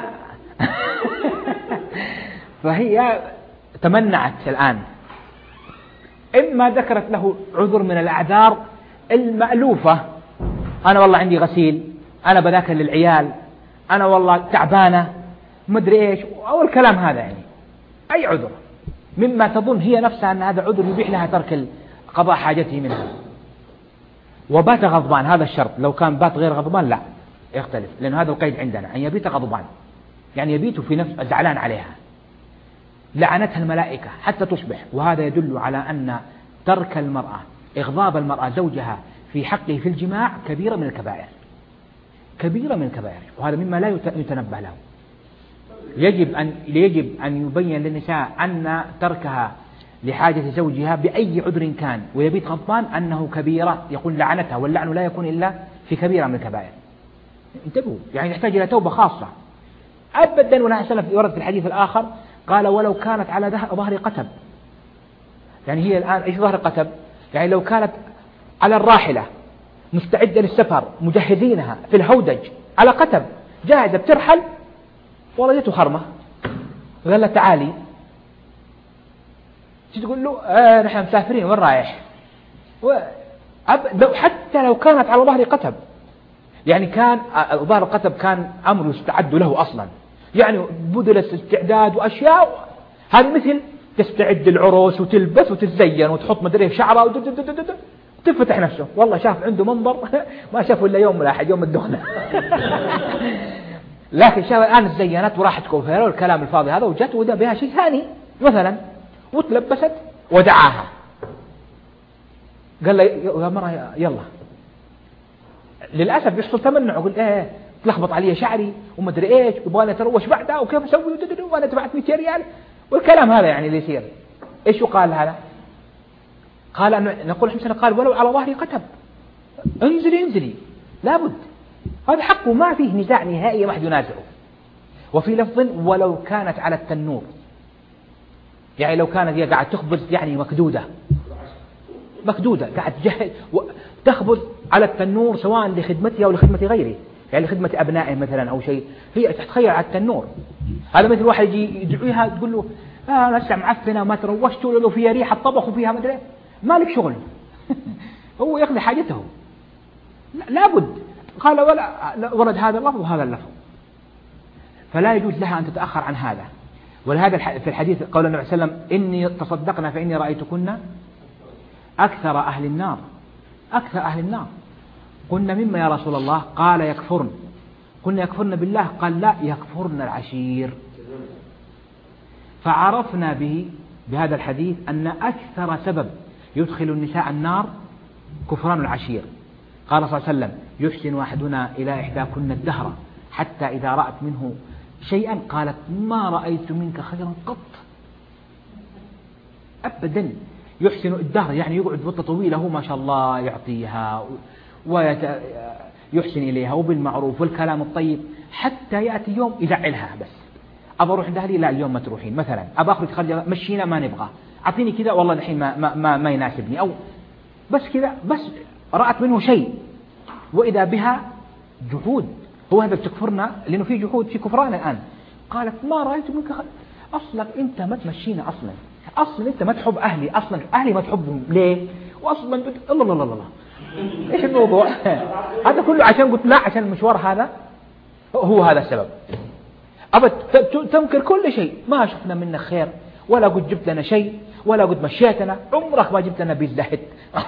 Speaker 1: فهي تمنعت الآن، إما ذكرت له عذر من الأعذار المألوفة: أنا والله عندي غسيل، أنا بذاكر للعيال، أنا والله تعبانة، مدري إيش، أو الكلام هذا، يعني أي عذر مما تظن هي نفسها أن هذا عذر يبيح لها ترك قضاء حاجته منها. وبات غضبان، هذا الشرط. لو كان بات غير غضبان لا يختلف، لأن هذا القيد عندنا أن يبيت غضبان، يعني يبيت في نفس زعلان عليها. لعنتها الملائكة حتى تصبح. وهذا يدل على أن ترك المرأة إغضاب المرأة زوجها في حقه في الجماع كبيرة من الكبائر، كبيرة من الكبائر، وهذا مما لا يتنبه له. يجب أن يجب أن يبين للنساء أن تركها لحاجة زوجها بأي عذر كان ويبيت غضبان أنه كبيرة، يقول لعنتها، واللعن لا يكون إلا في كبيرة من الكبائر. انتبهوا، يعني يحتاج إلى توبة خاصة أبدا. ولا سلف ورد في الحديث الآخر قال: ولو كانت على ظهر قتب. يعني هي الآن إيش ظهر قتب؟ يعني لو كانت على الراحلة مستعدة للسفر، مجهزينها في الهودج على قتب جاهزة بترحل، ولدته خرمة، قال له تعالي، تقول له آه نحن مسافرين وين رايح؟ حتى لو كانت على ظهر قتب، يعني كان ظهر القتب كان أمر يستعد له أصلا، يعني بذل استعداد وأشياء. هذا مثل تستعد العروس وتلبس وتتزين وتحط مدري في شعرها وتفتح نفسه، والله شاف عنده منظر ما شافه إلا يوم واحد، يوم الدخلة. لكن شاف الآن تزينت وراحت كوفيرة والكلام الفاضي هذا، وجت ودا بها شيء ثاني مثلا وتلبست ودعاها، قال له يا مرة يلا. للأسف يحصل تمنع، يقول ايه تلخبط علي شعري ومدري ايش وبغاني اتروش بعدها وكيف اسوي وانا دفعت مئة ريال والكلام هذا يعني اللي يصير. ايش يقال هذا؟ قال أنه نقول حسنا قال ولو على ظهري قتب، انزلي انزلي لابد، هذا حقه ما فيه نزاع نهائي ما حد ينازعه. وفي لفظ ولو كانت على التنور، يعني لو كانت هي قاعد تخبز يعني مكدودة مكدودة قاعد تخبز على التنور سواء لخدمتها أو لخدمة غيره، يعني لخدمة أبنائه مثلا أو شيء، هي تتخيل على التنور. هذا مثل واحد يجي يدعوها تقول له آه أنا لسه معفنة ما تروشت له فيها ريحة طبخ وفيها مدري ما لك شغل. هو يقضي حاجته لابد. قال ولا ورد هذا اللفظ وهذا اللفظ، فلا يجوز لها أن تتأخر عن هذا. ولهذا في الحديث قول النبي صلى الله عليه وسلم إني تصدقنا فإني رأيتكن أكثر أهل النار أكثر أهل النار. قلنا مما يا رسول الله؟ قال يكفرن. قلنا يكفرن بالله؟ قال لا يكفرن العشير. فعرفنا به بهذا الحديث أن أكثر سبب يدخل النساء النار كفران العشير. قال صلى الله عليه وسلم يحسن أحدنا إلى إحداكن الدهر حتى إذا رأت منه شيئا قالت ما رأيت منك خيرا قط. أبدا يحسن الدهر يعني يقعد فترة طويلة هو ما شاء الله يعطيها ويحسن إليها وبالمعروف والكلام الطيب، حتى يأتي يوم يزعلها بس أبى أروح عند أهلي لا اليوم ما تروحين، مثلا أبى أخرج خرجة مشينا ما نبغى، أعطيني كذا والله الحين ما, ما, ما, ما يناسبني، أو بس كذا بس رأت منه شيء وإذا بها جحود. هو هذا بتكفرنا لأنه في جحود في كفران الآن. قالت ما رأيت منك خير، أصلا أنت ما تمشينا، أصلا أصلا أنت ما تحب أهلي، أصلا أهلي ما تحبهم ليه، وأصلا بت... الله الله الله الله إيش الموضوع؟ هذا كله عشان قلت لا عشان المشوار هذا هو هذا السبب. أبد تنكر كل شيء، ما شفنا منك خير ولا قد جبت لنا شيء ولا قد مشيتنا، عمرك ما جبت لنا بيتزا هت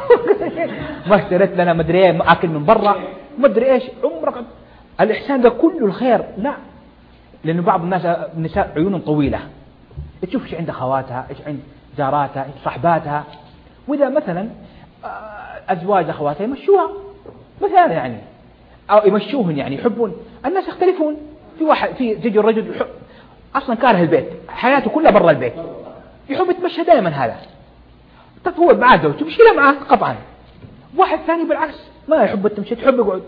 Speaker 1: ما اشتريت لنا مدري ايه أكل من برا مدري ايش، عمرك الإحسان ده كله الخير لا. لأنه بعض الناس النساء عيونهم طويلة، تشوف ايش عند خواتها ايش عند جاراتها ايش صحباتها، وإذا مثلا أزواج أخواتها يمشوها مثلا يعني أو يمشوهن يعني يحبون. الناس يختلفون، في واحد في تجي الرجل يحب أصلا كاره البيت حياته كلها برا البيت يحب يتمشى دائما، هذا تفوت معاه زوجته مشكلة معاه قطعا. واحد ثاني بالعكس ما يحب التمشي تحب يقعد،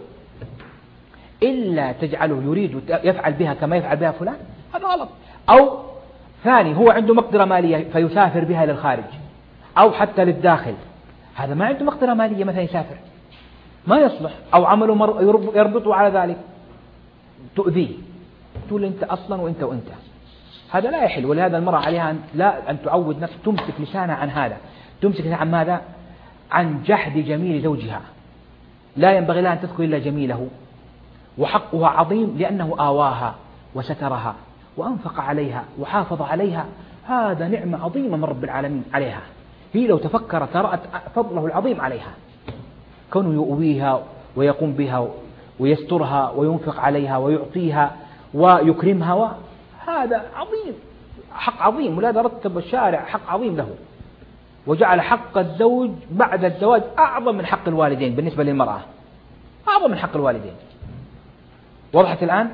Speaker 1: إلا تجعله يريد يفعل بها كما يفعل بها فلان، هذا غلط. أو ثاني هو عنده مقدرة مالية فيسافر بها للخارج أو حتى للداخل، هذا ما عنده مقدرة مالية مثلا يسافر ما يصلح، أو عمله مر يربطه على ذلك تؤذيه تقول أنت أصلا وأنت وأنت، هذا لا يحل. ولهذا المرأة عليها أن لا أن تعود نفسها تمسك لسانها عن هذا، تمسك عن ماذا؟ عن جحد جميل زوجها. لا ينبغي لها أن تذكر إلا جميله، وحقها عظيم لأنه آواها وسترها وأنفق عليها وحافظ عليها، هذا نعمة عظيمة من رب العالمين عليها. هي لو تفكرت رأت فضله العظيم عليها، كونه يؤويها ويقوم بها ويسترها وينفق عليها ويعطيها ويكرمها، هذا عظيم حق عظيم. ولهذا رتب الشارع حق عظيم له، وجعل حق الزوج بعد الزواج أعظم من حق الوالدين بالنسبة للمرأة، أعظم من حق الوالدين. وضحت الآن؟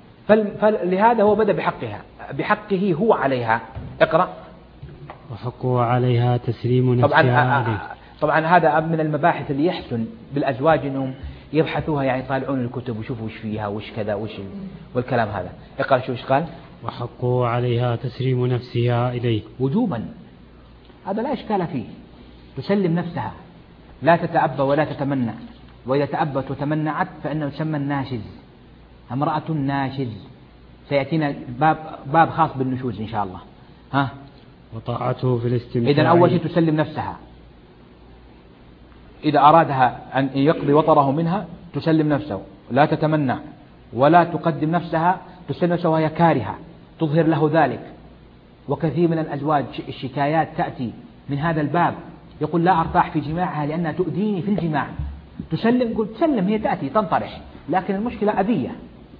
Speaker 1: فلهذا هو بدأ بحقها بحقه هو عليها. اقرأ.
Speaker 2: وحقه عليها تسليم نفسها
Speaker 1: طبعا
Speaker 2: عليه.
Speaker 1: طبعا هذا من المباحث اللي يحسن بالأزواج أنهم يبحثوها، يعني يطالعون الكتب ويشوفوا وش فيها وش كذا وش والكلام هذا. اقرأ شو ايش قال.
Speaker 2: وحقه عليها تسليم نفسها إليه
Speaker 1: وجوبا، هذا لا إشكال فيه، تسلم نفسها لا تتأبى ولا تتمنع، وإذا تأبت وتمنعت فإنه يسمى الناشز، امرأة ناشز. سيأتينا باب باب خاص بالنشوز إن شاء الله. ها.
Speaker 2: وطاعته في الاستمتاع.
Speaker 1: إذن أول شيء تسلم نفسها، إذا أرادها أن يقضي وطره منها تسلم نفسه، لا تتمنى ولا تقدم نفسها، تسلم نفسها وهي كارهة تظهر له ذلك. وكثير من الأزواج الشكايات تأتي من هذا الباب، يقول لا أرتاح في جماعها لأنها تؤذيني في الجماع، تسلم، قلت تسلم، هي تأتي تنطرح، لكن المشكلة أذية،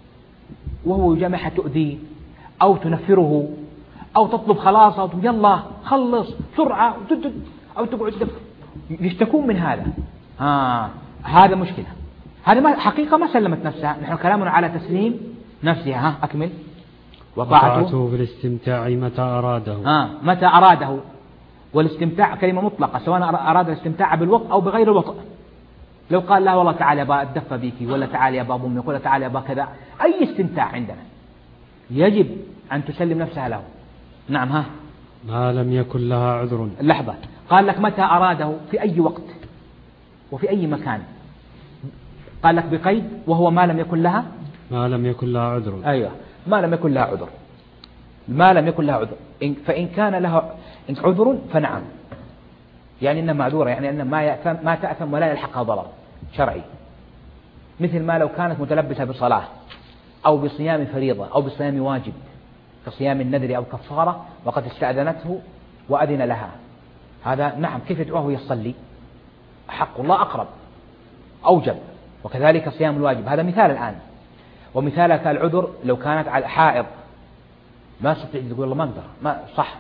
Speaker 1: وهو يجامعها تؤذيه أو تنفره أو تطلب خلاصة يلا خلص بسرعة أو تقعد يشتكون من هذا. آه هذا مشكلة، هذا ما حقيقة ما سلمت نفسها، نحن كلامنا على تسليم نفسها. ها أكمل.
Speaker 2: وطاعته بالاستمتاع متى أراده.
Speaker 1: آه متى أراده، والاستمتاع كلمة مطلقة، سواء أراد الاستمتاع بالوطء أو بغير الوطء. لو قال لا والله تعالى أبا أتدفى بيكي، ولا تعالى أبا أمي، ولا تعالى أبا كذا، أي استمتاع عندنا يجب أن تسلم نفسها له. نعم. ها
Speaker 2: ما لم يكن لها عذر.
Speaker 1: لحظة، قال لك متى أراده، في أي وقت وفي أي مكان، قال لك بقيد وهو ما لم يكن لها
Speaker 2: ما لم يكن لها عذر.
Speaker 1: أيوة ما لم يكن لها عذر، ما لم يكن لها عذر. فإن كان لها عذر فنعم، يعني إنها معذورة، يعني أنها ما يأثم ما تأثم ولا يلحقها ضرر شرعي، مثل ما لو كانت متلبسة بصلاة أو بصيام فريضة أو بصيام واجب كصيام النذر أو كفارة وقد استأذنته وأذن لها، هذا نعم كيف يدعوه يصلي، حق الله أقرب أوجب. وكذلك صيام الواجب، هذا مثال الآن. ومثال كالعذر لو كانت على حائض ما تستطيع تقول الله ما أقدر ما صح،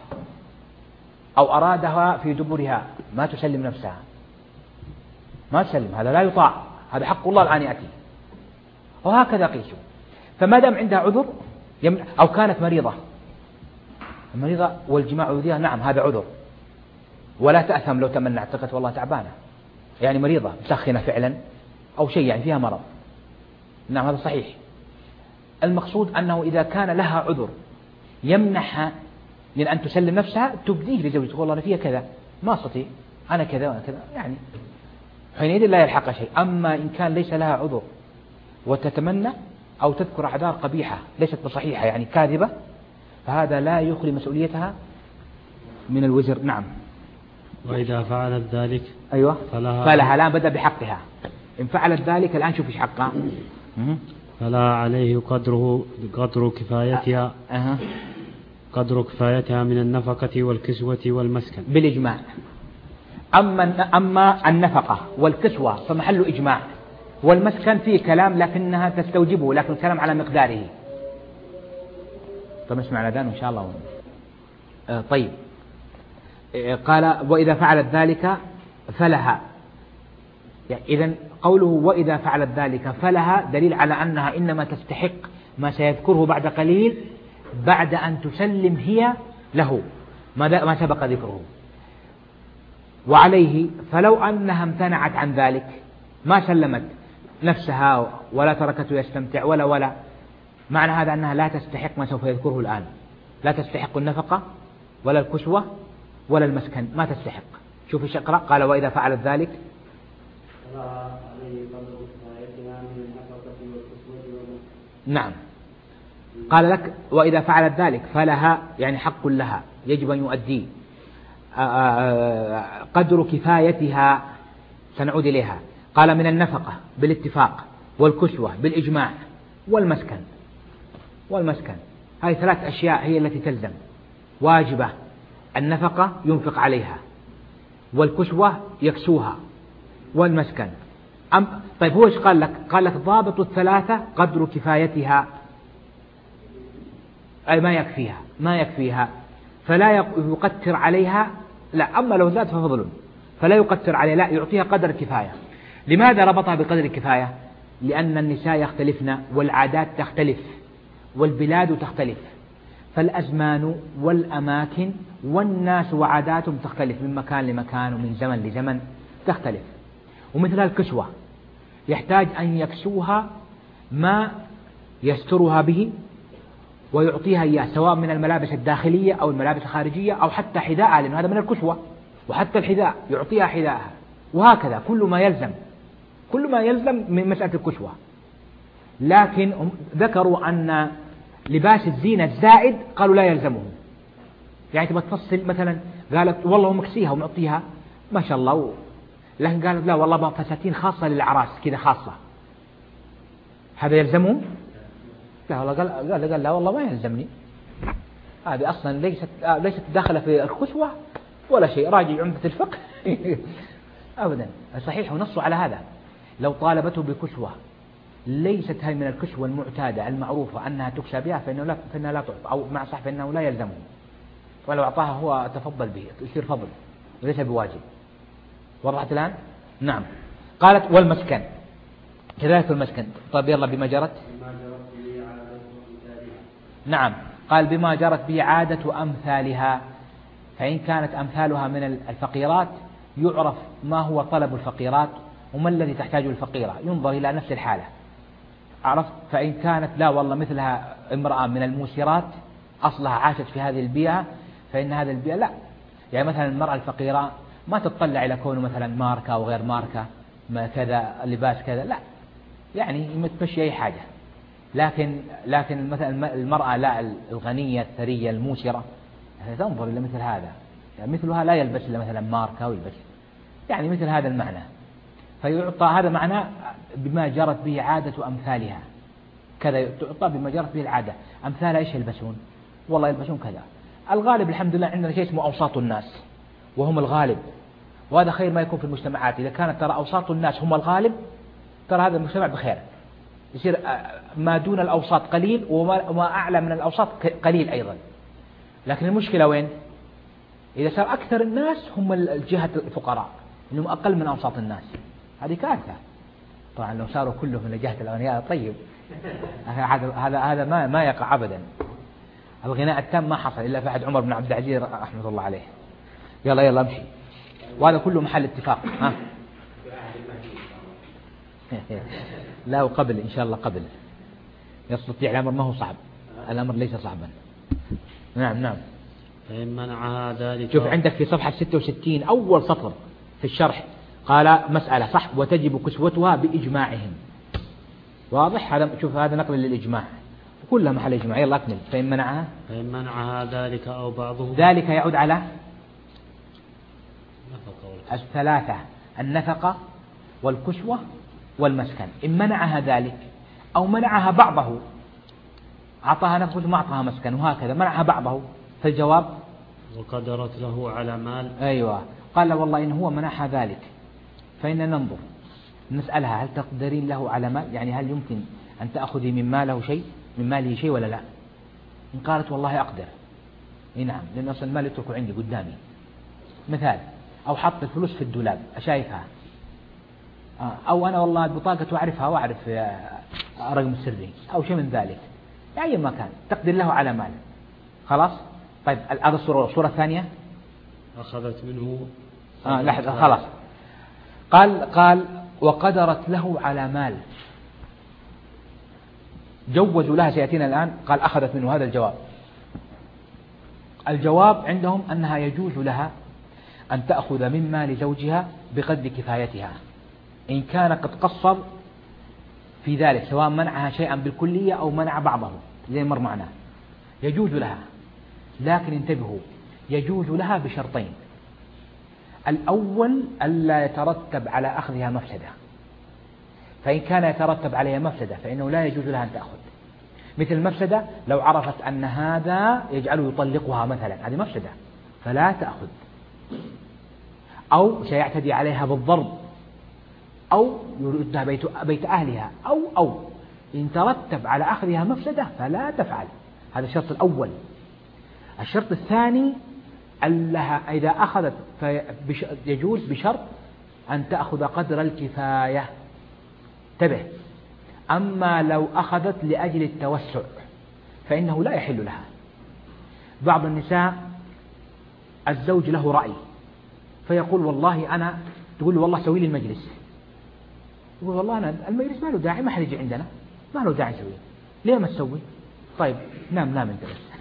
Speaker 1: أو أرادها في دبرها ما تسلم نفسها، ما تسلم، هذا لا يطاع، هذا حق الله الآن يأتي. وهكذا قيسوا. فما دام عندها عذر أو كانت مريضة، المريضة والجماع يؤذيها، نعم هذا عذر، ولا تأثم لو تمنعت قلت والله تعبانة، يعني مريضة مسخنة فعلا أو شيء يعني فيها مرض، نعم هذا صحيح. المقصود أنه إذا كان لها عذر يمنحها من أن تسلم نفسها، تبديه لزوجته والله أنا فيها كذا ما أستطيع، أنا كذا وأنا كذا، يعني حينئذ لا يلحق شيء. أما إن كان ليس لها عذر وتتمنى أو تذكر أعذار قبيحة ليست بصحيحة يعني كاذبة، فهذا لا يخلي مسؤوليتها من الوزر. نعم.
Speaker 2: وإذا فعلت ذلك
Speaker 1: أيوة
Speaker 2: فلها,
Speaker 1: فلها الآن بدأ بحقها، إن فعلت ذلك الآن شوف إيش حقها.
Speaker 2: فلا عليه قدره قدر كفايتها
Speaker 1: أه.
Speaker 2: قدر كفايتها من النفقة والكسوة والمسكن
Speaker 1: بالإجماع. أما أما النفقة والكسوة فمحل إجماع، والمسكن فيه كلام لكنها تستوجبه، لكن الكلام على مقداره. طيب اسمع الأذان إن شاء الله. آه طيب آه قال وإذا فعلت ذلك فلها، يعني إذن قوله وإذا فعلت ذلك فلها دليل على أنها إنما تستحق ما سيذكره بعد قليل بعد أن تسلم هي له ما سبق ذكره. وعليه فلو أنها امتنعت عن ذلك ما سلمت نفسها ولا تركته يستمتع ولا ولا معنى هذا أنها لا تستحق ما سوف يذكره الآن، لا تستحق النفقة ولا الكسوة ولا المسكن، ما تستحق. شوف ايش اقرأ، قال وإذا فعلت ذلك نعم قال لك وإذا فعلت ذلك فلها يعني حق لها يجب أن يؤديه قدر كفايتها، سنعود إليها. قال من النفقة بالاتفاق والكسوة بالإجماع والمسكن والمسكن هذه ثلاث أشياء هي التي تلزم واجبة. النفقة ينفق عليها، والكسوة يكسوها، والمسكن أم طيب هو إيش قال لك؟ قال لك ضابط الثلاثة قدر كفايتها، أي ما يكفيها ما يكفيها فلا يقتر عليها، لا أما لو زاد ففضل، فلا يقتر عليها، لا يعطيها قدر كفاية. لماذا ربطها بقدر الكفاية؟ لأن النساء يختلفن والعادات تختلف والبلاد تختلف، فالأزمان والأماكن والناس وعاداتهم تختلف من مكان لمكان ومن زمن لزمن تختلف. ومثل الكسوة يحتاج أن يكسوها ما يسترها به ويعطيها إياه سواء من الملابس الداخلية أو الملابس الخارجية أو حتى حذاء، لأن هذا من الكسوة، وحتى الحذاء يعطيها حذاءها، وهكذا كل ما يلزم كل ما يلزم من مسألة الكسوة. لكن ذكروا أن لباس الزينة الزائد قالوا لا يلزمه، يعني تبى تفصل مثلا قالت والله مكسيها ومعطيها ما شاء الله لكن قالوا لا والله فساتين خاصة للأعراس كذا خاصة، هذا يلزمهم؟ لا والله قال قال, قال لا والله ما يلزمني، هذه أصلا ليست ليست داخلة في الكسوة ولا شيء، راجع عمدة الفقه أبدا. صحيح ونصوا على هذا، لو طالبته بكسوة ليست هي من الكسوة المعتادة المعروفة أنها تكسى بها فإنه لا فإنها لا تعطى، أو مع صح فإنه لا يلزمه، ولو أعطاها هو تفضل به يصير فضل وليس بواجب. وضحت الآن؟ نعم. قالت والمسكن كذلك المسكن. طيب يلا بما جرت نعم، قال بما جرت به عادة أمثالها، فإن كانت أمثالها من الفقيرات يعرف ما هو طلب الفقيرات وما الذي تحتاجه الفقيرة، ينظر إلى نفس الحالة. عرفت؟ فإن كانت لا والله مثلها امرأة من الموسرات أصلها عاشت في هذه البيئة، فإن هذه البيئة لا، يعني مثلا المرأة الفقيرة ما تطلع إلى كونه مثلا ماركة أو غير ماركة، ما كذا لباس كذا، لا، يعني تمشي أي حاجة. لكن لكن مثلا المرأة لا الغنية الثرية الموسرة تنظر إلى مثل هذا، يعني مثلها لا يلبس إلا مثلا ماركة ويلبس، يعني مثل هذا المعنى. فيعطى هذا معنى بما جرت به عادة أمثالها، كذا تعطى بما جرت به العادة. أمثالها إيش يلبسون؟ والله يلبسون كذا. الغالب الحمد لله عندنا شيء اسمه أوساط الناس وهم الغالب، وهذا خير ما يكون في المجتمعات. إذا كانت ترى أوساط الناس هم الغالب ترى هذا المجتمع بخير، يصير ما دون الأوساط قليل وما أعلى من الأوساط قليل أيضا. لكن المشكلة وين؟ إذا صار أكثر الناس هم الجهة الفقراء اللي هم أقل من أوساط الناس، هذه كارثة. طبعا لو صاروا كلهم من جهة الأغنياء طيب، هذا هذا هذا ما ما يقع أبدا. الغناء التام ما حصل إلا في عهد عمر بن عبد العزيز رحمه الله عليه. يلا يلا امشي، وهذا كله محل اتفاق. ها لا وقبل إن شاء الله قبل يستطيع الأمر، ما هو صعب، الأمر ليس صعبا. نعم نعم.
Speaker 2: فإن منعها ذلك.
Speaker 1: شوف عندك في صفحة ستة وستين أول سطر في الشرح قال مسألة صح وتجب كسوتها بإجماعهم. واضح هذا؟ شوف هذا نقل للإجماع كلها محل إجماع. يلا أكمل. فإن منعها
Speaker 2: فإن منعها ذلك أو بعضه.
Speaker 1: ذلك يعود على الثلاثة: النفقة والكسوة والمسكن. إن منعها ذلك أو منعها بعضه، أعطاها نفقة وما أعطاها مسكن وهكذا، منعها بعضه، فالجواب
Speaker 2: وقدرت له على مال.
Speaker 1: أيوة. قال والله إن هو منعها ذلك فإن ننظر نسألها هل تقدرين له على مال، يعني هل يمكن أن تأخذي من ماله شيء من ماله شيء ولا لا؟ إن قالت والله أقدر، إيه نعم، لأن أصلا المال يتركه عندي قدامي مثال، أو حط الفلوس في الدولاب أشايفها، أو أنا والله بطاقة أعرفها وأعرف رقم السري أو شيء من ذلك، أي مكان تقدر له على مال، خلاص. طيب هذا الصورة. الصورة الثانية
Speaker 2: أخذت منه
Speaker 1: آه لحظة خلاص. قال قال وقدرت له على مال، جوزوا لها سيأتينا الآن. قال أخذت منه، هذا الجواب. الجواب عندهم أنها يجوز لها أن تأخذ من مال زوجها بقدر كفايتها إن كان قد قصر في ذلك، سواء منعها شيئا بالكلية أو منع بعضه زي مر معنا، يجوز لها. لكن انتبهوا، يجوز لها بشرطين: الأول ألا يترتب على أخذها مفسدة، فإن كان يترتب عليها مفسدة فإنه لا يجوز لها أن تأخذ. مثل المفسدة لو عرفت أن هذا يجعله يطلقها مثلا، هذه مفسدة فلا تأخذ، أو سيعتدي عليها بالضرب، أو يردها بيت, بيت أهلها، أو أو إن ترتب على أخذها مفسدة فلا تفعل. هذا الشرط الأول. الشرط الثاني أنها إذا أخذت يجوز بشرط أن تأخذ قدر الكفاية. انتبه، أما لو أخذت لأجل التوسع فإنه لا يحل لها. بعض النساء الزوج له رأي فيقول والله أنا، تقول له والله سوي لي المجلس، يقول والله أنا المجلس ما له داعي، ما حد يجي عندنا، ما له داعي نسويه، ليه ما تسوي؟ طيب نام نام انت بس.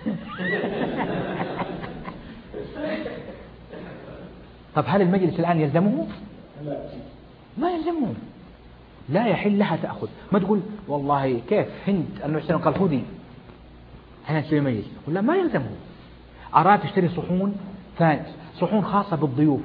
Speaker 1: طب هل المجلس الآن يلزمه؟ ما يلزمه، لا يحل لها تأخذ. ما تقول والله كيف هند أنه يحسن قال خذي احنا نسوي مجلس، ولا ما يلزمه. أراد تشتري صحون ثاني، صحون خاصة بالضيوف،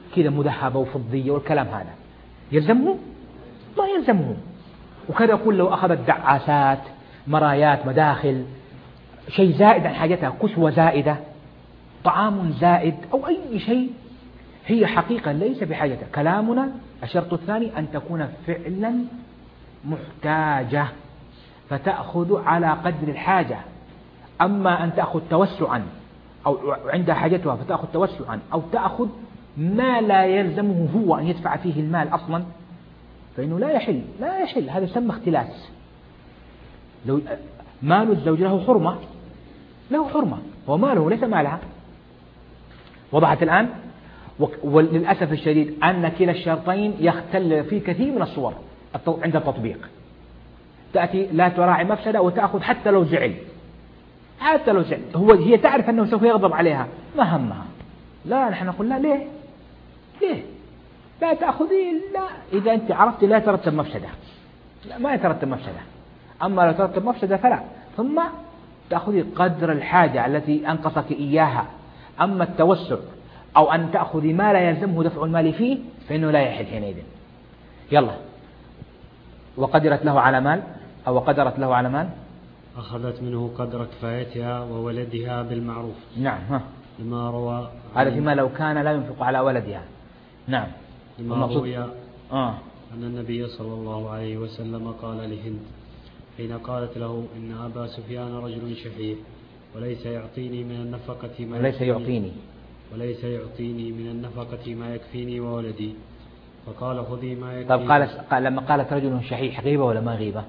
Speaker 1: كذا مذهبة وفضية والكلام هذا يلزمه؟ ما يلزمه. وكذا يقول لو أخذت دعاسات مرايات مداخل شيء زائد عن حاجتها، كسوة زائدة، طعام زائد أو أي شيء، هي حقيقة ليس بحاجتها. كلامنا الشرط الثاني أن تكون فعلا محتاجة فتأخذ على قدر الحاجة. أما أن تأخذ توسعا أو عند حاجتها فتأخذ توسعا أو تأخذ ما لا يلزمه هو أن يدفع فيه المال أصلا فإنه لا يحل، لا يحل. هذا يسمى اختلاس. لو مال الزوج له حرمة، له حرمة، هو ماله ليس مالها. وضحت الآن؟ وللأسف الشديد أن كلا الشرطين يختل في كثير من الصور عند التطبيق. تأتي لا تراعي مفسدة وتأخذ حتى لو زعل، حتى لو زعل، هو هي تعرف أنه سوف يغضب عليها، ما همها. لا، نحن نقول لا، ليه؟ ليه؟ لا تأخذي، لا، إذا أنت عرفت لا يترتب مفسدة، لا ما يترتب مفسدة. أما لو ترتب مفسدة فلا. ثم تأخذي قدر الحاجة التي أنقصك إياها. أما التوسع أو أن تأخذي ما لا يلزمه دفع المال فيه فإنه لا يحل حينئذ. يلا. وقدرت له على مال أو قدرت له على مال،
Speaker 2: أخذت منه قدر كفايتها وولدها بالمعروف.
Speaker 1: نعم. ها.
Speaker 2: لما روى
Speaker 1: هذا فيما لو كان لا ينفق على ولدها. نعم.
Speaker 2: لما روي
Speaker 1: آه.
Speaker 2: أن النبي صلى الله عليه وسلم قال لهند حين قالت له إن أبا سفيان رجل شحيح وليس يعطيني من النفقة ما
Speaker 1: وليس يعطيني
Speaker 2: وليس يعطيني من النفقة ما يكفيني وولدي، فقال خذي ما يكفيني.
Speaker 1: طب قالت قال لما قالت رجل شحيح غيبة ولا ما غيبة؟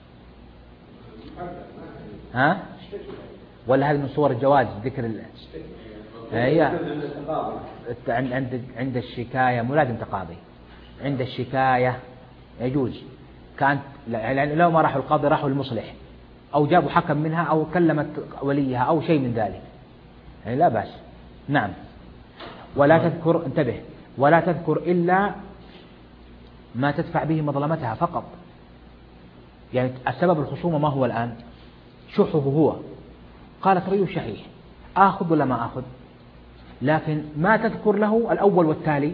Speaker 1: ها؟ ولا هذه من صور الجواز ذكر ال... هي عند عند عند الشكاية مو لازم تقاضي. عند الشكاية يجوز. كانت يعني لو ما راحوا القاضي راحوا المصلح أو جابوا حكم منها أو كلمت وليها أو شيء من ذلك، يعني لا بأس. نعم. ولا تذكر، انتبه، ولا تذكر إلا ما تدفع به مظلمتها فقط. يعني السبب الخصومة ما هو الآن؟ شحه هو. قالت رجل شحيح، آخذ ولا ما آخذ؟ لكن ما تذكر له الأول والتالي.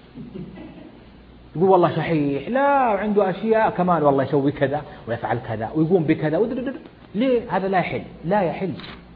Speaker 1: يقول والله شحيح، لا عنده أشياء كمان، والله يسوي كذا ويفعل كذا ويقوم بكذا ودردر. ليه؟ هذا لا يحل، لا يحل.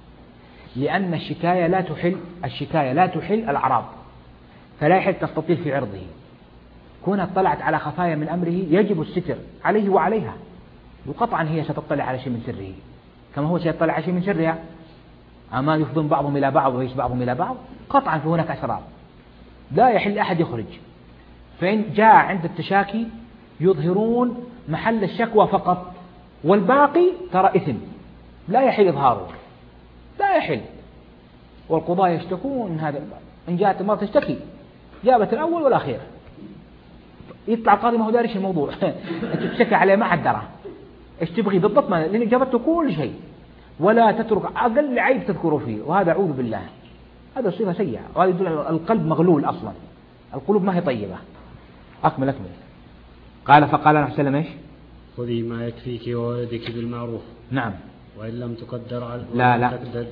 Speaker 1: لأن الشكاية لا تحل الشكاية لا تحل الأعراض، فلا يحل تستطيل في عرضه. كونها اطلعت على خفايا من أمره يجب الستر عليه وعليها، وقطعا هي ستطلع على شيء من سره كما هو سيطلع على شيء من سرها. أما يفضون بعضهم إلى بعض ويش بعضهم إلى بعض، قطعا في هناك أسرار لا يحل أحد يخرج. فإن جاء عند التشاكي يظهرون محل الشكوى فقط، والباقي ترى إثم لا يحل إظهاره، لا يحل. والقضاة يشتكون هذا الباب. إن جاءت المرأة تشتكي جابت الأول والأخير، يطلع القاضي ما هو دارش الموضوع. أنت تشتكي عليه ما حد درى إيش تبغي بالضبط، ما لأن جابته كل شيء، ولا تترك أقل عيب تذكره فيه، وهذا أعوذ بالله، هذا صفة سيئة، وهذا يدل على القلب مغلول أصلا، القلوب ما هي طيبة. أكمل أكمل. قال فقال الله عليه وسلم إيش؟
Speaker 2: خذي ما يكفيك وولدك بالمعروف.
Speaker 1: نعم.
Speaker 2: وإن لم تقدر على
Speaker 1: لا لا
Speaker 2: تقدر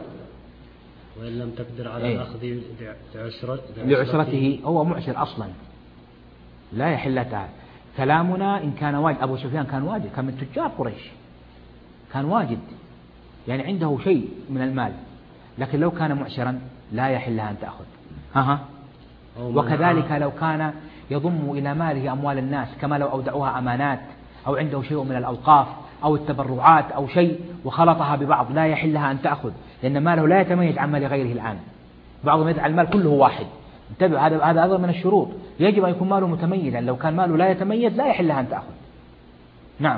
Speaker 2: وإن لم تقدر على
Speaker 1: إيه؟
Speaker 2: الأخذ لعسرته
Speaker 1: لعسرته، هو معسر أصلا لا يحل تعالى. كلامنا إن كان واجد، أبو سفيان كان واجد، كان من تجار قريش، كان واجد، يعني عنده شيء من المال، لكن لو كان معسرا لا يحل لها أن تأخذ. ها ها. وكذلك لو كان يضم إلى ماله أموال الناس، كما لو أودعوها أمانات أو عنده شيء من الأوقاف أو التبرعات أو شيء وخلطها ببعض، لا يحل لها أن تأخذ، لأن ماله لا يتميز عن مال غيره الآن. بعضهم يدعي المال كله واحد، انتبه، هذا هذا أيضا من الشروط، يجب أن يكون ماله متميزا. لو كان ماله لا يتميز لا يحل لها أن تأخذ. نعم.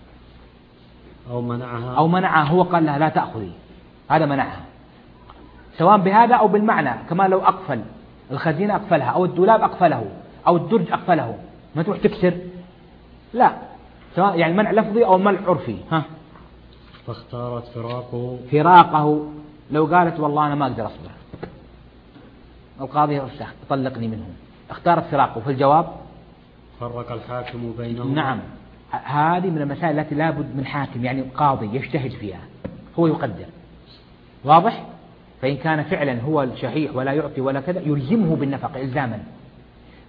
Speaker 2: أو منعها
Speaker 1: أو منعها، هو قال لها لا تأخذي، هذا منعها، سواء بهذا أو بالمعنى، كما لو أقفل الخزينة أقفلها أو الدولاب أقفله أو الدرج أقفله، ما تروح تكسر، لا، سواء يعني منع لفظي أو منع عرفي. ها.
Speaker 2: فاختارت فراقه
Speaker 1: فراقه لو قالت والله أنا ما أقدر أصبر، القاضي طلقني منه، اختارت فراقه، في الجواب
Speaker 2: فرق الحاكم بينهم.
Speaker 1: نعم. هذه من المسائل التي لا بد من حاكم، يعني قاضي يجتهد فيها، هو يقدر، واضح. فإن كان فعلا هو الشحيح ولا يعطي ولا كذا يلزمه بالنفقة إلزاما،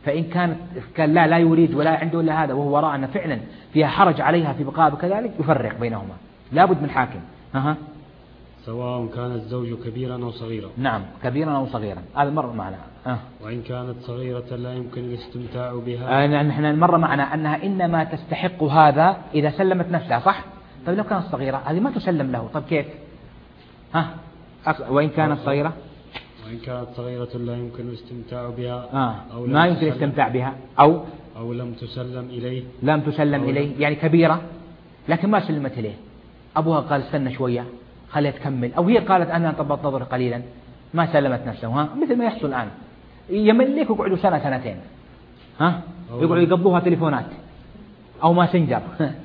Speaker 1: فإن كانت كان لا لا يريد ولا عنده إلا هذا وهو رأى أن فعلا فيها حرج عليها في بقاء كذلك يفرق بينهما، لابد من حاكم. أه.
Speaker 2: سواء كان الزوج كبيرا أو صغيرا.
Speaker 1: نعم كبيرا أو صغيرا، هذا مر معنا. أه.
Speaker 2: وإن كانت صغيرة لا يمكن الاستمتاع بها.
Speaker 1: آه نحن مر معنا أنها إنما تستحق هذا إذا سلمت نفسها، صح؟ طيب لو كانت صغيرة هذه ما تسلم له، طيب كيف؟ ها أه. وإن كانت صغيرة
Speaker 2: وإن كانت صغيرة لا يمكن الاستمتاع بها.
Speaker 1: آه. أو ما يمكن الاستمتاع بها أو
Speaker 2: أو لم تسلم إليه.
Speaker 1: لم تسلم إليه يعني كبيرة لكن ما سلمت إليه، أبوها قال استنى شوية خليها تكمل، أو هي قالت أنا طبت نظر قليلا ما سلمت نفسه. ها مثل ما يحصل الآن يملك ويقعدوا سنة سنتين، ها يقعدوا يقضوها تليفونات أو ماسنجر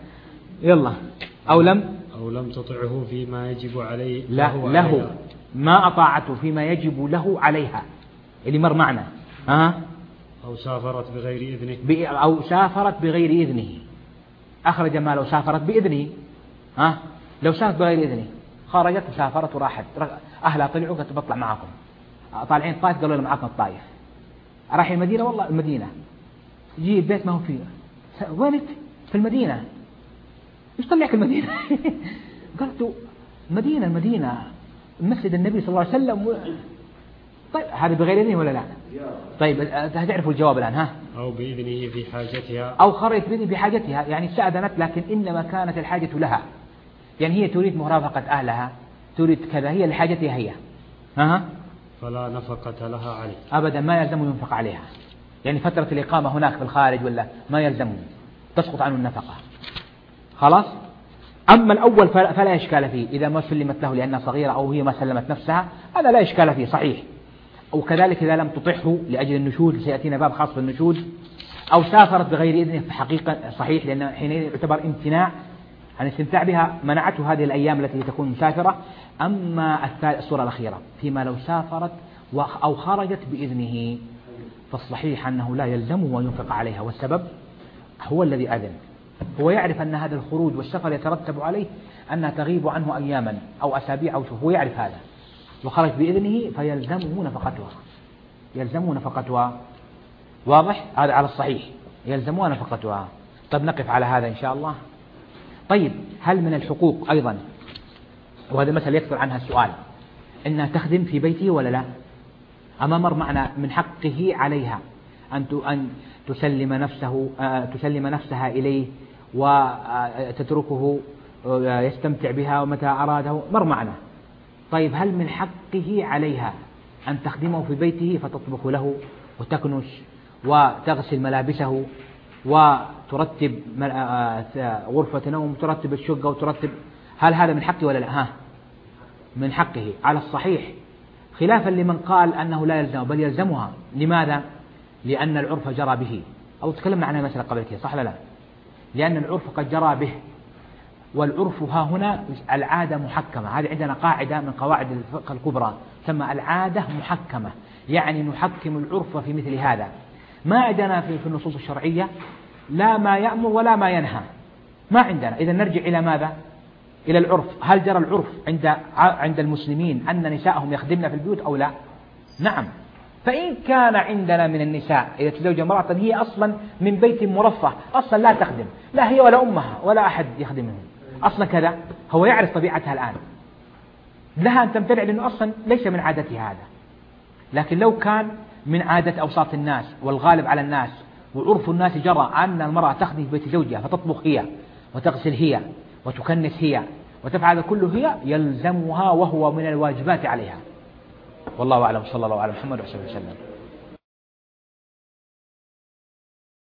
Speaker 1: يلا أو لم
Speaker 2: أو لم تطعه فيما يجب عليه
Speaker 1: لا له عليها. ما أطاعته فيما يجب له عليها اللي مر معنا. ها
Speaker 2: أو سافرت بغير إذنه.
Speaker 1: أو سافرت بغير إذنه، أخرج ما لو سافرت بإذنه. ها لو سافرت بغير إذنه خرجت وسافرت وراحت، أهلها طلعوا قالت بطلع معكم، طالعين الطائف قالوا لهم معكم الطائف، راح المدينة والله المدينة، جي البيت ما هو فيه، وينك؟ في المدينة. إيش طلعك المدينة؟ قلت مدينة المدينة مسجد النبي صلى الله عليه وسلم و... طيب هذا بغير إذنه ولا لا؟ طيب هتعرفوا الجواب الآن. ها
Speaker 2: أو بإذنه في حاجتها.
Speaker 1: أو خرجت بإذنه في حاجتها يعني استأذنت لكن إنما كانت الحاجة لها، يعني هي تريد مرافقة أهلها تريد كذا، هي لحاجتها هي. ها
Speaker 2: فلا نفقة لها عليه
Speaker 1: أبدا، ما يلزم ينفق عليها، يعني فترة الإقامة هناك في الخارج ولا ما يلزم تسقط عنه النفقة خلاص. أما الأول فلا إشكال فيه إذا ما سلمت له لأنها صغيرة أو هي ما سلمت نفسها، هذا لا إشكال فيه صحيح. أو كذلك إذا لم تطعه لأجل النشوذ، سيأتينا باب خاص بالنشوذ. أو سافرت بغير إذنه فحقيقة صحيح، لأن حينئذ يعتبر امتناع عن الاستمتاع بها، منعته هذه الأيام التي تكون مسافرة. أما الصورة الأخيرة فيما لو سافرت أو خرجت بإذنه فالصحيح أنه لا يلزمه وينفق عليها، والسبب هو الذي أذن، هو يعرف أن هذا الخروج والسفر يترتب عليه أنها تغيب عنه أياما أو أسابيع أو شهور، هو يعرف هذا وخرج بإذنه فيلزمه نفقتها، يلزمه نفقتها. واضح؟ هذا على الصحيح يلزمه نفقتها. طيب نقف على هذا إن شاء الله. طيب هل من الحقوق أيضا، وهذا مسألة يكثر عنها السؤال، أنها تخدم في بيته ولا لا؟ أما مر معنا من حقه عليها أن أن تسلم نفسه تسلم نفسها إليه وتتركه يستمتع بها ومتى أراده، مر معنا. طيب هل من حقه عليها أن تخدمه في بيته فتطبخ له وتكنش وتغسل ملابسه وترتب غرفة نوم وترتب الشقة وترتب، هل هذا من حقه ولا لا؟ ها من حقه على الصحيح، خلافا لمن قال أنه لا يلزم بل يلزمها. لماذا؟ لأن العرف جرى به، أو تكلمنا عنها مسألة قبل كده صح لا لا؟ لأن العرف قد جرى به، والعرف ها هنا العادة محكمة. هذه عندنا قاعدة من قواعد الفقه الكبرى تسمى العادة محكمة، يعني نحكم العرف في مثل هذا. ما عندنا في النصوص الشرعية لا ما يأمر ولا ما ينهى، ما عندنا. إذا نرجع إلى ماذا؟ إلى العرف. هل جرى العرف عند عند المسلمين أن نساءهم يخدمن في البيوت أو لا؟ نعم. فإن كان عندنا من النساء إذا تزوج امرأة هي أصلا من بيت مرفه أصلا لا تخدم، لا هي ولا أمها ولا أحد يخدمهم أصلا كذا، هو يعرف طبيعتها الآن، لها أن تمتنع لأنه أصلا ليس من عادتها هذا. لكن لو كان من عادة أوساط الناس والغالب على الناس وعرف الناس جرى أن المرأة تخدم في بيت زوجها فتطبخ هي وتغسل هي وتكنس هي وتفعل كله هي، يلزمها وهو من الواجبات عليها. والله أعلم. صلى الله على محمد وعلى آله وسلم.